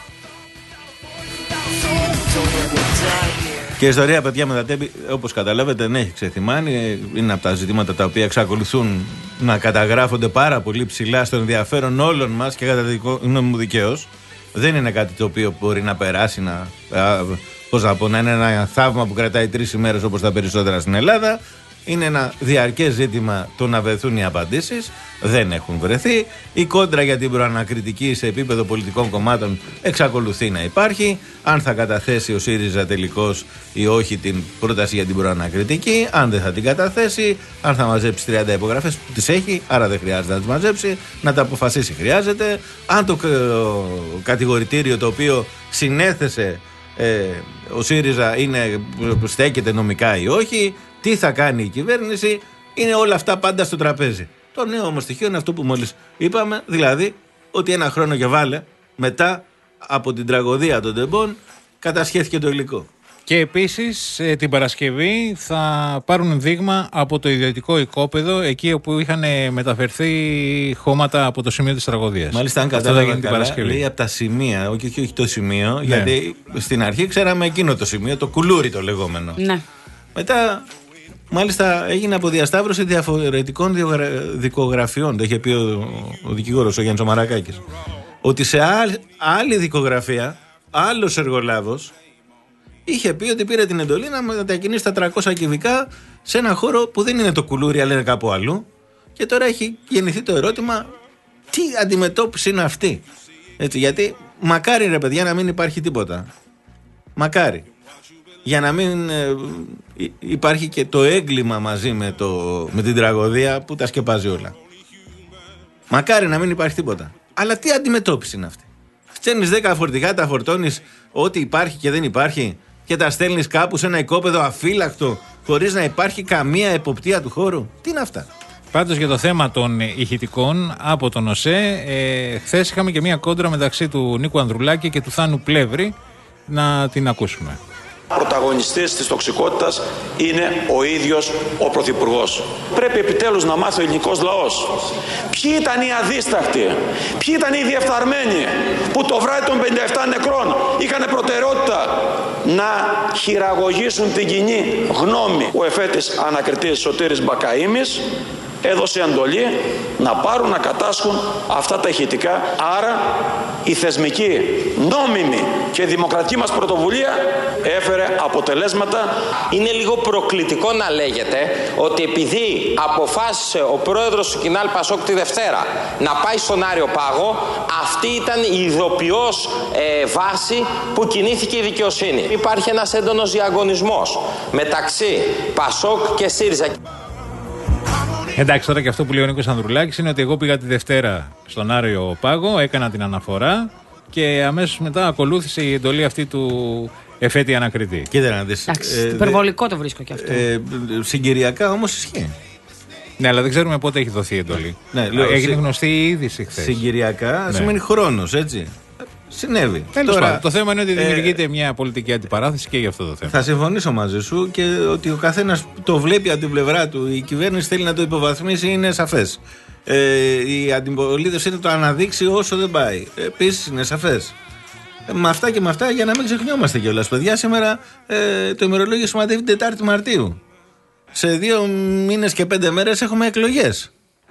Και η ιστορία, παιδιά, με τα τέμπη, όπως καταλάβετε, δεν έχει ξεθυμάνει. Είναι από τα ζητήματα τα οποία εξακολουθούν να καταγράφονται πάρα πολύ ψηλά στο ενδιαφέρον όλων μας και κατά τη γνώμη μου δικαίως. Δεν είναι κάτι το οποίο μπορεί να περάσει, να, πώς να πω, να είναι ένα θαύμα που κρατάει τρεις ημέρες όπως τα περισσότερα στην Ελλάδα. Είναι ένα διαρκές ζήτημα το να βρεθούν οι απαντήσεις. Δεν έχουν βρεθεί. Η κόντρα για την προανακριτική σε επίπεδο πολιτικών κομμάτων εξακολουθεί να υπάρχει. Αν θα καταθέσει ο ΣΥΡΙΖΑ τελικώς ή όχι την πρόταση για την προανακριτική, αν δεν θα την καταθέσει, αν θα μαζέψει τριάντα υπογραφές που τις έχει, άρα δεν χρειάζεται να τις μαζέψει, να τα αποφασίσει χρειάζεται. Αν το κατηγορητήριο το οποίο συνέθεσε ε, ο ΣΥΡΙΖΑ είναι, στέκεται νομικά ή όχι. Τι θα κάνει η κυβέρνηση, είναι όλα αυτά πάντα στο τραπέζι. Το νέο όμως στοιχείο είναι αυτό που μόλις είπαμε, δηλαδή ότι ένα χρόνο και βάλε μετά από την τραγωδία των τεμπών κατασχέθηκε το υλικό. Και επίσης την Παρασκευή θα πάρουν δείγμα από το ιδιωτικό οικόπεδο εκεί όπου είχαν μεταφερθεί χώματα από το σημείο της τραγωδίας. Μάλιστα, αν κατάλαβα καλά, λέει από τα σημεία, όχι, όχι το σημείο, ναι. Γιατί στην αρχή ξέραμε εκείνο το σημείο, το κουλούρι το λεγόμενο. Ναι. Μετά... Μάλιστα έγινε αποδιασταύρωση διαφορετικών δικογραφιών. Το είχε πει ο, ο δικηγόρος ο Γιάννης ο Μαρακάκης. Ότι σε άλλη, άλλη δικογραφία, άλλος εργολάβος είχε πει ότι πήρε την εντολή να μετακινήσει τα τριακόσια κυβικά σε ένα χώρο που δεν είναι το κουλούρι, αλλά είναι κάπου αλλού. Και τώρα έχει γεννηθεί το ερώτημα, τι αντιμετώπιση είναι αυτή. Έτσι, γιατί μακάρι, ρε παιδιά, να μην υπάρχει τίποτα. Μακάρι. Για να μην ε, υπάρχει και το έγκλημα μαζί με, το, με την τραγωδία που τα σκεπάζει όλα. Μακάρι να μην υπάρχει τίποτα. Αλλά τι αντιμετώπιση είναι αυτή? Στέλνεις δέκα φορτηγά, τα φορτώνεις ό,τι υπάρχει και δεν υπάρχει και τα στέλνεις κάπου σε ένα οικόπεδο αφύλακτο χωρίς να υπάρχει καμία εποπτεία του χώρου. Τι είναι αυτά? Πάντως για το θέμα των ηχητικών από τον ΟΣΕ, ε, χθες είχαμε και μία κόντρα μεταξύ του Νίκου Ανδρουλάκη και του Θάνου Πλεύρη. Να την ακούσουμε. Πρωταγωνιστής της τοξικότητας είναι ο ίδιος ο Πρωθυπουργός. Πρέπει επιτέλους να μάθει ο ελληνικός λαός ποιοι ήταν οι αδίστακτοι, ποιοι ήταν οι διεφθαρμένοι που το βράδυ των πενήντα επτά νεκρών είχαν προτεραιότητα να χειραγωγήσουν την κοινή γνώμη. Ο εφέτης ανακριτής Σωτήρης Μπακαΐμης έδωσε εντολή να πάρουν να κατάσχουν αυτά τα ηχητικά. Άρα η θεσμική, νόμιμη και δημοκρατική μας πρωτοβουλία έφερε αποτελέσματα. Είναι λίγο προκλητικό να λέγεται ότι επειδή αποφάσισε ο πρόεδρος του Κινάλ Πασόκ τη Δευτέρα να πάει στον Άριο Πάγο, αυτή ήταν η ειδοποιώς ε, βάση που κινήθηκε η δικαιοσύνη. Υπάρχει ένας έντονος διαγωνισμός μεταξύ Πασόκ και ΣΥΡΙΖΑ. Εντάξει, τώρα και αυτό που λέει ο Νίκος Ανδρουλάκης είναι ότι εγώ πήγα τη Δευτέρα στον Άριο Πάγο, έκανα την αναφορά και αμέσως μετά ακολούθησε η εντολή αυτή του εφέτη ανακριτή. Κοίτα να δεις. Εντάξει, ε, υπερβολικό το βρίσκω και αυτό. Ε, συγκυριακά όμως ισχύει. Ναι, αλλά δεν ξέρουμε πότε έχει δοθεί η εντολή. Ναι, λέω, έγινε συ... γνωστή η είδηση χθες. Συγκυριακά ναι. Σημαίνει χρόνος, έτσι. Συνέβη. Τέλος πάντων, το θέμα είναι ότι δημιουργείται ε, μια πολιτική αντιπαράθεση και για αυτό το θέμα. Θα συμφωνήσω μαζί σου και ότι ο καθένας το βλέπει από την πλευρά του. Η κυβέρνηση θέλει να το υποβαθμίσει, είναι σαφές. Ε, η αντιπολίτευση είναι το αναδείξει όσο δεν πάει. Επίσης είναι σαφές. Ε, με αυτά και με αυτά, για να μην ξεχνιόμαστε κιόλας, παιδιά, σήμερα ε, το ημερολόγιο σηματεύει την Τετάρτη Μαρτίου. Σε δύο μήνες και πέντε μέρες έχουμε εκλογές.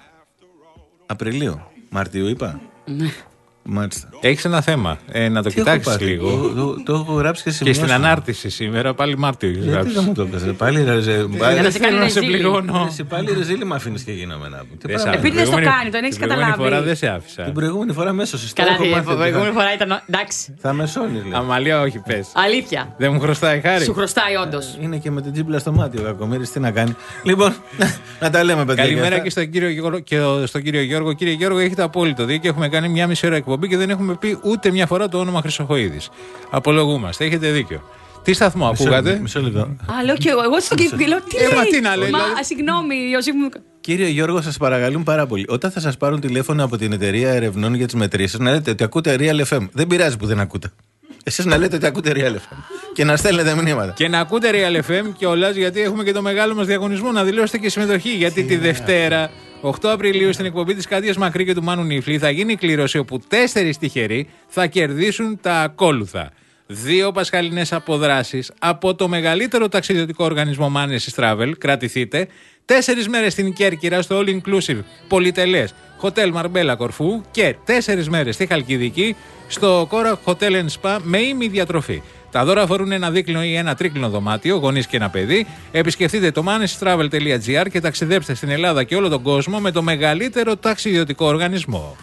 Απριλίου. Μαρτίου είπα. Ναι. Μάλιστα. Έχεις ένα θέμα. Ε, να το κοιτάξεις λίγο. Το, το, το έχω γράψει και Και σημειώσει. στην ανάρτηση σήμερα πάλι Μάρτιο έχεις Γιατί γράψει. δεν μου το έπαιζε. Πάλι ρεζίλι. Για να σε κάνει να σε ρεζίλι. πληγώνω. Εσύ πάλι ρεζίλι με αφήνεις και γίνομαι να πω. Επειδή δεν στο κάνει, τον έχεις Την προηγούμενη φορά καταλάβει. δεν σε άφησα. Την προηγούμενη φορά μέσω συστήνω. Καλά, την προηγούμενη φορά ήταν. Εντάξει. Θα με σώνεις, λέει. Αμαλία, όχι, πες. Αλήθεια. Δεν μου χρωστάει χάρη. Σου χρωστάει όντως. Είναι και με την τζίμπλα στο μάτι ο Κακομοίρης, τι να κάνει. Λοιπόν, να τα λέμε, παιδιά. Καλημέρα και στον κύριο, Γιώργο, και στον κύριο Γιώργο. Κύριε Γιώργο, έχετε απόλυτο δίκιο. Έχουμε κάνει μια μισή ώρα εκπομπή και δεν έχουμε πει ούτε μια φορά το όνομα Χρυσοχοΐδης. Απολογούμαστε, έχετε δίκιο. Τι σταθμό ακούγατε? Μισό λεπτό. Α, λέω και εγώ. Εγώ στο κύριο. Τι Ε, μα τι να λέει, Μα δηλαδή. συγγνώμη, Ιωσήφ μου. Κύριε Γιώργο, σας παρακαλούν πάρα πολύ. Όταν θα σας πάρουν τηλέφωνο από την εταιρεία ερευνών για τις μετρήσεις, να λέτε ότι ακούτε Real εφ εμ. Δεν πειράζει που δεν ακούτε. Εσείς να λέτε ότι ακούτε Real εφ εμ. Και να στέλνετε μηνύματα. Και να ακούτε Real εφ εμ κιόλας, γιατί έχουμε και το μεγάλο μας διαγωνισμό. Να δηλώσετε και συμμετοχή. Γιατί τη Δευτέρα, οκτώ Απριλίου, στην εκπομπή της Κάτιας Μακρύ και του Μάνου Νίφλη, θα γίνει η κλήρωση όπου τέσσερις τυχεροί θα κερδίσουν τα ακόλουθα. Δύο πασχαλινές αποδράσεις από το μεγαλύτερο ταξιδιωτικό οργανισμό Manes Travel. Κρατηθείτε. Τέσσερις μέρες στην Κέρκυρα στο All Inclusive πολυτελές Hotel Marbella Κορφού και τέσσερις μέρες στη Χαλκιδική στο Cora Hotel and Spa με ημιδιατροφή. Τα δώρα αφορούν ένα δίκλινο ή ένα τρίκλινο δωμάτιο, γονείς και ένα παιδί. Επισκεφτείτε το manes travel τελεία gr και ταξιδέψτε στην Ελλάδα και όλο τον κόσμο με το μεγαλύτερο ταξιδιωτικό οργανισμό.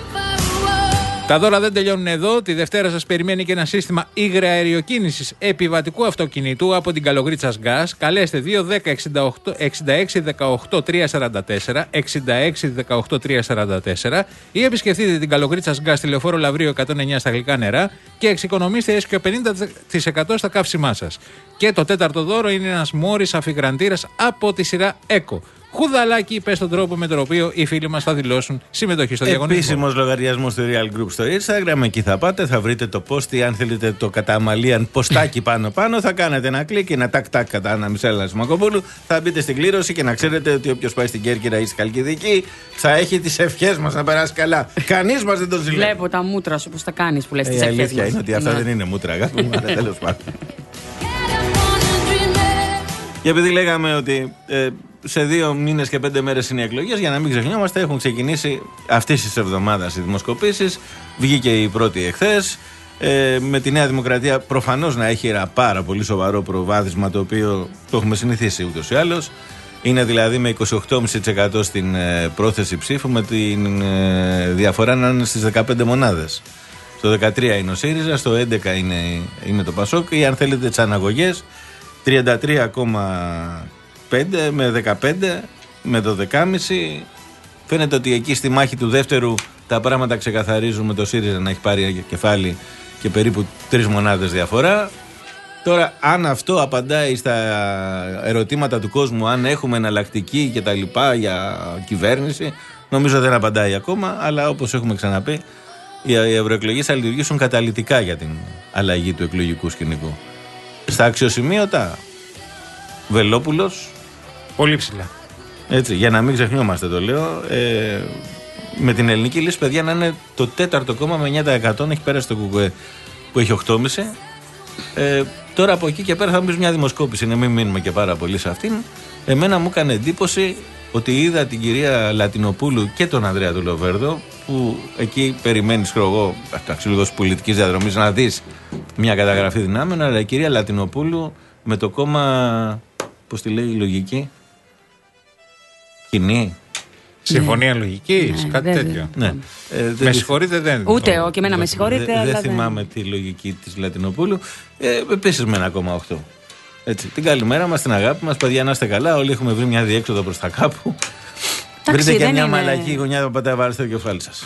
Τα δώρα δεν τελειώνουν εδώ. Τη Δευτέρα σας περιμένει και ένα σύστημα υγραεριοκίνησης επιβατικού αυτοκινήτου από την Καλογρίτσας Gas. Καλέστε δύο δέκα εξήντα έξι δεκαοκτώ τριακόσια σαράντα τέσσερα εξήντα έξι δεκαοκτώ τριακόσια σαράντα τέσσερα ή επισκεφτείτε την Καλογρίτσας Gas τηλεφόρο Λαβρίου εκατόν εννιά στα γλυκά νερά και εξοικονομήστε έως και πενήντα τοις εκατό στα καύσιμά σας. Και το τέταρτο δώρο είναι ένας μόρις αφιγραντήρας από τη σειρά Eco. Χουδαλάκι, πες τον τρόπο με τον οποίο οι φίλοι μας θα δηλώσουν συμμετοχή στο διαγωνισμό. Επίσημος λογαριασμός του Real Group στο Instagram, εκεί θα πάτε, θα βρείτε το post ή αν θέλετε το καταμαλίαν ποστάκι πάνω-πάνω, θα κάνετε ένα κλικ, ένα τάκ-τάκ κατά Άννα Μισέλα Σμακοπούλου, θα μπείτε στην κλήρωση και να ξέρετε ότι όποιος πάει στην Κέρκυρα ή στη Χαλκιδική θα έχει τις ευχές μας να περάσει καλά. Κανείς μας δεν το ζηλεύει. Βλέπω τα μούτρα σου πώς τα κάνεις που λες τις Η ευχές αλήθεια μας. είναι ότι αυτά Ναι. δεν είναι μούτρα, αγάπη μου, αλλά τέλος πάντων. Και επειδή λέγαμε ότι ε, σε δύο μήνες και πέντε μέρες είναι οι εκλογές, για να μην ξεχνιόμαστε, έχουν ξεκινήσει αυτής της εβδομάδας οι δημοσκοπήσεις. Βγήκε η πρώτη εχθές. Ε, με τη Νέα Δημοκρατία προφανώς να έχει ένα πάρα πολύ σοβαρό προβάδισμα, το οποίο το έχουμε συνηθίσει ούτως ή άλλως. Είναι δηλαδή με είκοσι οκτώ κόμμα πέντε τοις εκατό στην ε, πρόθεση ψήφου, με την ε, διαφορά να είναι στις δεκαπέντε μονάδες. Στο δεκατρία είναι ο ΣΥΡΙΖΑ, στο έντεκα είναι, είναι το ΠΑΣΟΚ, ή αν θέλετε τις αναγωγές, τριάντα τρία κόμμα πέντε με δεκαπέντε με δώδεκα κόμμα πέντε. Φαίνεται ότι εκεί στη μάχη του δεύτερου τα πράγματα ξεκαθαρίζουν, με το ΣΥΡΙΖΑ να έχει πάρει κεφάλι και περίπου τρεις μονάδες διαφορά. Τώρα, αν αυτό απαντάει στα ερωτήματα του κόσμου, αν έχουμε εναλλακτική και τα λοιπά για κυβέρνηση, νομίζω δεν απαντάει ακόμα, αλλά όπως έχουμε ξαναπεί, οι ευρωεκλογές θα λειτουργήσουν καταλυτικά για την αλλαγή του εκλογικού σκηνικού. Στα αξιοσημείωτα, Βελόπουλος. Πολύ ψηλά. Έτσι, για να μην ξεχνιόμαστε το λέω. Ε, με την ελληνική λύση, παιδιά, να είναι το τέταρτο κόμμα με εννιά τοις εκατό, έχει πέρασει το ΚΚΕ που έχει οκτώ κόμμα πέντε. Ε, τώρα από εκεί και πέρα θα μου πεις μια δημοσκόπηση, να μην μείνουμε και πάρα πολύ σε αυτήν. Εμένα μου έκανε εντύπωση ότι είδα την κυρία Λατινοπούλου και τον Ανδρέα του Λοβέρδο, που εκεί περιμένεις, ξέρω εγώ, λίγο πολιτικής διαδρομής, να δεις μια καταγραφή δυνάμεων, αλλά η κυρία Λατινοπούλου με το κόμμα, πώς τη λέει η λογική, κοινή. Συμφωνία ναι. λογικής, ναι, κάτι ναι, τέτοιο. Ναι. Ε, με συγχωρείτε, δεν. Ούτε εγώ και εμένα με συγχωρείτε. Δεν δε θυμάμαι τη λογική της Λατινοπούλου. Ε, Επίσης με ένα κόμμα οκτώ. Έτσι, την καλημέρα μας, την αγάπη μας, παιδιά, να είστε καλά. Όλοι έχουμε βρει μια διέξοδο προς τα κάπου. Βρείτε και μια είναι... μαλακή γωνιά που πατάει βάρη στο κεφάλι σας.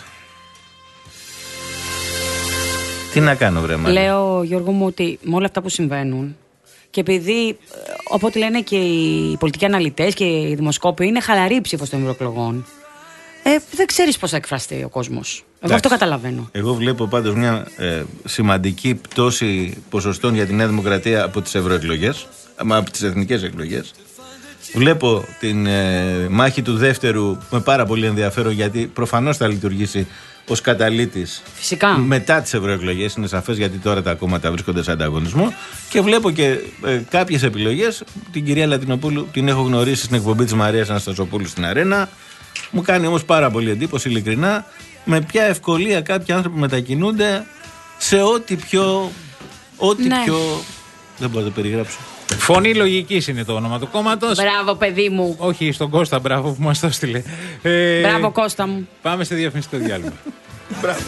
Τι να κάνω, βρε Μάρια. Λέω, Γιώργο μου, ότι με όλα αυτά που συμβαίνουν και επειδή, οπότε λένε και οι πολιτικοί αναλυτές και οι δημοσκόποι, είναι χαλαρή ψήφος των ευρωεκλογών. Ε, δεν ξέρεις πώς θα εκφραστεί ο κόσμος. Εγώ Εντάξει. αυτό καταλαβαίνω. Εγώ βλέπω πάντως μια ε, σημαντική πτώση ποσοστών για τη Νέα Δημοκρατία από τις ευρωεκλογές, από τις εθνικές εκλογές. Βλέπω την ε, μάχη του δεύτερου με πάρα πολύ ενδιαφέρον, γιατί προφανώς θα λειτουργήσει ως καταλύτης. Φυσικά. Μετά τις ευρωεκλογές, είναι σαφές, γιατί τώρα τα κόμματα βρίσκονται σε ανταγωνισμό. Και βλέπω και ε, κάποιες επιλογές. Την κυρία Λατινοπούλου την έχω γνωρίσει στην εκπομπή της Μαρίας Αναστασοπούλου στην Αρένα. Μου κάνει όμως πάρα πολύ εντύπωση, ειλικρινά, με ποια ευκολία κάποιοι άνθρωποι μετακινούνται σε ό,τι πιο. Ό,τι ναι. πιο. Δεν μπορώ να το περιγράψω. Φωνή Λογικής είναι το όνομα του κόμματος. Μπράβο, παιδί μου. Όχι, στον Κώστα, μπράβο που μας το έστειλε. Ε, μπράβο, Κώστα μου. Πάμε στη διαφημιστικό διάλειμμα. Μπράβο.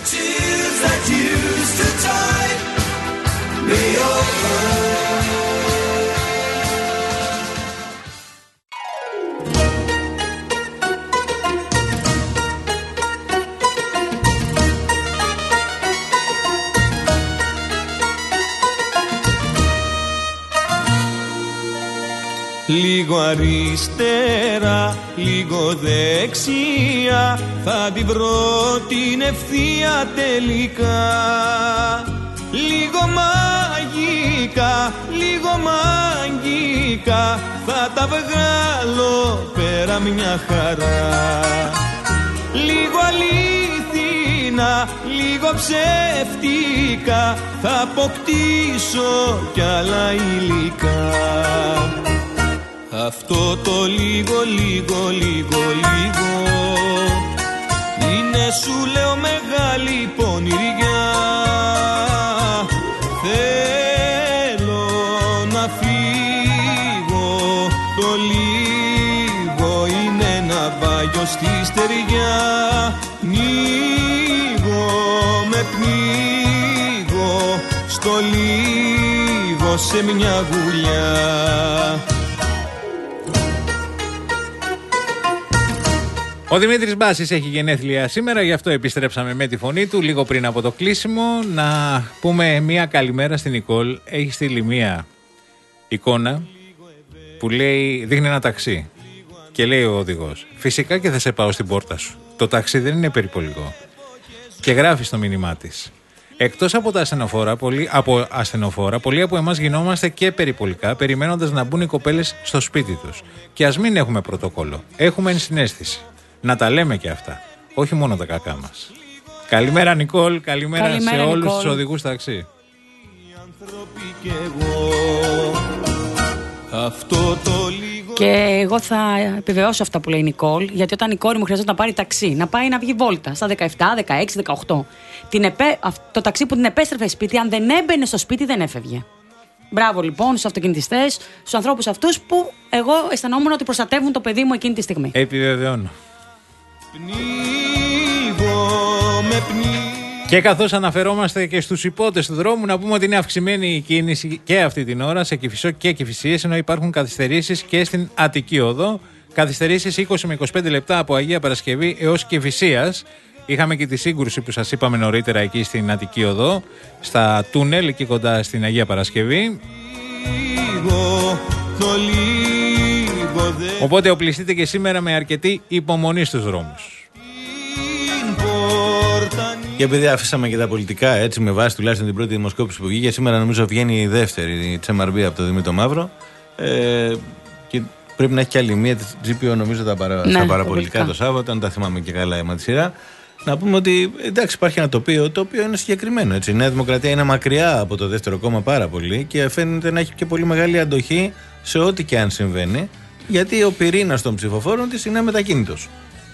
Λίγο αριστερά, λίγο δεξιά, θα την βρω την ευθεία τελικά. Λίγο μαγικά, λίγο μαγικά, θα τα βγάλω πέρα μια χαρά. Λίγο αλήθινα, λίγο ψεύτικα, θα αποκτήσω κι άλλα υλικά. Αυτό το λίγο, λίγο, λίγο, λίγο είναι, σου λέω, μεγάλη πονηριά. Θέλω να φύγω, το λίγο είναι ένα βάγιο στη στεριά. Πνίγω, με πνίγω, στο λίγο σε μια γουλιά. Ο Δημήτρης Μπάσης έχει γενέθλια σήμερα, γι' αυτό επιστρέψαμε με τη φωνή του λίγο πριν από το κλείσιμο. Να πούμε μια καλημέρα στην Νικόλ. Έχει στείλει μια εικόνα που λέει, δείχνει ένα ταξί και λέει ο οδηγός, φυσικά και θα σε πάω στην πόρτα σου. Το ταξί δεν είναι περιπολικό. Και γράφει στο μήνυμά της, εκτός από τα ασθενοφόρα, πολλοί, από ασθενοφόρα, πολλοί από εμάς γινόμαστε και περιπολικά, περιμένοντας να μπουν οι κοπέλες στο σπίτι τους. Και ας μην έχουμε πρωτοκόλλο. Έχουμε ενσυναίσθηση. Να τα λέμε και αυτά. Όχι μόνο τα κακά μας. Καλημέρα, Νικόλ. Καλημέρα, καλημέρα σε όλους τους οδηγούς ταξί. Και εγώ θα επιβεβαιώσω αυτά που λέει η Νικόλ, γιατί όταν η κόρη μου χρειαζόταν να πάρει ταξί, να πάει να βγει βόλτα στα δεκαεπτά, δεκαέξι, δεκαοκτώ, την επέ... το ταξί που την επέστρεφε σπίτι, αν δεν έμπαινε στο σπίτι, δεν έφευγε. Μπράβο λοιπόν στους αυτοκινητιστές, στους ανθρώπους αυτούς που εγώ αισθανόμουν ότι προστατεύουν το παιδί μου εκείνη τη στιγμή. Επιβεβαιώνω. Και καθώς αναφερόμαστε και στους υπότες του δρόμου, να πούμε ότι είναι αυξημένη η κίνηση και αυτή την ώρα σε Κηφισό και Κηφισίες, ενώ υπάρχουν καθυστερήσεις και στην Αττική Οδό. Καθυστερήσεις είκοσι με είκοσι πέντε λεπτά από Αγία Παρασκευή έως Κηφισίας. Είχαμε και τη σύγκρουση που σας είπαμε νωρίτερα εκεί στην Αττική Οδό, στα τούνελ εκεί κοντά στην Αγία Παρασκευή. Οπότε οπλιστείτε και σήμερα με αρκετή υπομονή στους δρόμους. Και επειδή αφήσαμε και τα πολιτικά, έτσι με βάση τουλάχιστον την πρώτη δημοσκόπηση που βγήκε, σήμερα νομίζω βγαίνει η δεύτερη, η Τσεμαρμπή από το Δημήτρη Μαύρο. Ε, και πρέπει να έχει και άλλη μία, τη τζι πι ο νομίζω τα παρα, ναι, στα παραπολιτικά το Σάββατο, αν τα θυμάμαι και καλά με τη σειρά. Να πούμε ότι εντάξει, υπάρχει ένα τοπίο το οποίο είναι συγκεκριμένο. Έτσι. Η Νέα Δημοκρατία είναι μακριά από το δεύτερο κόμμα πάρα πολύ και φαίνεται να έχει και πολύ μεγάλη αντοχή σε ό,τι και αν συμβαίνει, γιατί ο πυρήνας των ψηφοφόρων της είναι μετακίνητος.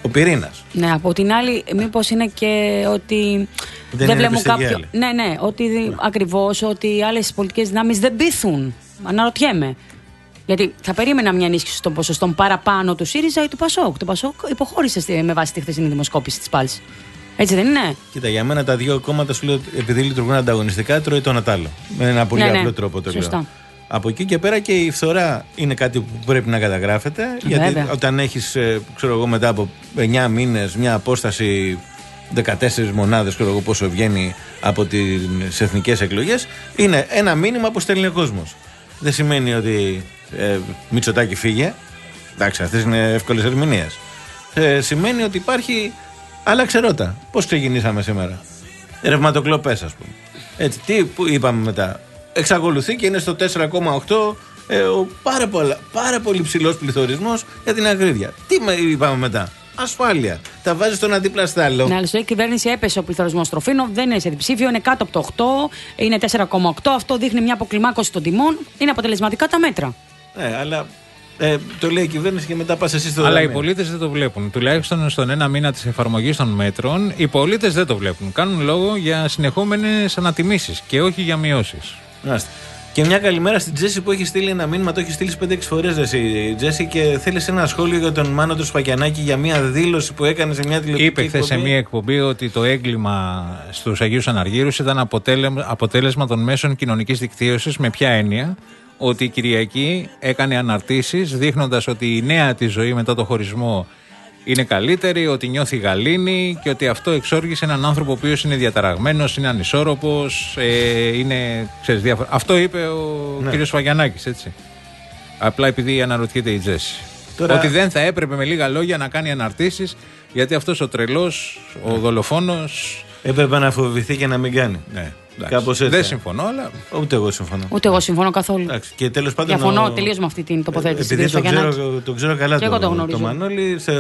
Ο πυρήνας. Ναι, από την άλλη, μήπως είναι και ότι δεν, δεν βλέπουν κάποιο. Ναι, ναι, ότι ναι. Ακριβώς ότι οι άλλες πολιτικές δυνάμεις δεν πείθουν. Αναρωτιέμαι. Γιατί θα περίμενα μια ενίσχυση των ποσοστών παραπάνω του ΣΥΡΙΖΑ ή του ΠΑΣΟΚ. Το ΠΑΣΟΚ υποχώρησε με βάση τη χθεσινή δημοσκόπηση της Πάλς. Έτσι δεν είναι? Κοίτα, για μένα τα δύο κόμματα σου λέω επειδή λειτουργούν ανταγωνιστικά, τρώει το ένα τ' άλλο. Με ένα πολύ ναι, απλό ναι. τρόπο το Σωστά. λέω. Από εκεί και πέρα και η φθορά είναι κάτι που πρέπει να καταγράφεται. Βέβαια. Γιατί όταν έχεις, ξέρω εγώ, μετά από εννιά μήνες μια απόσταση δεκατέσσερις μονάδες, ξέρω εγώ πόσο βγαίνει από τις εθνικές εκλογές, είναι ένα μήνυμα που στέλνει ο κόσμος. Δεν σημαίνει ότι ε, Μητσοτάκη φύγε. Εντάξει, αυτές είναι εύκολες ερμηνείες. Ε, σημαίνει ότι υπάρχει. Άλλαξε ρότα. Πώς ξεκινήσαμε σήμερα? Ρευματοκλοπές, ας πούμε. Έτσι, τι που είπαμε μετά? Εξακολουθεί και είναι στο τέσσερα κόμμα οκτώ ε, ο πάρα, πολλά, πάρα πολύ ψηλός πληθωρισμός για την ακρίβεια. Τι είπαμε μετά? Ασφάλεια. Τα βάζει στον αντίπλαστάλλο. Ναι, αλλά η κυβέρνηση έπεσε ο πληθωρισμός τροφίμων, δεν είναι σε διψήφιο, είναι κάτω από το οκτώ, είναι τέσσερα κόμμα οκτώ. Αυτό δείχνει μια αποκλιμάκωση των τιμών. Είναι αποτελεσματικά τα μέτρα. Ναι, αλλά. Ε, το λέει η κυβέρνηση και μετά πας εσύ στο Αλλά δαμείο. Οι πολίτες δεν το βλέπουν. Τουλάχιστον στον ένα μήνα της εφαρμογής των μέτρων, οι πολίτες δεν το βλέπουν. Κάνουν λόγο για συνεχόμενες ανατιμήσεις και όχι για μειώσεις. Άστε. Και μια καλημέρα στην Τζέσι που έχει στείλει ένα μήνυμα, το έχει στείλει πέντε έξι φορές η Τζέσι και θέλει ένα σχόλιο για τον Μάνο του Σφακιανάκη για μια δήλωση που έκανε σε μια τηλεοπτική Είπε χθες σε μια εκπομπή ότι το έγκλημα στους Αγίους Αναργύρους ήταν αποτέλεσμα των μέσων κοινωνικής δικτύωσης. Με ποια έννοια? Ότι η Κυριακή έκανε αναρτήσεις δείχνοντας ότι η νέα της ζωή μετά το χωρισμό είναι καλύτερη, ότι νιώθει γαλήνη και ότι αυτό εξόργησε έναν άνθρωπο ο οποίος είναι διαταραγμένος, είναι ανισόρροπος, ε, είναι, ξέρεις, διάφορα. Αυτό είπε ο ναι. κύριος Σφαγιανάκης, έτσι. Απλά επειδή αναρωτιέται η Τζέσι. Τώρα... Ότι δεν θα έπρεπε με λίγα λόγια να κάνει αναρτήσεις, γιατί αυτός ο τρελός, ο ναι. δολοφόνος... Έπρεπε να φοβηθεί και να μην κάνει. Ναι. Κάπως έτσι. Δεν συμφωνώ, αλλά. Ούτε εγώ συμφωνώ. Ούτε εγώ συμφωνώ καθόλου. Και τέλος πάντων. Διαφωνώ ο... τελείως με αυτή την τοποθέτηση. Επειδή το ξέρω, το ξέρω καλά το, το, το Μανώλη, σε...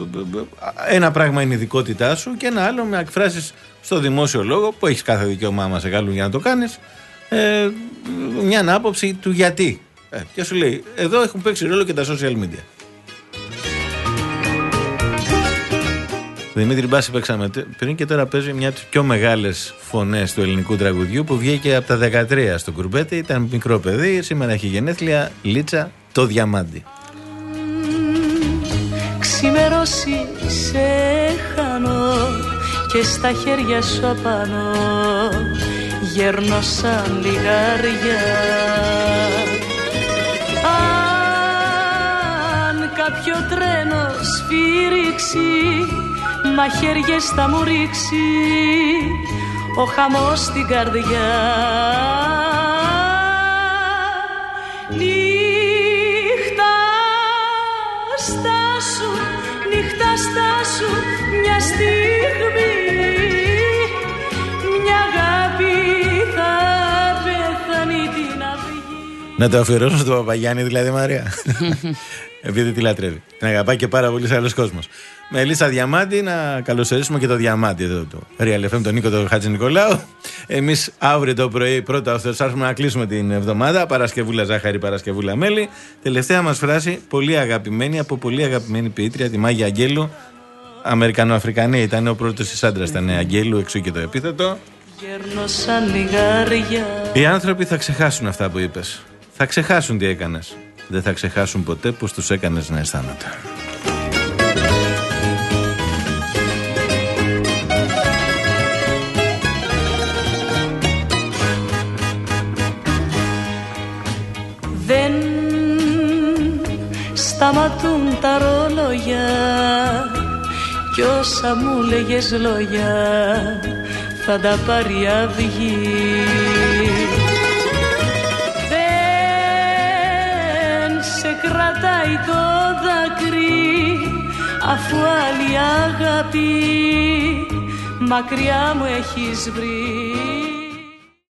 ένα πράγμα είναι η ειδικότητά σου και ένα άλλο με εκφράσεις στο δημόσιο λόγο που έχεις κάθε δικαίωμά άμα σε καλούν για να το κάνεις. Ε, μια άποψη του γιατί. Ε, και σου λέει, εδώ έχουν παίξει ρόλο και τα social media. Δημήτρη Μπάση παίξαμε πριν και τώρα παίζει μια από τις πιο μεγάλες φωνές του ελληνικού τραγουδιού που βγήκε από τα δεκατρία στο Κουρμπέτι. Ήταν μικρό παιδί, σήμερα έχει γενέθλια. Λίτσα, το Διαμάντι. Ξημερώσει σε χάνω και στα χέρια σου απάνω γέρνω σαν λιγάρια. Αν κάποιο τρένο σφύριξει μαχαίριες θα μου ρίξει ο χαμός στην καρδιά. Νύχτα στάσου, νύχτα στάσου μια στιγμή, μια αγάπη θα πεθάνει την αυγή. Να το αφιερώσω στον Παπαγιάννη δηλαδή, Μαρία. Επειδή τη λατρεύει. Την αγαπάει και πάρα πολύ σε άλλος κόσμος. Με Ελίσσα Διαμάντη, να καλωσορίσουμε και το Διαμάντη εδώ, το Real εφ εμ, τον Νίκο τον Χατζη Νικολάου. Εμείς αύριο το πρωί, πρώτα ο Θεός, άρχισουμε να κλείσουμε την εβδομάδα. Παρασκευούλα ζάχαρη, Παρασκευούλα μέλι. Τελευταία μας φράση, πολύ αγαπημένη από πολύ αγαπημένη ποιήτρια, τη Μάγια Αγγέλου. Αμερικανοαφρικανή ήταν, ο πρώτος της άντρας ήταν Αγγέλου, εξού και το επίθετο. Οι άνθρωποι θα ξεχάσουν αυτά που είπες. Θα ξεχάσουν τι έκανες. Δεν θα ξεχάσουν ποτέ πως τους έκανες να αισθάνονται. Δεν σταματούν τα ρόλογια κι όσα μου λέγες λόγια θα τα πάρει αυγή. Δεν σε κρατάει το δάκρυ αφού άλλη αγάπη μακριά μου έχεις βρει.